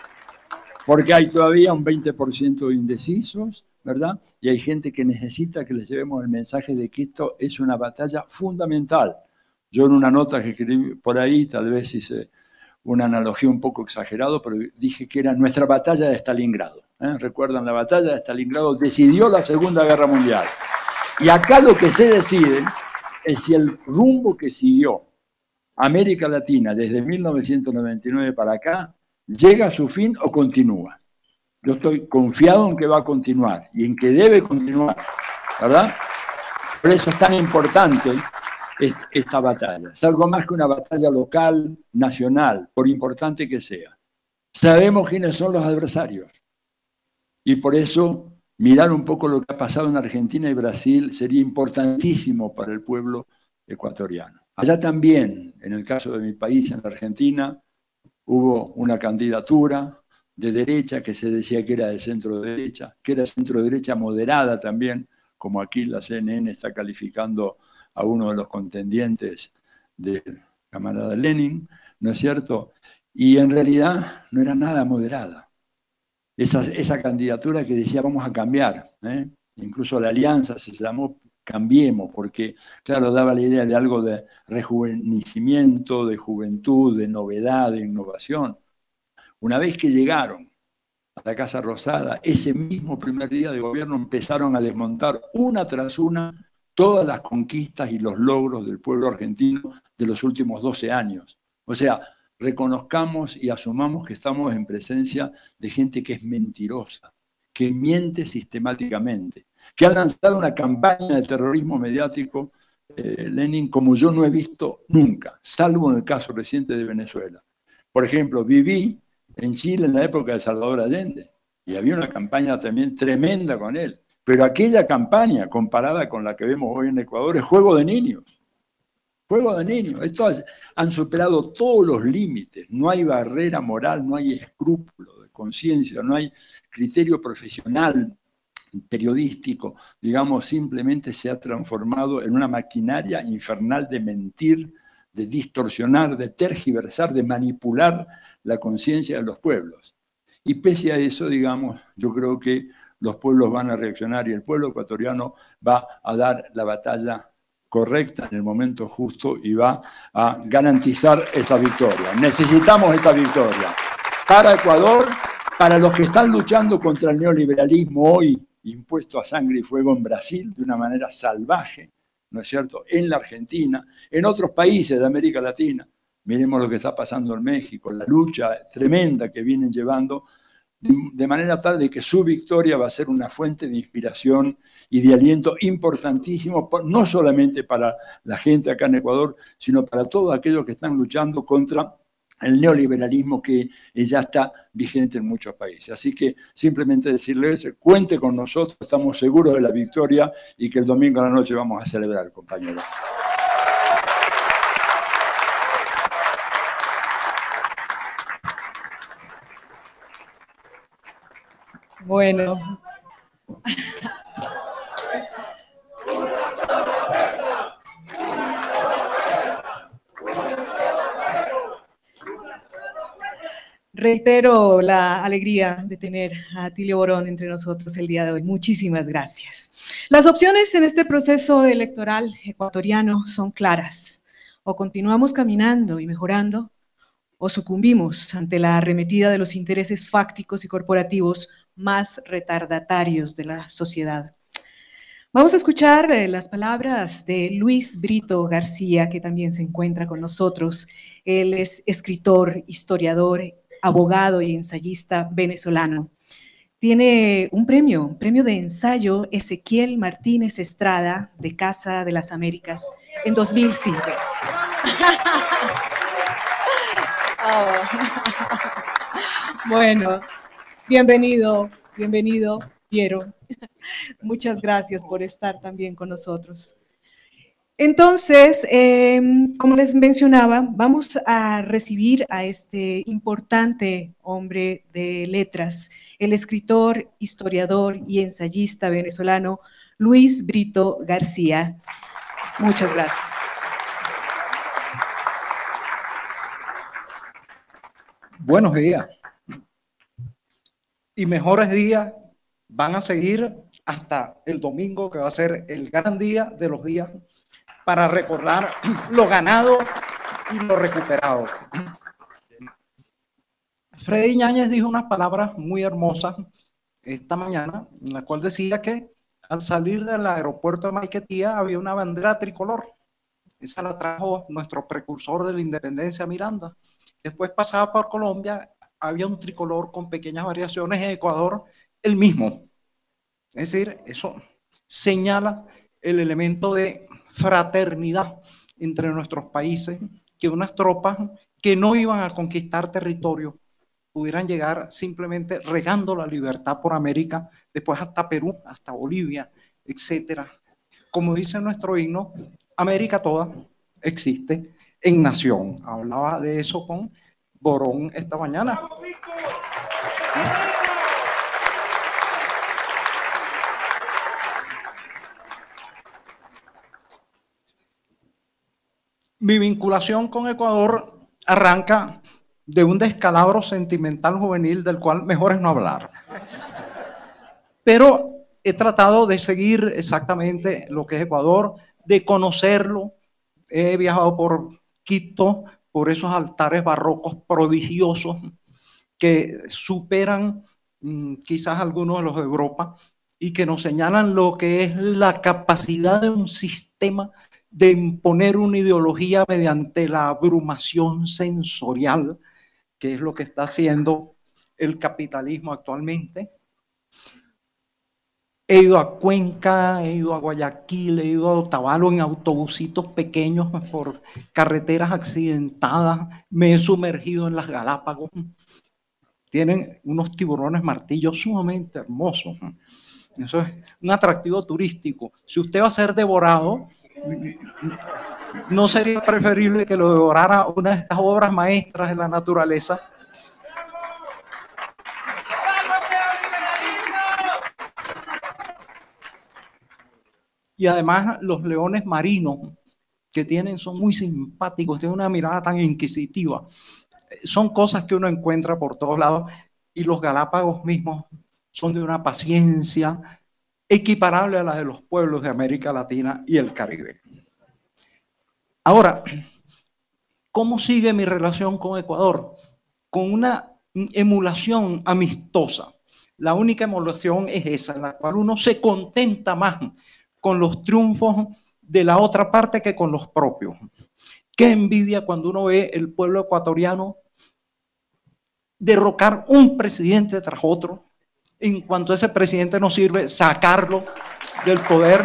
porque hay todavía un veinte por ciento de indecisos, ¿verdad? Y hay gente que necesita que les llevemos el mensaje de que esto es una batalla fundamental. Yo en una nota que escribí por ahí, tal vez hice una analogía un poco exagerada, pero dije que era nuestra batalla de Stalingrado. ¿eh? ¿Recuerdan la batalla de Stalingrado? Decidió la Segunda Guerra Mundial. Y acá lo que se decide es si el rumbo que siguió América Latina desde mil novecientos noventa y nueve para acá llega a su fin o continúa. Yo estoy confiado en que va a continuar y en que debe continuar, ¿verdad? Por eso es tan importante esta batalla. Es algo más que una batalla local, nacional, por importante que sea. Sabemos quiénes son los adversarios. Y por eso mirar un poco lo que ha pasado en Argentina y Brasil sería importantísimo para el pueblo ecuatoriano. Allá también, en el caso de mi país, en la Argentina, hubo una candidatura de derecha que se decía que era de centro derecha, que era centro derecha moderada también, como aquí la C N N está calificando a uno de los contendientes del camarada Lenin, ¿no es cierto? Y en realidad no era nada moderada. Esa, esa candidatura que decía vamos a cambiar, ¿eh? Incluso la alianza se llamó Cambiemos, porque claro, daba la idea de algo de rejuvenecimiento, de juventud, de novedad, de innovación. Una vez que llegaron a la Casa Rosada, ese mismo primer día de gobierno empezaron a desmontar una tras una todas las conquistas y los logros del pueblo argentino de los últimos doce años. O sea, reconozcamos y asumamos que estamos en presencia de gente que es mentirosa, que miente sistemáticamente, que ha lanzado una campaña de terrorismo mediático, eh, Lenin, como yo no he visto nunca, salvo en el caso reciente de Venezuela. Por ejemplo, viví en Chile en la época de Salvador Allende y había una campaña también tremenda con él, pero aquella campaña comparada con la que vemos hoy en Ecuador es juego de niños. Juego de niños. Estos han superado todos los límites. No hay barrera moral, no hay escrúpulo de conciencia, no hay criterio profesional, periodístico. Digamos, simplemente se ha transformado en una maquinaria infernal de mentir, de distorsionar, de tergiversar, de manipular la conciencia de los pueblos. Y pese a eso, digamos, yo creo que los pueblos van a reaccionar y el pueblo ecuatoriano va a dar la batalla correcta en el momento justo y va a garantizar esta victoria. Necesitamos esta victoria para Ecuador, para los que están luchando contra el neoliberalismo hoy impuesto a sangre y fuego en Brasil de una manera salvaje, ¿no es cierto?, en la Argentina, en otros países de América Latina. Miremos lo que está pasando en México, la lucha tremenda que vienen llevando, de, de manera tal de que su victoria va a ser una fuente de inspiración y de aliento importantísimo, no solamente para la gente acá en Ecuador, sino para todos aquellos que están luchando contra el neoliberalismo que ya está vigente en muchos países. Así que simplemente decirles, cuente con nosotros, estamos seguros de la victoria y que el domingo a la noche vamos a celebrar, compañeros. Bueno. Reitero la alegría de tener a Atilio Borón entre nosotros el día de hoy. Muchísimas gracias. Las opciones en este proceso electoral ecuatoriano son claras. O continuamos caminando y mejorando, o sucumbimos ante la arremetida de los intereses fácticos y corporativos más retardatarios de la sociedad. Vamos a escuchar eh, las palabras de Luis Brito García, que también se encuentra con nosotros. Él es escritor, historiador, abogado y ensayista venezolano. Tiene un premio, un premio de ensayo Ezequiel Martínez Estrada de Casa de las Américas en dos mil cinco. Oh. Bueno, bienvenido, bienvenido, Piero. Muchas gracias por estar también con nosotros. Entonces, eh, como les mencionaba, vamos a recibir a este importante hombre de letras, el escritor, historiador y ensayista venezolano Luis Brito García. Muchas gracias. Buenos días. Y mejores días van a seguir hasta el domingo, que va a ser el gran día de los días, para recordar lo ganado y lo recuperado. Freddy Ñáñez dijo unas palabras muy hermosas esta mañana, en la cual decía que al salir del aeropuerto de Maiquetía había una bandera tricolor. Esa la trajo nuestro precursor de la independencia, Miranda. Después pasaba por Colombia, había un tricolor con pequeñas variaciones, en Ecuador el mismo. Es decir, eso señala el elemento de fraternidad entre nuestros países, que unas tropas que no iban a conquistar territorio pudieran llegar simplemente regando la libertad por América, después hasta Perú, hasta Bolivia, etcétera. Como dice nuestro himno, América toda existe en nación. Hablaba de eso con Borón esta mañana. mi vinculación con Ecuador arranca de un descalabro sentimental juvenil del cual mejor es no hablar. Pero he tratado de seguir exactamente lo que es Ecuador, de conocerlo. He viajado por Quito, por esos altares barrocos prodigiosos que superan mmm, quizás algunos de los de Europa y que nos señalan lo que es la capacidad de un sistema de imponer una ideología mediante la abrumación sensorial, que es lo que está haciendo el capitalismo actualmente. He ido a Cuenca, he ido a Guayaquil, he ido a Otavalo en autobusitos pequeños por carreteras accidentadas, me he sumergido en las Galápagos. Tienen unos tiburones martillos sumamente hermosos. Eso es un atractivo turístico. Si usted va a ser devorado, ¿no sería preferible que lo devorara una de estas obras maestras de la naturaleza? Y además los leones marinos que tienen son muy simpáticos, tienen una mirada tan inquisitiva. Son cosas que uno encuentra por todos lados y los Galápagos mismos son de una paciencia equiparable a la de los pueblos de América Latina y el Caribe. Ahora, ¿cómo sigue mi relación con Ecuador? Con una emulación amistosa. La única emulación es esa, en la cual uno se contenta más con los triunfos de la otra parte que con los propios. Qué envidia cuando uno ve el pueblo ecuatoriano derrocar un presidente tras otro. En cuanto ese presidente no sirve, sacarlo del poder.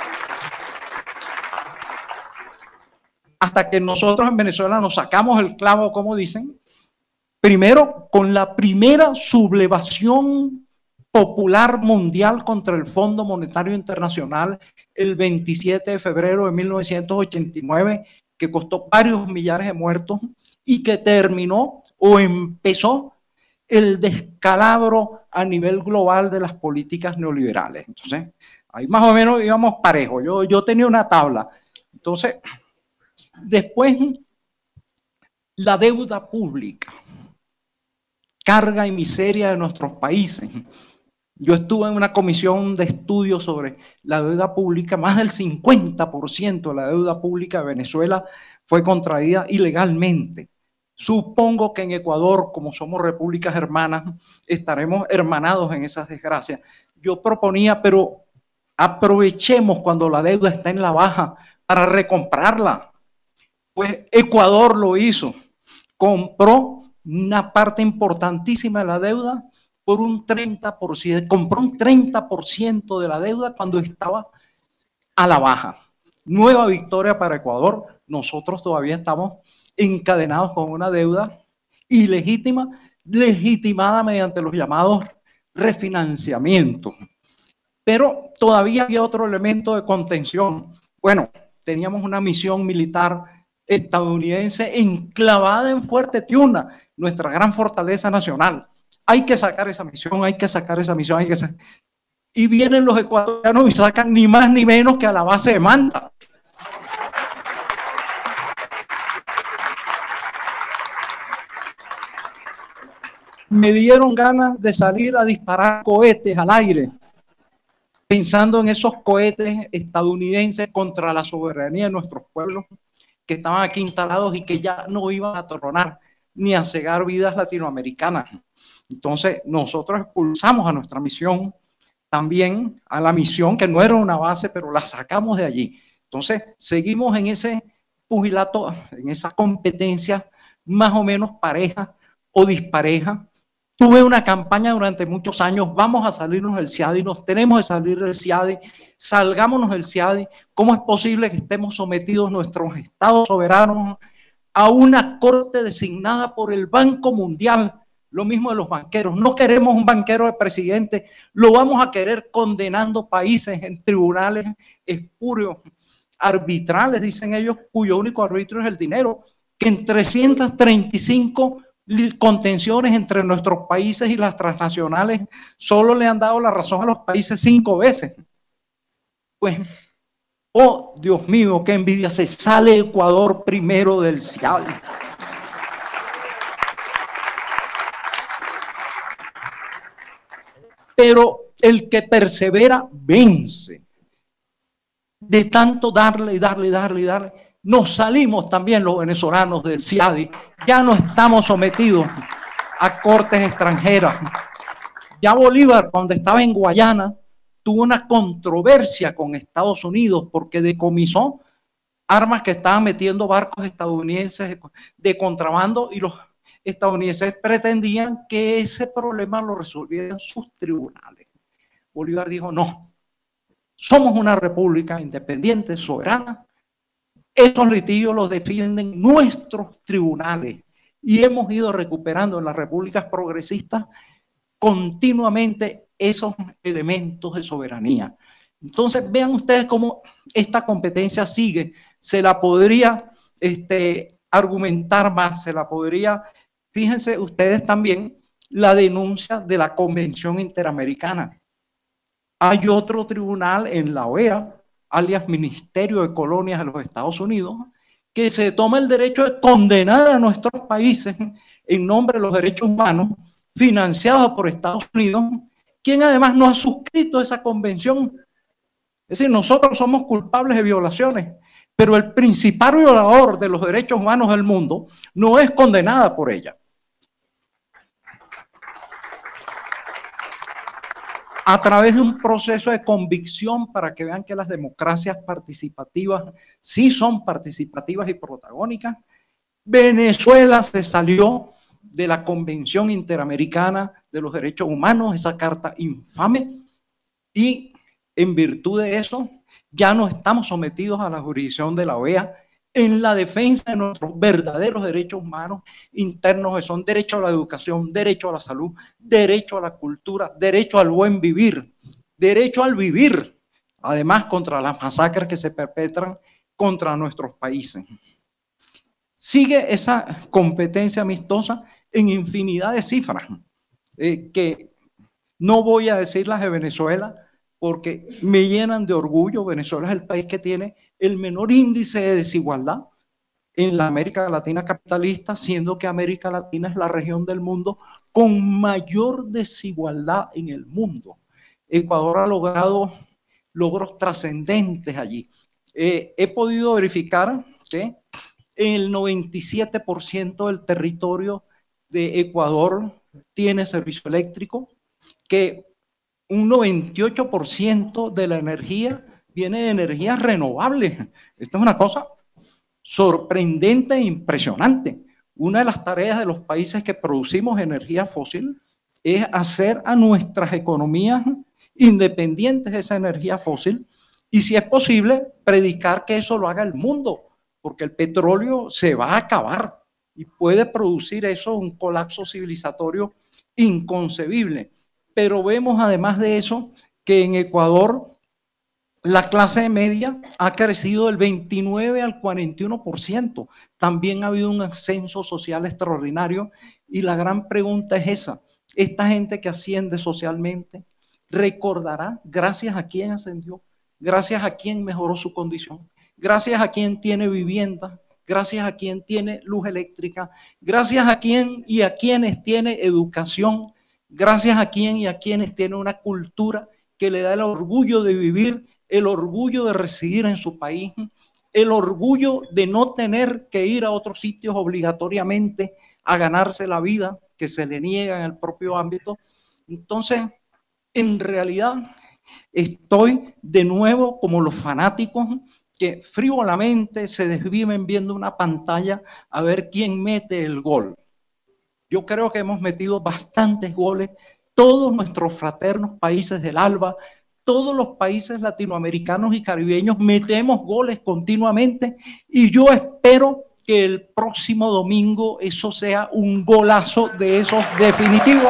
Hasta que nosotros en Venezuela nos sacamos el clavo, como dicen, primero con la primera sublevación popular mundial contra el Fondo Monetario Internacional el veintisiete de febrero de mil novecientos ochenta y nueve, que costó varios millares de muertos y que terminó o empezó el descalabro a nivel global de las políticas neoliberales. Entonces, ahí más o menos íbamos parejos. Yo, yo tenía una tabla. Entonces, después, la deuda pública, carga y miseria de nuestros países. Yo estuve en una comisión de estudio sobre la deuda pública. Más del cincuenta por ciento de la deuda pública de Venezuela fue contraída ilegalmente. Supongo que en Ecuador, como somos repúblicas hermanas, estaremos hermanados en esas desgracias. Yo proponía, pero aprovechemos cuando la deuda está en la baja para recomprarla. Pues Ecuador lo hizo. Compró una parte importantísima de la deuda por un treinta por ciento, compró un treinta por ciento de la deuda cuando estaba a la baja. Nueva victoria para Ecuador. Nosotros todavía estamos encadenados con una deuda ilegítima, legitimada mediante los llamados refinanciamientos. Pero todavía había otro elemento de contención. Bueno, teníamos una misión militar estadounidense enclavada en Fuerte Tiuna, nuestra gran fortaleza nacional. Hay que sacar esa misión, hay que sacar esa misión, hay que sacar. Y vienen los ecuatorianos y sacan ni más ni menos que a la base de Manta. Me dieron ganas de salir a disparar cohetes al aire, pensando en esos cohetes estadounidenses contra la soberanía de nuestros pueblos que estaban aquí instalados y que ya no iban a tronar ni a cegar vidas latinoamericanas. Entonces nosotros expulsamos a nuestra misión, también a la misión que no era una base, pero la sacamos de allí. Entonces seguimos en ese pugilato, en esa competencia más o menos pareja o dispareja. Tuve una campaña durante muchos años, vamos a salirnos del C I A D I, nos tenemos que salir del C I A D I, salgámonos del C I A D I. ¿Cómo es posible que estemos sometidos nuestros estados soberanos a una corte designada por el Banco Mundial? Lo mismo de los banqueros. No queremos un banquero de presidente, lo vamos a querer condenando países en tribunales espurios, arbitrales, dicen ellos, cuyo único arbitrio es el dinero, que en trescientas treinta y cinco contenciones entre nuestros países y las transnacionales solo le han dado la razón a los países cinco veces. Pues Oh, Dios mío, qué envidia, se sale Ecuador primero del CIADI. Pero el que persevera vence. De tanto darle y darle y darle y darle, nos salimos también los venezolanos del CIADI. Ya no estamos sometidos a cortes extranjeras. Ya Bolívar, cuando estaba en Guayana, tuvo una controversia con Estados Unidos porque decomisó armas que estaban metiendo barcos estadounidenses de contrabando, y los estadounidenses pretendían que ese problema lo resolvieran sus tribunales. Bolívar dijo, no, somos una república independiente, soberana, esos litigios los defienden nuestros tribunales, y hemos ido recuperando en las repúblicas progresistas continuamente esos elementos de soberanía. Entonces vean ustedes cómo esta competencia sigue. Se la podría este, argumentar más, se la podría, fíjense ustedes también la denuncia de la Convención Interamericana. Hay otro tribunal en la O E A, alias Ministerio de Colonias de los Estados Unidos, que se toma el derecho de condenar a nuestros países en nombre de los derechos humanos, financiados por Estados Unidos, quien además no ha suscrito esa convención. Es decir, nosotros somos culpables de violaciones, pero el principal violador de los derechos humanos del mundo no es condenada por ella. A través de un proceso de convicción, para que vean que las democracias participativas sí son participativas y protagónicas, Venezuela se salió de la Convención Interamericana de los Derechos Humanos, esa carta infame, y en virtud de eso ya no estamos sometidos a la jurisdicción de la O E A en la defensa de nuestros verdaderos derechos humanos internos, que son derecho a la educación, derecho a la salud, derecho a la cultura, derecho al buen vivir, derecho al vivir, además contra las masacres que se perpetran contra nuestros países. Sigue esa competencia amistosa en infinidad de cifras, eh, que no voy a decirlas de Venezuela porque me llenan de orgullo. Venezuela es el país que tiene el menor índice de desigualdad en la América Latina capitalista, siendo que América Latina es la región del mundo con mayor desigualdad en el mundo. Ecuador ha logrado logros trascendentes allí. Eh, he podido verificar que el noventa y siete por ciento del territorio de Ecuador tiene servicio eléctrico, que un noventa y ocho por ciento de la energía viene de energías renovables. Esto es una cosa sorprendente e impresionante. Una de las tareas de los países que producimos energía fósil es hacer a nuestras economías independientes de esa energía fósil, y si es posible, predicar que eso lo haga el mundo, porque el petróleo se va a acabar y puede producir eso un colapso civilizatorio inconcebible. Pero vemos además de eso que en Ecuador la clase media ha crecido del veintinueve al cuarenta y uno por ciento. También ha habido un ascenso social extraordinario, y la gran pregunta es esa: esta gente que asciende socialmente recordará gracias a quién ascendió, gracias a quién mejoró su condición, gracias a quién tiene vivienda, gracias a quién tiene luz eléctrica, gracias a quién y a quienes tiene educación, gracias a quién y a quienes tiene una cultura que le da el orgullo de vivir, el orgullo de residir en su país, el orgullo de no tener que ir a otros sitios obligatoriamente a ganarse la vida que se le niega en el propio ámbito. Entonces, en realidad, estoy de nuevo como los fanáticos que frívolamente se desviven viendo una pantalla a ver quién mete el gol. Yo creo que hemos metido bastantes goles, todos nuestros fraternos países del ALBA, todos los países latinoamericanos y caribeños metemos goles continuamente, y yo espero que el próximo domingo eso sea un golazo de esos definitivos.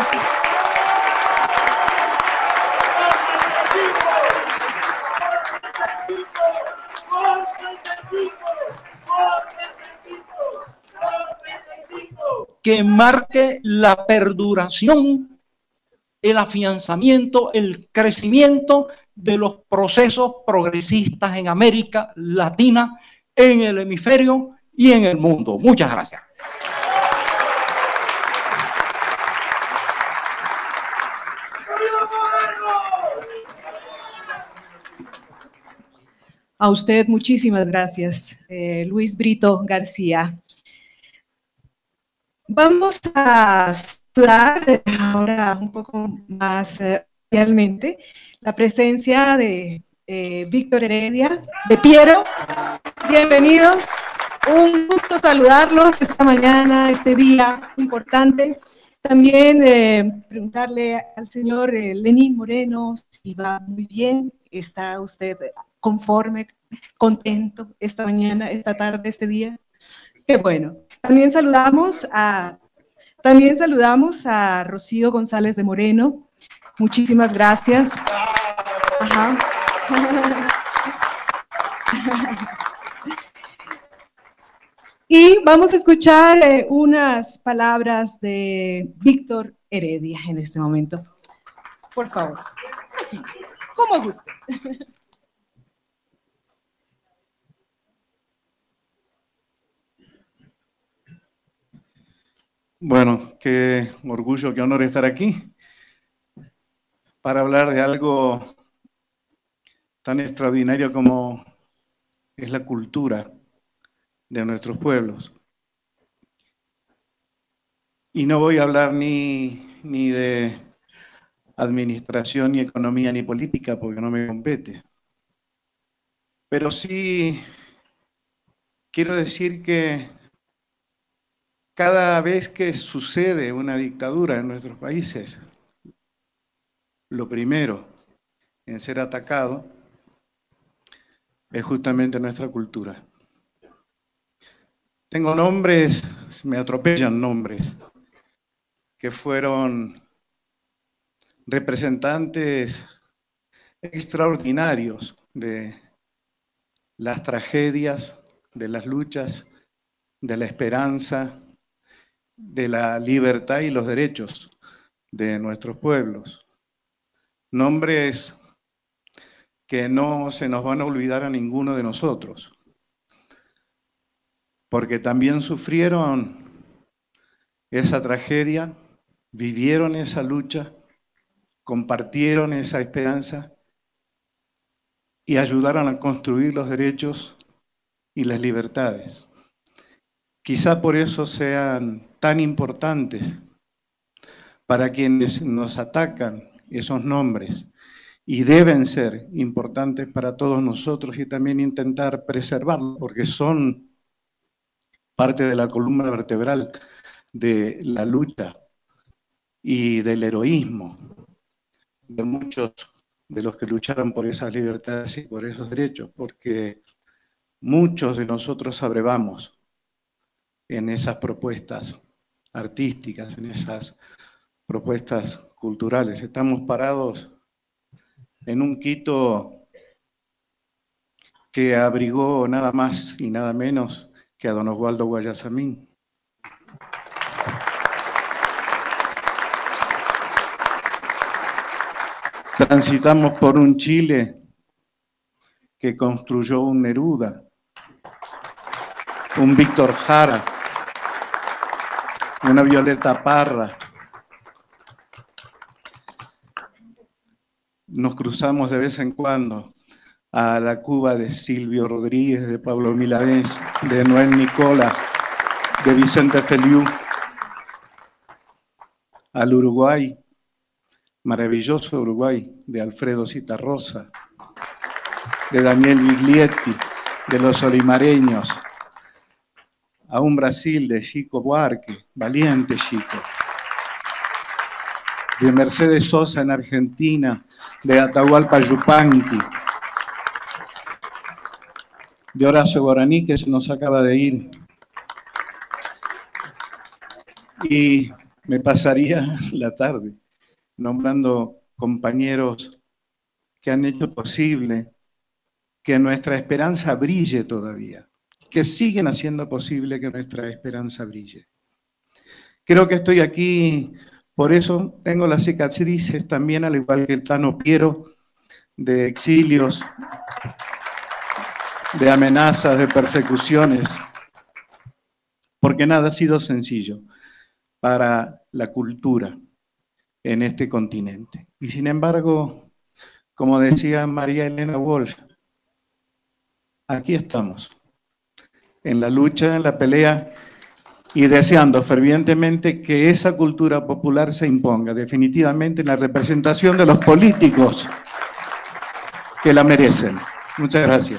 Que marque la perduración, el afianzamiento, el crecimiento de los procesos progresistas en América Latina, en el hemisferio y en el mundo. Muchas gracias. A usted muchísimas gracias, eh, Luis Brito García. Vamos a estudiar ahora un poco más eh, realmente la presencia de eh, Víctor Heredia, de Piero. Bienvenidos, un gusto saludarlos esta mañana, este día importante. También eh, preguntarle al señor eh, Lenín Moreno si va muy bien, está usted conforme, contento esta mañana, esta tarde, este día. Qué bueno. También saludamos a, también saludamos a Rocío González de Moreno. Muchísimas gracias. Ajá. Y vamos a escuchar eh, unas palabras de Víctor Heredia en este momento. Por favor. Como guste. Bueno, qué orgullo, qué honor estar aquí para hablar de algo tan extraordinario como es la cultura de nuestros pueblos. Y no voy a hablar ni, ni de administración, ni economía, ni política, porque no me compete. Pero sí quiero decir que cada vez que sucede una dictadura en nuestros países, lo primero en ser atacado es justamente nuestra cultura. Tengo nombres, me atropellan nombres, que fueron representantes extraordinarios de las tragedias, de las luchas, de la esperanza, de la libertad y los derechos de nuestros pueblos. Nombres que no se nos van a olvidar a ninguno de nosotros, porque también sufrieron esa tragedia, vivieron esa lucha, compartieron esa esperanza y ayudaron a construir los derechos y las libertades. Quizá por eso sean tan importantes para quienes nos atacan esos nombres, y deben ser importantes para todos nosotros y también intentar preservarlos, porque son parte de la columna vertebral de la lucha y del heroísmo de muchos de los que lucharon por esas libertades y por esos derechos, porque muchos de nosotros abrevamos en esas propuestas artísticas, en esas propuestas culturales. Estamos parados en un Quito que abrigó nada más y nada menos que a don Oswaldo Guayasamín. Transitamos por un Chile que construyó un Neruda, un Víctor Jara, una Violeta Parra. Nos cruzamos de vez en cuando a la Cuba de Silvio Rodríguez, de Pablo Milanés, de Noel Nicola, de Vicente Feliú, al Uruguay, maravilloso Uruguay, de Alfredo Citarrosa, de Daniel Biglietti, de los olimareños, a un Brasil de Chico Buarque, valiente Chico, de Mercedes Sosa en Argentina, de Atahualpa Yupanqui, de Horacio Guaraní, que se nos acaba de ir. Y me pasaría la tarde nombrando compañeros que han hecho posible que nuestra esperanza brille todavía, que siguen haciendo posible que nuestra esperanza brille. Creo que estoy aquí, por eso tengo las cicatrices también, al igual que el Tano Piero, de exilios, de amenazas, de persecuciones, porque nada ha sido sencillo para la cultura en este continente. Y sin embargo, como decía María Elena Walsh, aquí estamos, en la lucha, en la pelea, y deseando fervientemente que esa cultura popular se imponga definitivamente en la representación de los políticos que la merecen. Muchas gracias.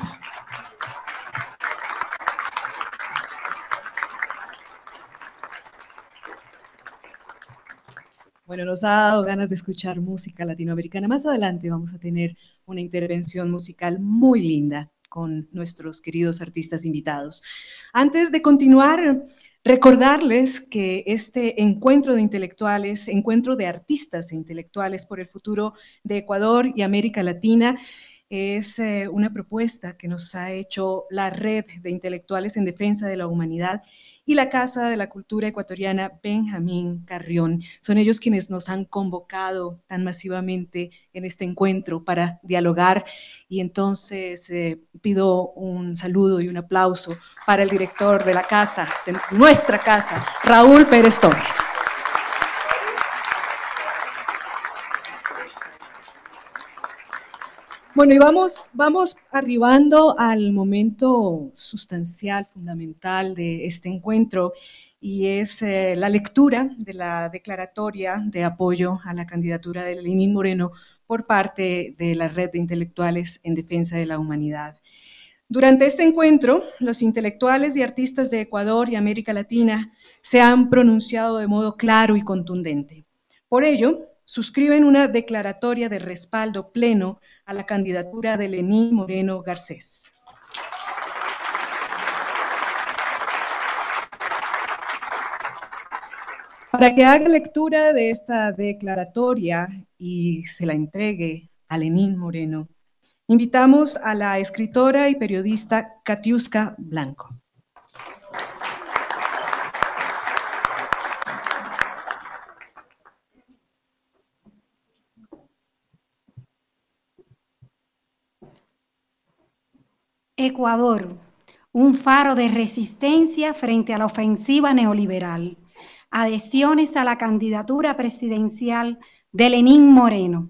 Bueno, nos ha dado ganas de escuchar música latinoamericana. Más adelante vamos a tener una intervención musical muy linda con nuestros queridos artistas invitados. Antes de continuar, recordarles que este encuentro de intelectuales, encuentro de artistas e intelectuales por el futuro de Ecuador y América Latina, es eh, una propuesta que nos ha hecho la Red de Intelectuales en Defensa de la Humanidad y la Casa de la Cultura Ecuatoriana Benjamín Carrión. Son ellos quienes nos han convocado tan masivamente en este encuentro para dialogar, y entonces eh, pido un saludo y un aplauso para el director de la casa, de nuestra casa, Raúl Pérez Torres. Bueno, y vamos, vamos arribando al momento sustancial, fundamental de este encuentro, y es eh, la lectura de la declaratoria de apoyo a la candidatura de Lenín Moreno por parte de la Red de Intelectuales en Defensa de la Humanidad. Durante este encuentro, los intelectuales y artistas de Ecuador y América Latina se han pronunciado de modo claro y contundente. Por ello, suscriben una declaratoria de respaldo pleno a la candidatura de Lenín Moreno Garcés. Para que haga lectura de esta declaratoria y se la entregue a Lenín Moreno, invitamos a la escritora y periodista Katiuska Blanco. Ecuador, un faro de resistencia frente a la ofensiva neoliberal. Adhesiones a la candidatura presidencial de Lenín Moreno.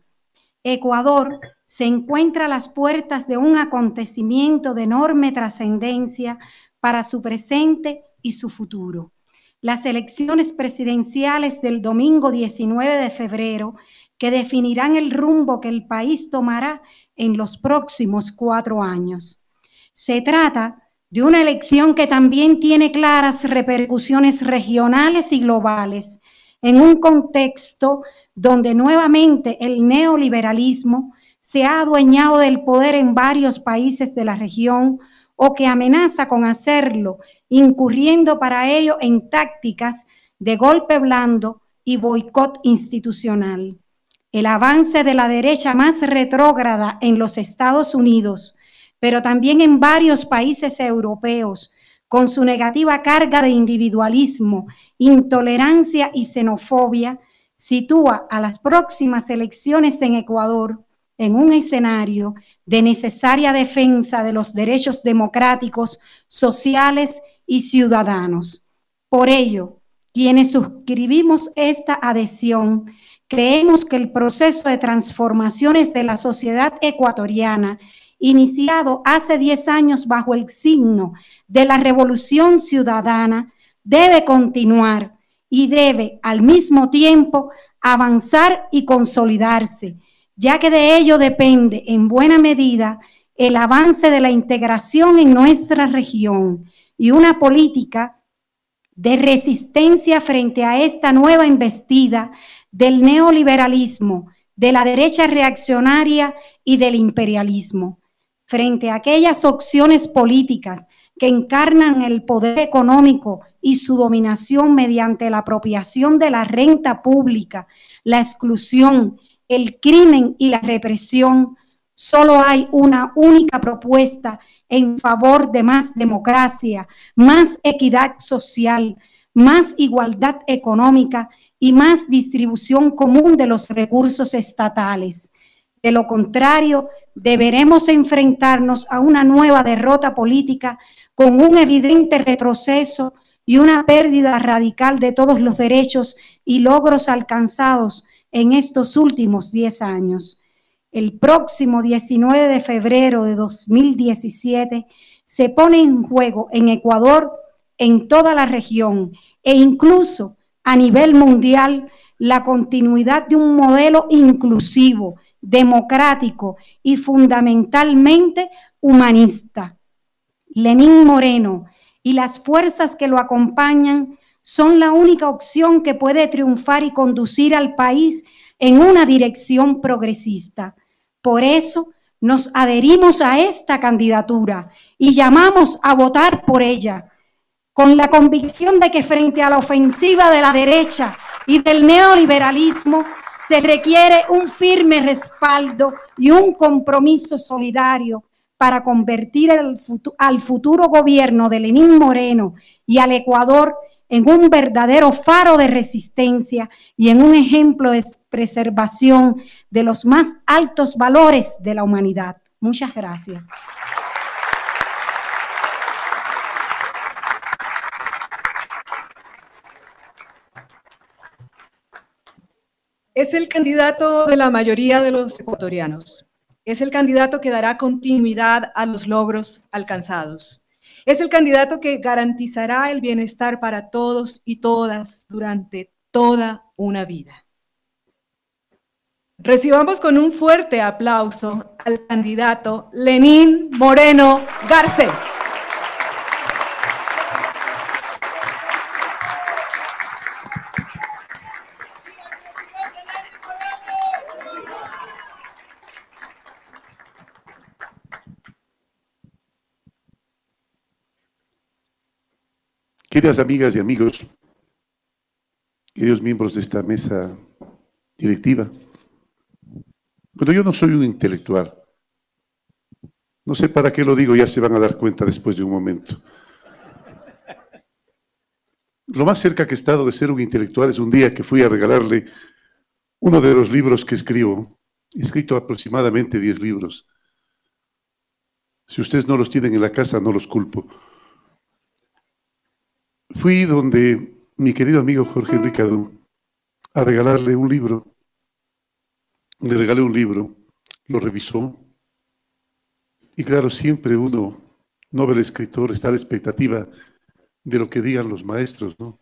Ecuador se encuentra a las puertas de un acontecimiento de enorme trascendencia para su presente y su futuro. Las elecciones presidenciales del domingo diecinueve de febrero, que definirán el rumbo que el país tomará en los próximos cuatro años. Se trata de una elección que también tiene claras repercusiones regionales y globales, en un contexto donde nuevamente el neoliberalismo se ha adueñado del poder en varios países de la región, o que amenaza con hacerlo, incurriendo para ello en tácticas de golpe blando y boicot institucional. El avance de la derecha más retrógrada en los Estados Unidos, pero también en varios países europeos, con su negativa carga de individualismo, intolerancia y xenofobia, sitúa a las próximas elecciones en Ecuador en un escenario de necesaria defensa de los derechos democráticos, sociales y ciudadanos. Por ello, quienes suscribimos esta adhesión, creemos que el proceso de transformaciones de la sociedad ecuatoriana, iniciado hace diez años bajo el signo de la Revolución Ciudadana, debe continuar y debe al mismo tiempo avanzar y consolidarse, ya que de ello depende en buena medida el avance de la integración en nuestra región y una política de resistencia frente a esta nueva embestida del neoliberalismo, de la derecha reaccionaria y del imperialismo. Frente a aquellas opciones políticas que encarnan el poder económico y su dominación mediante la apropiación de la renta pública, la exclusión, el crimen y la represión, solo hay una única propuesta en favor de más democracia, más equidad social, más igualdad económica y más distribución común de los recursos estatales. De lo contrario, deberemos enfrentarnos a una nueva derrota política con un evidente retroceso y una pérdida radical de todos los derechos y logros alcanzados en estos últimos diez años. El próximo diecinueve de febrero de dos mil diecisiete se pone en juego en Ecuador, en toda la región e incluso a nivel mundial la continuidad de un modelo inclusivo, democrático y fundamentalmente humanista. Lenín Moreno y las fuerzas que lo acompañan son la única opción que puede triunfar y conducir al país en una dirección progresista. Por eso nos adherimos a esta candidatura y llamamos a votar por ella, con la convicción de que frente a la ofensiva de la derecha y del neoliberalismo se requiere un firme respaldo y un compromiso solidario para convertir al futuro, al futuro gobierno de Lenín Moreno y al Ecuador en un verdadero faro de resistencia y en un ejemplo de preservación de los más altos valores de la humanidad. Muchas gracias. Es el candidato de la mayoría de los ecuatorianos. Es el candidato que dará continuidad a los logros alcanzados. Es el candidato que garantizará el bienestar para todos y todas durante toda una vida. Recibamos con un fuerte aplauso al candidato Lenín Moreno Garcés. Queridas amigas y amigos, queridos miembros de esta mesa directiva, bueno, yo no soy un intelectual. No sé para qué lo digo, ya se van a dar cuenta después de un momento. Lo más cerca que he estado de ser un intelectual es un día que fui a regalarle uno de los libros que escribo. He escrito aproximadamente diez libros. Si ustedes no los tienen en la casa, no los culpo. Fui donde mi querido amigo Jorge Enrique Adú a regalarle un libro. Le regalé un libro, lo revisó. Y claro, siempre uno, novel escritor, está a la expectativa de lo que digan los maestros, ¿no?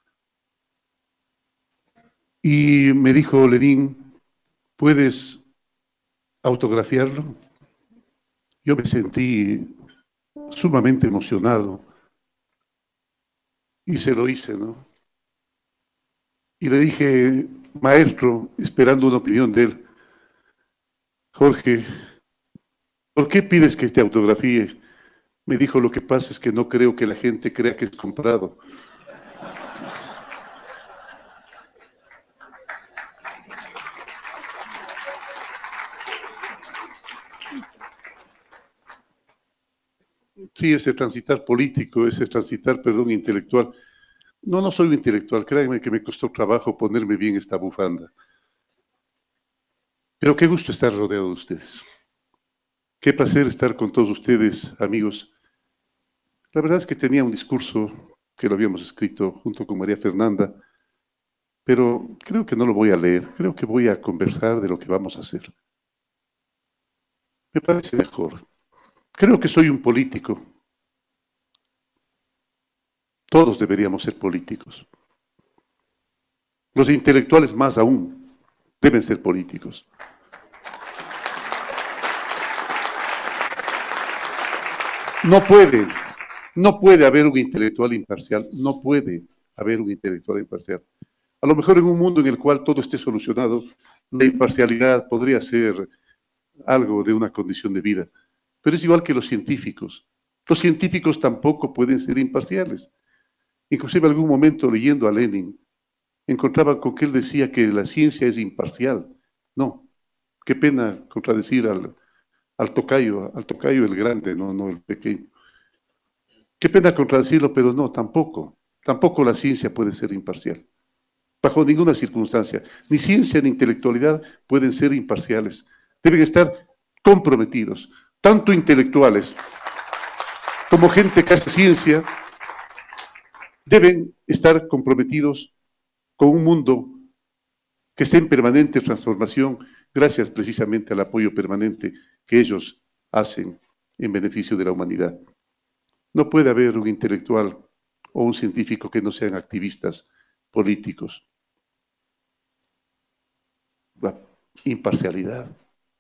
Y me dijo, Lenín, ¿puedes autografiarlo? Yo me sentí sumamente emocionado. Y se lo hice, ¿no? Y le dije, maestro, esperando una opinión de él, Jorge, ¿por qué pides que te autografíe? Me dijo, lo que pasa es que no creo que la gente crea que es comprado. Sí, ese transitar político, ese transitar, perdón, intelectual. No, no soy un intelectual, créanme que me costó trabajo ponerme bien esta bufanda. Pero qué gusto estar rodeado de ustedes. Qué placer estar con todos ustedes, amigos. La verdad es que tenía un discurso que lo habíamos escrito junto con María Fernanda, pero creo que no lo voy a leer, creo que voy a conversar de lo que vamos a hacer. Me parece mejor. Creo que soy un político. Todos deberíamos ser políticos. Los intelectuales más aún deben ser políticos. No puede, no puede haber un intelectual imparcial, no puede haber un intelectual imparcial. A lo mejor en un mundo en el cual todo esté solucionado, la imparcialidad podría ser algo de una condición de vida. Pero es igual que los científicos. Los científicos tampoco pueden ser imparciales. Inclusive en algún momento leyendo a Lenin, encontraba con que él decía que la ciencia es imparcial. No, qué pena contradecir al, al tocayo, al tocayo el grande, no, no el pequeño. Qué pena contradecirlo, pero no, tampoco. Tampoco la ciencia puede ser imparcial. Bajo ninguna circunstancia. Ni ciencia ni intelectualidad pueden ser imparciales. deben estar comprometidos, tanto intelectuales como gente que hace ciencia, deben estar comprometidos con un mundo que esté en permanente transformación, gracias precisamente al apoyo permanente que ellos hacen en beneficio de la humanidad. No puede haber un intelectual o un científico que no sean activistas políticos. La imparcialidad.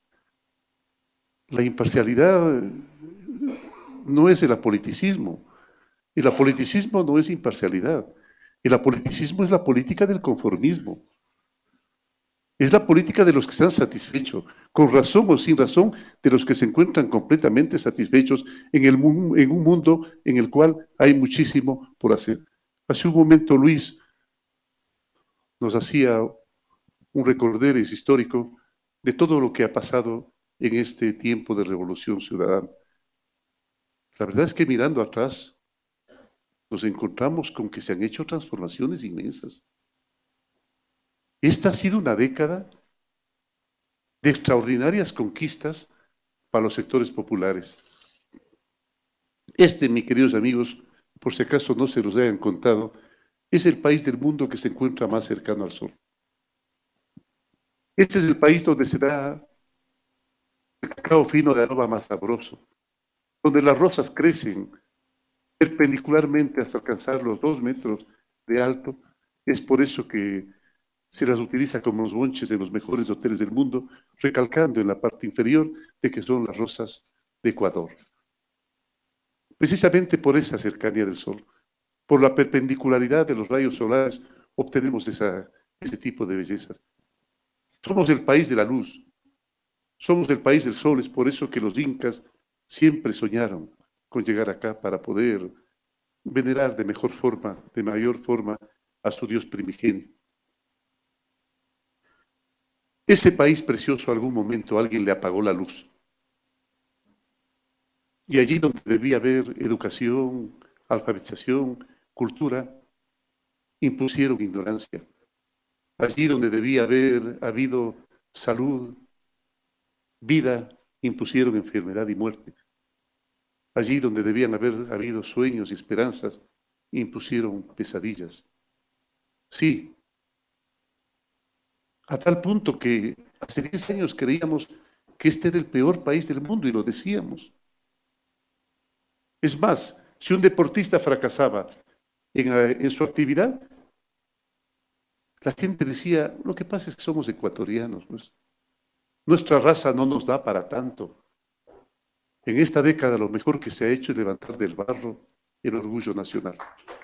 La imparcialidad no es el apoliticismo. El apoliticismo no es imparcialidad. El apoliticismo es la política del conformismo. Es la política de los que están satisfechos, con razón o sin razón, de los que se encuentran completamente satisfechos en, el, en un mundo en el cual hay muchísimo por hacer. Hace un momento Luis nos hacía un recorderis histórico de todo lo que ha pasado en este tiempo de revolución ciudadana. La verdad es que mirando atrás, nos encontramos con que se han hecho transformaciones inmensas. Esta ha sido una década de extraordinarias conquistas para los sectores populares. Este, mis queridos amigos, por si acaso no se los hayan contado, es el país del mundo que se encuentra más cercano al sol. Este es el país donde se da el cacao fino de aroma más sabroso, donde las rosas crecen perpendicularmente hasta alcanzar los dos metros de alto. Es por eso que se las utiliza como los bonches de los mejores hoteles del mundo, recalcando en la parte inferior de que son las rosas de Ecuador. Precisamente por esa cercanía del sol, por la perpendicularidad de los rayos solares, obtenemos esa, ese tipo de bellezas. Somos el país de la luz, somos el país del sol, es por eso que los incas siempre soñaron con llegar acá para poder venerar de mejor forma, de mayor forma, a su Dios primigenio. Ese país precioso, algún momento alguien le apagó la luz. Y allí donde debía haber educación, alfabetización, cultura, impusieron ignorancia. Allí donde debía haber habido salud, vida, impusieron enfermedad y muerte. Allí donde debían haber habido sueños y esperanzas, impusieron pesadillas. Sí, a tal punto que hace diez años creíamos que este era el peor país del mundo y lo decíamos. Es más, si un deportista fracasaba en, en su actividad, la gente decía, lo que pasa es que somos ecuatorianos, pues. Nuestra raza no nos da para tanto. En esta década lo mejor que se ha hecho es levantar del barro el orgullo nacional.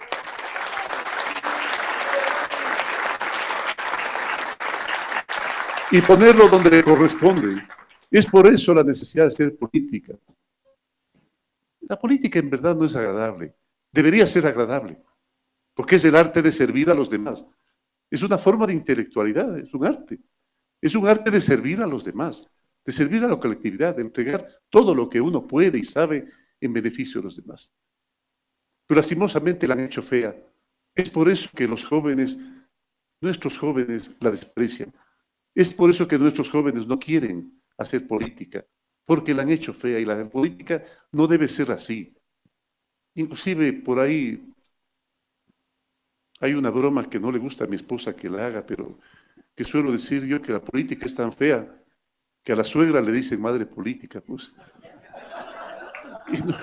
Y ponerlo donde le corresponde. Es por eso la necesidad de hacer política. La política en verdad no es agradable. Debería ser agradable, porque es el arte de servir a los demás. Es una forma de intelectualidad, es un arte. Es un arte de servir a los demás, de servir a la colectividad, de entregar todo lo que uno puede y sabe en beneficio de los demás. Pero lastimosamente la han hecho fea. Es por eso que los jóvenes, nuestros jóvenes la desprecian. Es por eso que nuestros jóvenes no quieren hacer política, porque la han hecho fea y la política no debe ser así. Inclusive por ahí hay una broma que no le gusta a mi esposa que la haga, pero que suelo decir yo que la política es tan fea que a la suegra le dicen madre política, pues. Y no,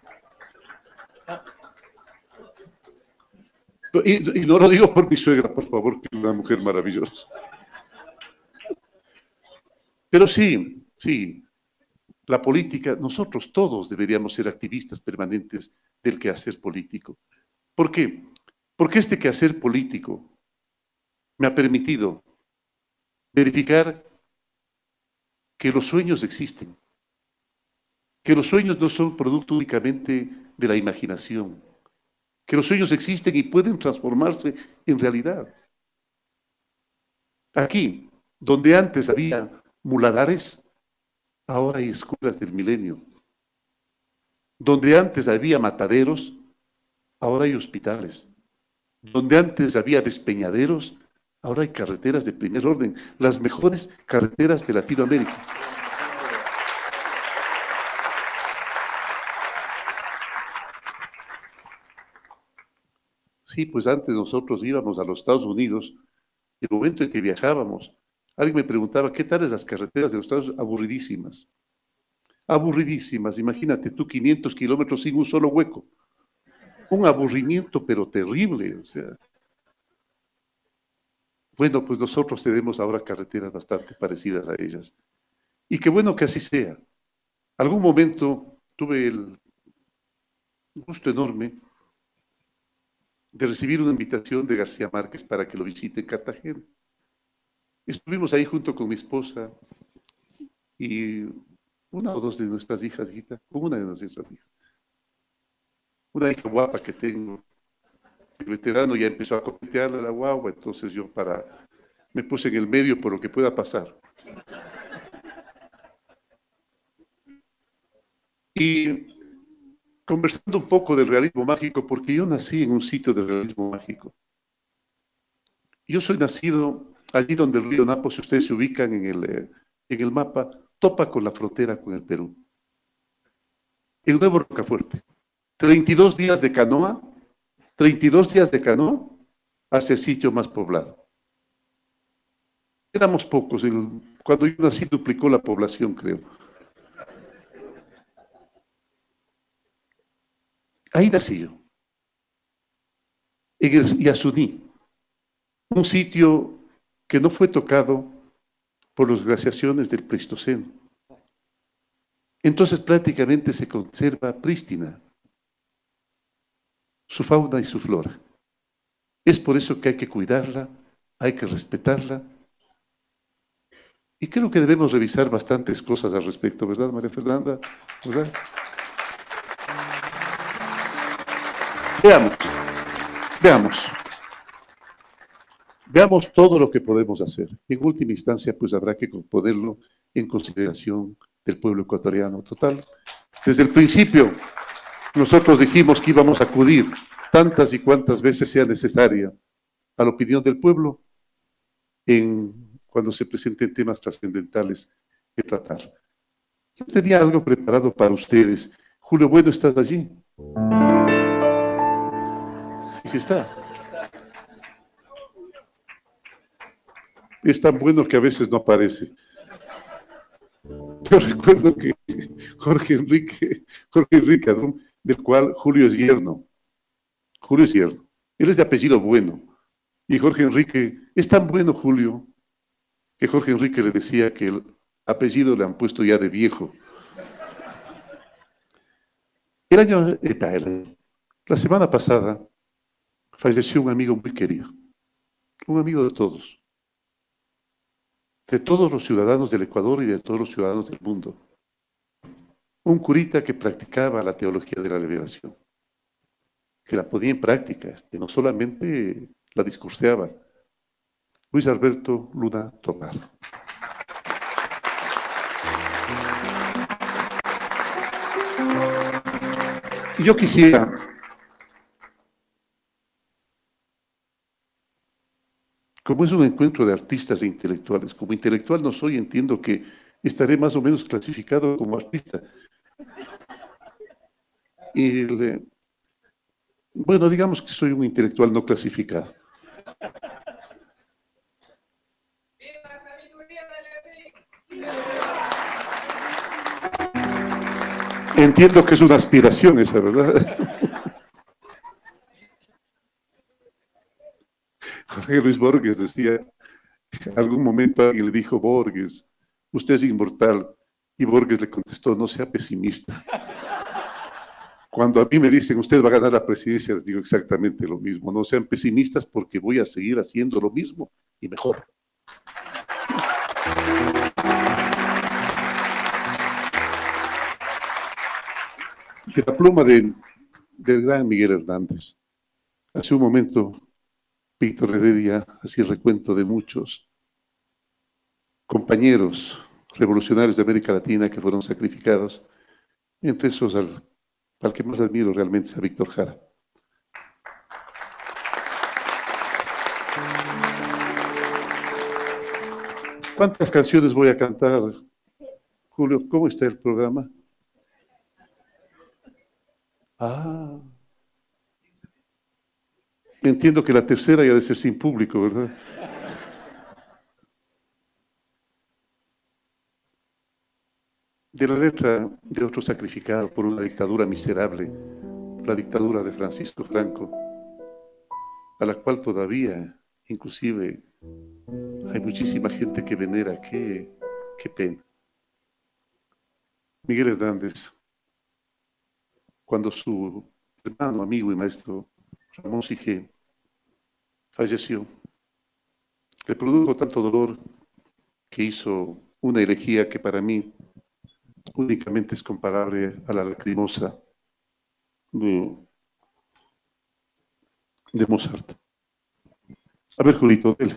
y, y no lo digo por mi suegra, por favor, que es una mujer maravillosa. Pero sí, sí, la política, nosotros todos deberíamos ser activistas permanentes del quehacer político. ¿Por qué? Porque este quehacer político me ha permitido verificar que los sueños existen, que los sueños no son producto únicamente de la imaginación, que los sueños existen y pueden transformarse en realidad. Aquí, donde antes había muladares, ahora hay escuelas del milenio. Donde antes había mataderos, ahora hay hospitales. Donde antes había despeñaderos, ahora hay carreteras de primer orden, las mejores carreteras de Latinoamérica. Sí, pues antes nosotros íbamos a los Estados Unidos, y el momento en que viajábamos, alguien me preguntaba, ¿qué tal es las carreteras de los Estados Unidos? Aburridísimas. Aburridísimas. Imagínate tú quinientos kilómetros sin un solo hueco. Un aburrimiento, pero terrible. O sea. Bueno, pues nosotros tenemos ahora carreteras bastante parecidas a ellas. Y qué bueno que así sea. Algún momento tuve el gusto enorme de recibir una invitación de García Márquez para que lo visite en Cartagena. Estuvimos ahí junto con mi esposa y una o dos de nuestras hijas, hijita, una de nuestras hijas. Una hija guapa que tengo. El veterano ya empezó a coquetearle a la guagua, entonces yo para, me puse en el medio por lo que pueda pasar. Y conversando un poco del realismo mágico, porque yo nací en un sitio de realismo mágico. Yo soy nacido allí donde el río Napo, si ustedes se ubican en el, eh, en el mapa, topa con la frontera con el Perú. El Nuevo Rocafuerte. treinta y dos días de canoa, treinta y dos días de canoa hacia el sitio más poblado. Éramos pocos, el, cuando yo nací duplicó la población, creo. Ahí nací yo, en el Yasuní, un sitio que no fue tocado por las glaciaciones del Pleistoceno. Entonces prácticamente se conserva prístina su fauna y su flora. Es por eso que hay que cuidarla, hay que respetarla. Y creo que debemos revisar bastantes cosas al respecto, ¿verdad, María Fernanda? ¿Verdad? Veamos, veamos, veamos todo lo que podemos hacer. En última instancia, pues habrá que ponerlo en consideración del pueblo ecuatoriano total. Desde el principio, nosotros dijimos que íbamos a acudir tantas y cuantas veces sea necesaria a la opinión del pueblo en, cuando se presenten temas trascendentales que tratar. Yo tenía algo preparado para ustedes. Julio Bueno, ¿estás allí? Sí, sí está. Es tan bueno que a veces no aparece. Yo recuerdo que Jorge Enrique, Jorge Enrique Adón, del cual Julio es yerno. Julio es yerno. Él es de apellido Bueno. Y Jorge Enrique, es tan bueno Julio, que Jorge Enrique le decía que el apellido le han puesto ya de viejo. El año, la semana pasada, falleció un amigo muy querido, un amigo de todos, de todos los ciudadanos del Ecuador y de todos los ciudadanos del mundo. Un curita que practicaba la teología de la liberación, que la ponía en práctica, que no solamente la discurseaba. Luis Alberto Luna Tobar. Y yo quisiera como es un encuentro de artistas e intelectuales, como intelectual no soy, entiendo que estaré más o menos clasificado como artista. Y el, bueno, digamos que soy un intelectual no clasificado. Entiendo que es una aspiración esa, ¿verdad? Jorge Luis Borges decía, en algún momento alguien le dijo, Borges, usted es inmortal. Y Borges le contestó, no sea pesimista. Cuando a mí me dicen, usted va a ganar la presidencia, les digo exactamente lo mismo. No sean pesimistas porque voy a seguir haciendo lo mismo y mejor. De la pluma de, del gran Miguel Hernández. Hace un momento, Víctor Heredia hacía recuento de muchos compañeros revolucionarios de América Latina que fueron sacrificados. Entre esos, al, al que más admiro realmente es a Víctor Jara. ¿Cuántas canciones voy a cantar, Julio? ¿Cómo está el programa? Ah. Entiendo que la tercera ya debe ser sin público, ¿verdad? De la letra de otro sacrificado por una dictadura miserable, la dictadura de Francisco Franco, a la cual todavía, inclusive, hay muchísima gente que venera. Qué, qué pena. Miguel Hernández, cuando su hermano, amigo y maestro Ramón Sige falleció, le produjo tanto dolor que hizo una elegía que para mí únicamente es comparable a la lacrimosa de, de Mozart. A ver, Julito, dele.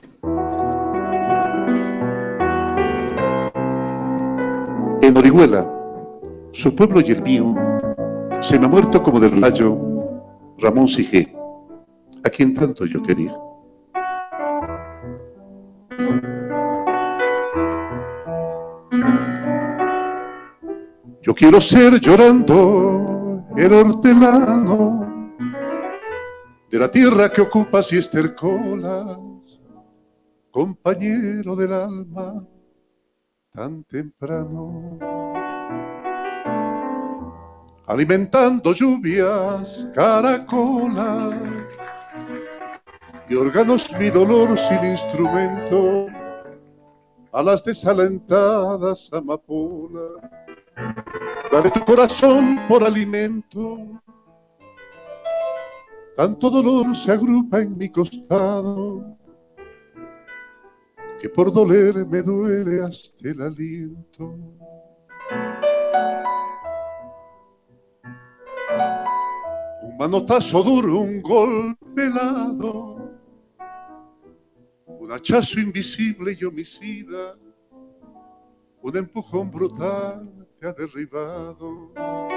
En Orihuela, su pueblo y el mío, se me ha muerto como del rayo Ramón Sige, a quien tanto yo quería. Yo quiero ser llorando el hortelano de la tierra que ocupas y estercolas, compañero del alma tan temprano, alimentando lluvias, caracolas y órganos mi dolor sin instrumento, a las desalentadas amapolas. Dale tu corazón por alimento, tanto dolor se agrupa en mi costado, que por doler me duele hasta el aliento. Un manotazo duro, un golpe helado, un hachazo invisible y homicida, un empujón brutal te ha derribado.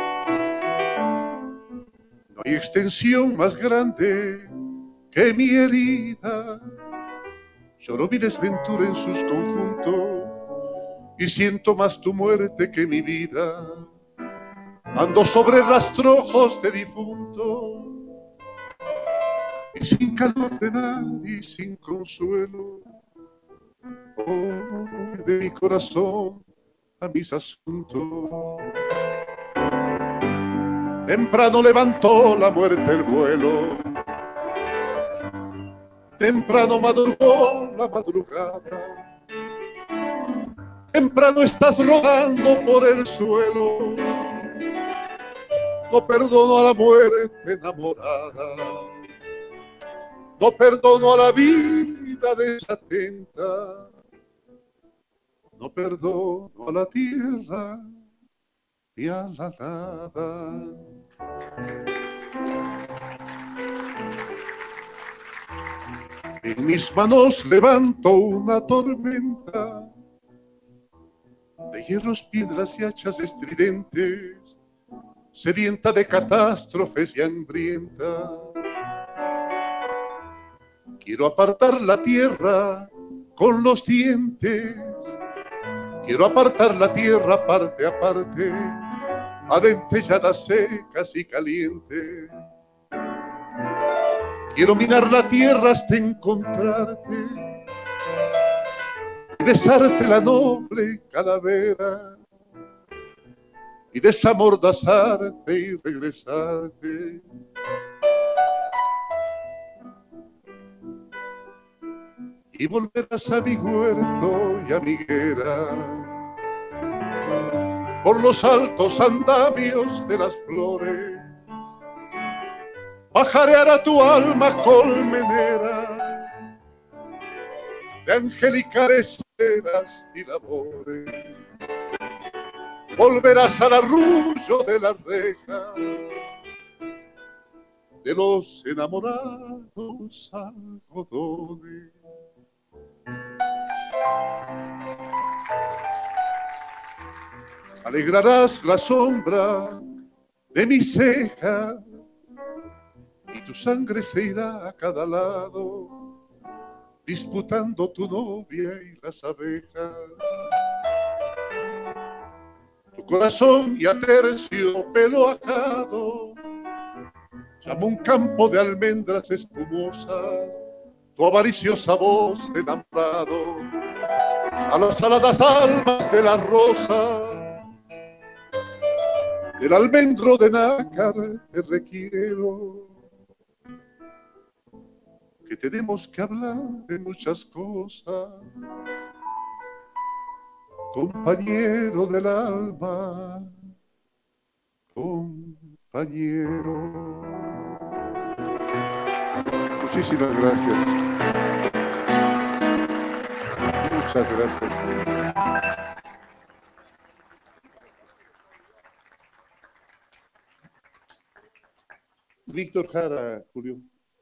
No hay extensión más grande que mi herida. Lloro mi desventura en sus conjuntos y siento más tu muerte que mi vida. Ando sobre rastrojos de difunto y sin calor de nadie, sin consuelo. Oh, de mi corazón a mis asuntos. Temprano levantó la muerte el vuelo, temprano madrugó la madrugada, temprano estás rodando por el suelo. No perdono a la muerte enamorada, no perdono a la vida desatenta, no perdono a la tierra ni a la nada. En mis manos levanto una tormenta de hierros, piedras y hachas estridentes, sedienta de catástrofes y hambrienta. Quiero apartar la tierra con los dientes, quiero apartar la tierra parte a parte, adentelladas, secas y calientes. Quiero minar la tierra hasta encontrarte y besarte la noble calavera y desamordazarte y regresarte. Y volverás a mi huerto y a mi higuera, por los altos andamios de las flores, pajarear a tu alma colmenera de angelicales ceras y labores. Volverás al arrullo de la reja de los enamorados algodones. Alegrarás la sombra de mis cejas y tu sangre se irá a cada lado, disputando tu novia y las abejas. Tu corazón ya tercio pelo ajado llama un campo de almendras espumosas, tu avariciosa voz de enamorado, a las aladas almas de la rosa, del almendro de nácar te requiero, que tenemos que hablar de muchas cosas, compañero del alma, compañero. Muchísimas gracias. Muchas gracias. Víctor Jara, Julio.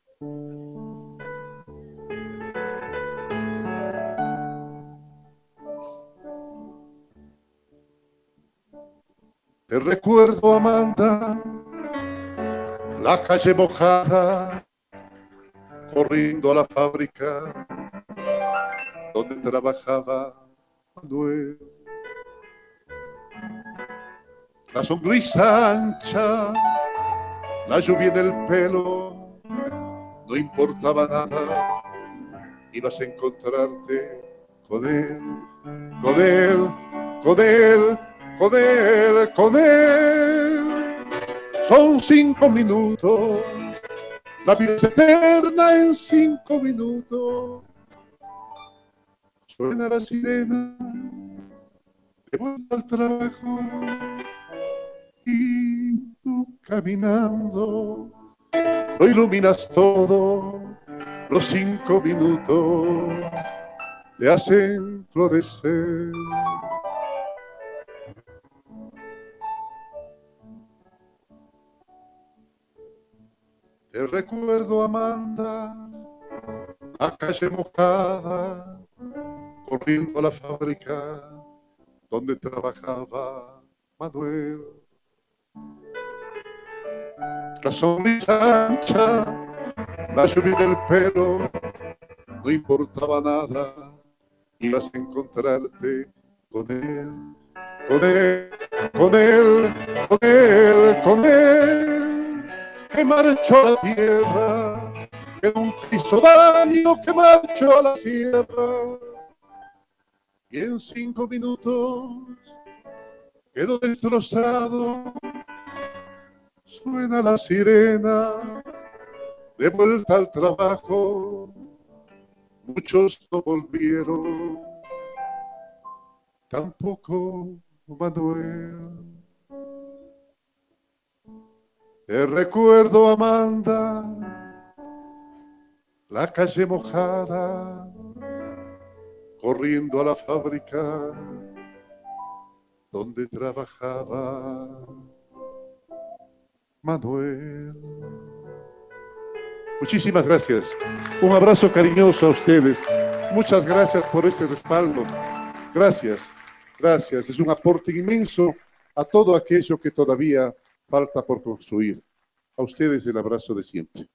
Te recuerdo, Amanda, la calle mojada, corriendo a la fábrica donde trabajaba Manuel. La sonrisa ancha, la lluvia en el pelo, no importaba nada, ibas a encontrarte con él, con él, con él, con él, con él. Son cinco minutos, la vida es eterna en cinco minutos. Suena la sirena, de vuelta al trabajo, y tú caminando, lo iluminas todo, los cinco minutos te hacen florecer. Te recuerdo, Amanda, la calle mojada, corriendo a la fábrica donde trabajaba Manuel. La sonrisa ancha, la lluvia del pelo, no importaba nada, ibas a encontrarte con él, con él, con él, con él, con él, que marchó a la tierra, que nunca hizo daño, que marchó a la sierra, y en cinco minutos quedó destrozado. Suena la sirena, de vuelta al trabajo, muchos no volvieron, tampoco Manuel. Te recuerdo, Amanda, la calle mojada, corriendo a la fábrica donde trabajaba Manuel. Muchísimas gracias. Un abrazo cariñoso a ustedes. Muchas gracias por este respaldo. Gracias, gracias. Es un aporte inmenso a todo aquello que todavía falta por construir. A ustedes el abrazo de siempre.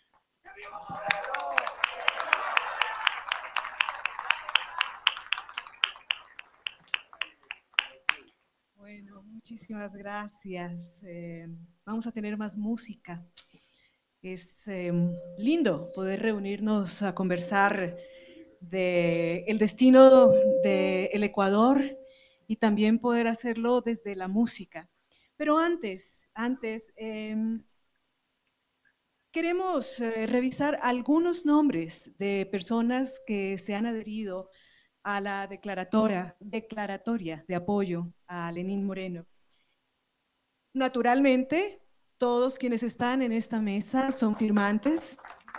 Bueno, muchísimas gracias. Eh, vamos a tener más música. Es eh, lindo poder reunirnos a conversar de el destino del Ecuador y también poder hacerlo desde la música. Pero antes, antes eh, queremos eh, revisar algunos nombres de personas que se han adherido a la declaratoria, declaratoria de apoyo a Lenín Moreno. Naturalmente, todos quienes están en esta mesa son firmantes.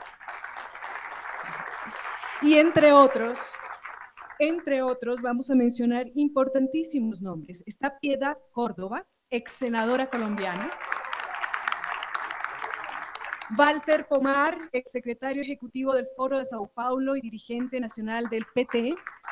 Y entre otros, entre otros, vamos a mencionar importantísimos nombres. Está Piedad Córdoba, ex senadora colombiana. Walter Pomar, ex secretario ejecutivo del Foro de Sao Paulo y dirigente nacional del P T.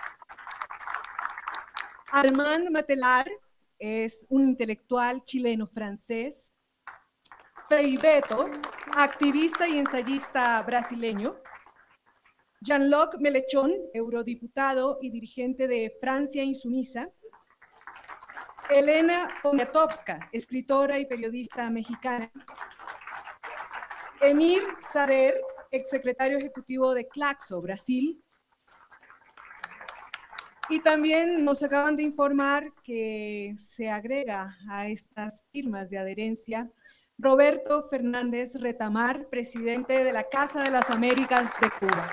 Armand Matelar es un intelectual chileno-francés. Frei Beto, activista y ensayista brasileño. Jean-Luc Mélenchon, eurodiputado y dirigente de Francia Insumisa. Elena Poniatowska, escritora y periodista mexicana. Emir Sader, exsecretario ejecutivo de Claxo, Brasil. Y también nos acaban de informar que se agrega a estas firmas de adherencia Roberto Fernández Retamar, presidente de la Casa de las Américas de Cuba.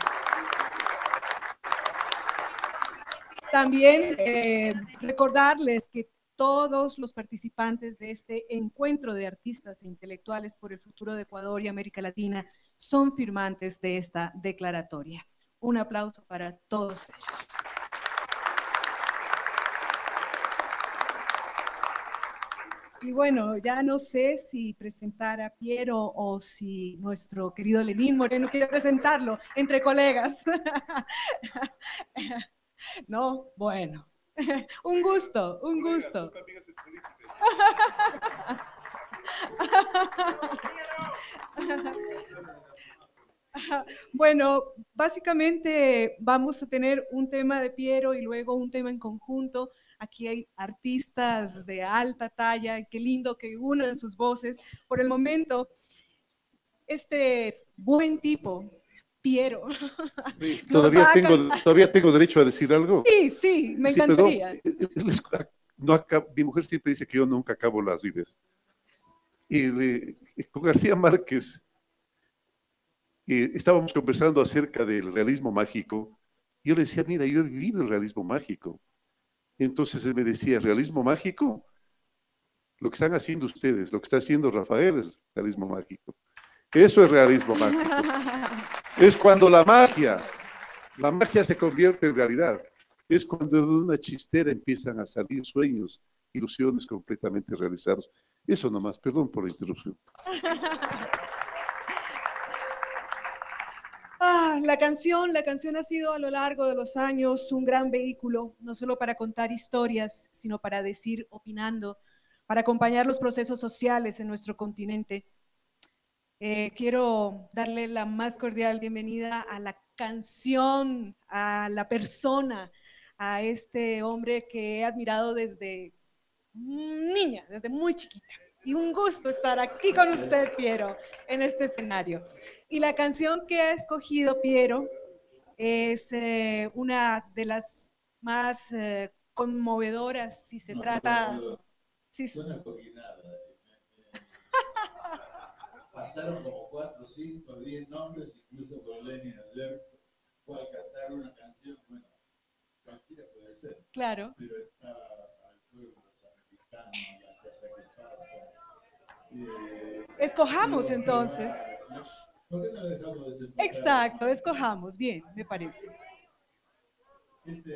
También eh, recordarles que todos los participantes de este encuentro de artistas e intelectuales por el futuro de Ecuador y América Latina son firmantes de esta declaratoria. Un aplauso para todos ellos. Y bueno, ya no sé si presentar a Piero o si nuestro querido Lenín Moreno quiere presentarlo entre colegas. No, bueno, un gusto, un gusto. Bueno, básicamente vamos a tener un tema de Piero y luego un tema en conjunto. Aquí hay artistas de alta talla, qué lindo que unan sus voces. Por el momento, este buen tipo, Piero. Sí, ¿Todavía, tengo, ¿Todavía tengo derecho a decir algo? Sí, sí, me sí, encantaría. Perdón, no acabo, mi mujer siempre dice que yo nunca acabo las ideas. Y de, con García Márquez eh, estábamos conversando acerca del realismo mágico. Yo le decía, mira, yo he vivido el realismo mágico. Entonces él me decía, ¿realismo mágico? Lo que están haciendo ustedes, lo que está haciendo Rafael es realismo mágico. Eso es realismo mágico. Es cuando la magia, la magia se convierte en realidad. Es cuando de una chistera empiezan a salir sueños, ilusiones completamente realizados. Eso nomás, perdón por la interrupción. Ah, la canción, la canción ha sido a lo largo de los años un gran vehículo, no solo para contar historias, sino para decir opinando, para acompañar los procesos sociales en nuestro continente. Eh, quiero darle la más cordial bienvenida a la canción, a la persona, a este hombre que he admirado desde niña, desde muy chiquita. Y un gusto estar aquí con usted, Piero, en este escenario. Y la canción que ha escogido Piero es eh, una de las más eh, conmovedoras si se no, trata... No, no, si suena coquinada. Pasaron como cuatro, cinco, diez nombres, incluso con Lenin ayer fue a cantar una canción, bueno, cualquiera puede ser. Claro. Pero está al fuego de los americanos, la cosa que pasa. Eh, Escojamos sí, entonces. ¿Por qué no dejamos de desembocar? Exacto, escojamos. Bien, me parece. Este,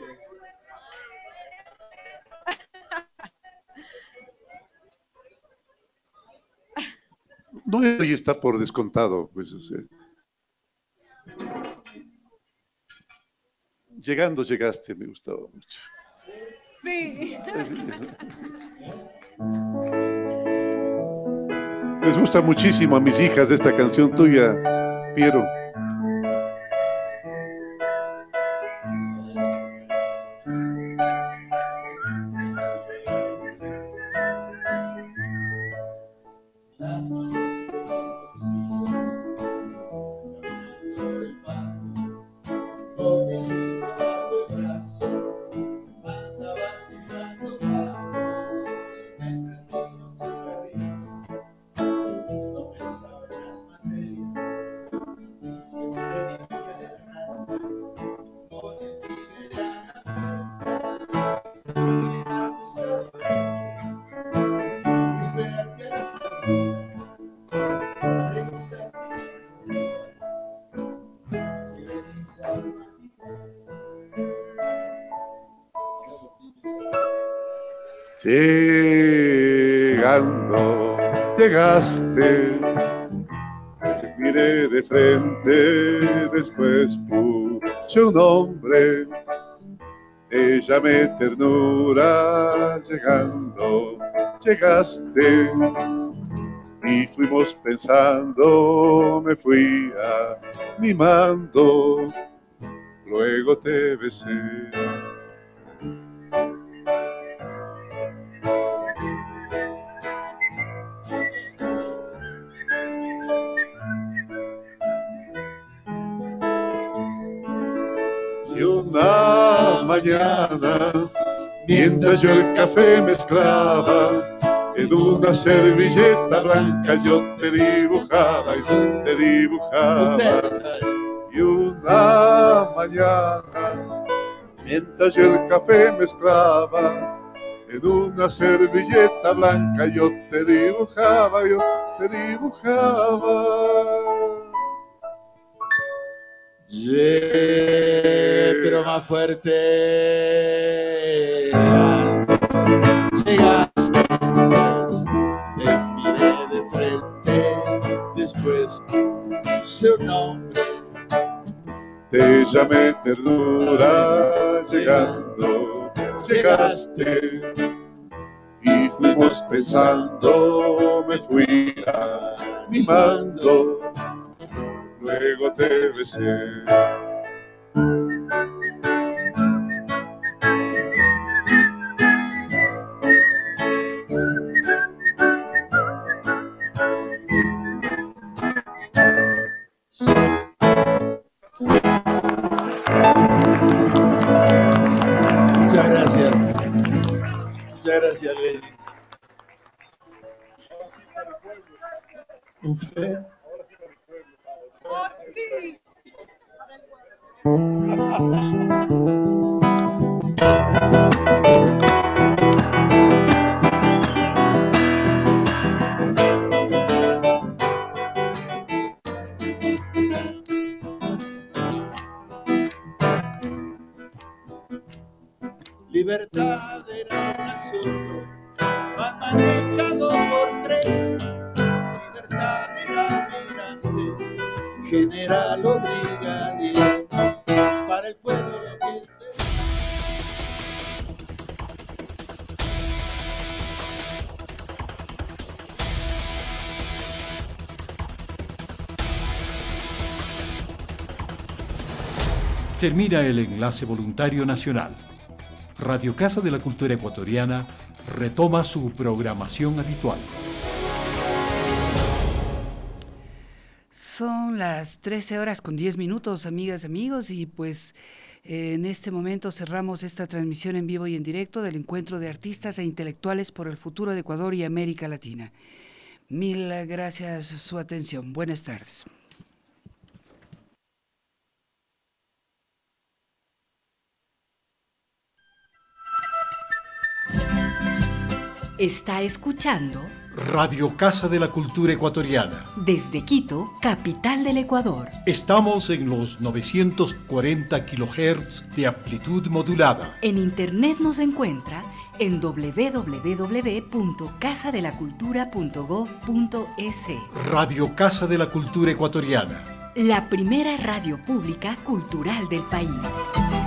No, hoy está por descontado, pues, o sea. Llegando, llegaste, me gustaba mucho. Sí. Les gusta muchísimo a mis hijas esta canción tuya, Piero. Llegando, llegaste, te miré de frente, después puse un nombre, te llamé ternura, llegando, llegaste, y fuimos pensando, me fui animando, luego te besé. Y una mañana, mientras yo el café mezclaba, en una servilleta blanca yo te dibujaba, yo te dibujaba. Y una mañana, mientras yo el café mezclaba, en una servilleta blanca yo te dibujaba, yo te dibujaba. Yeah, pero más fuerte. Llegaste, te miré de frente, después puse un nombre. Te llamé ternura, llegando, llegaste. Y fuimos pensando, me fui animando. Luego te besé. Muchas gracias. Muchas gracias, Lenny. ¿Usted? Sí. Libertad era un asunto mal manejado por tres. Libertad era almirante, general o brigadier. Para el pueblo lo que es de... Termina el enlace voluntario nacional. Radio Casa de la Cultura Ecuatoriana retoma su programación habitual. Son las trece horas con diez minutos, amigas, amigos, y pues eh, en este momento cerramos esta transmisión en vivo y en directo del encuentro de artistas e intelectuales por el futuro de Ecuador y América Latina. Mil gracias por su atención. Buenas tardes. Está escuchando Radio Casa de la Cultura Ecuatoriana. Desde Quito, capital del Ecuador. Estamos en los novecientos cuarenta kilohertz de amplitud modulada. En internet nos encuentra en doble u doble u doble u punto casa de la cultura punto gob punto es. Radio Casa de la Cultura Ecuatoriana. La primera radio pública cultural del país.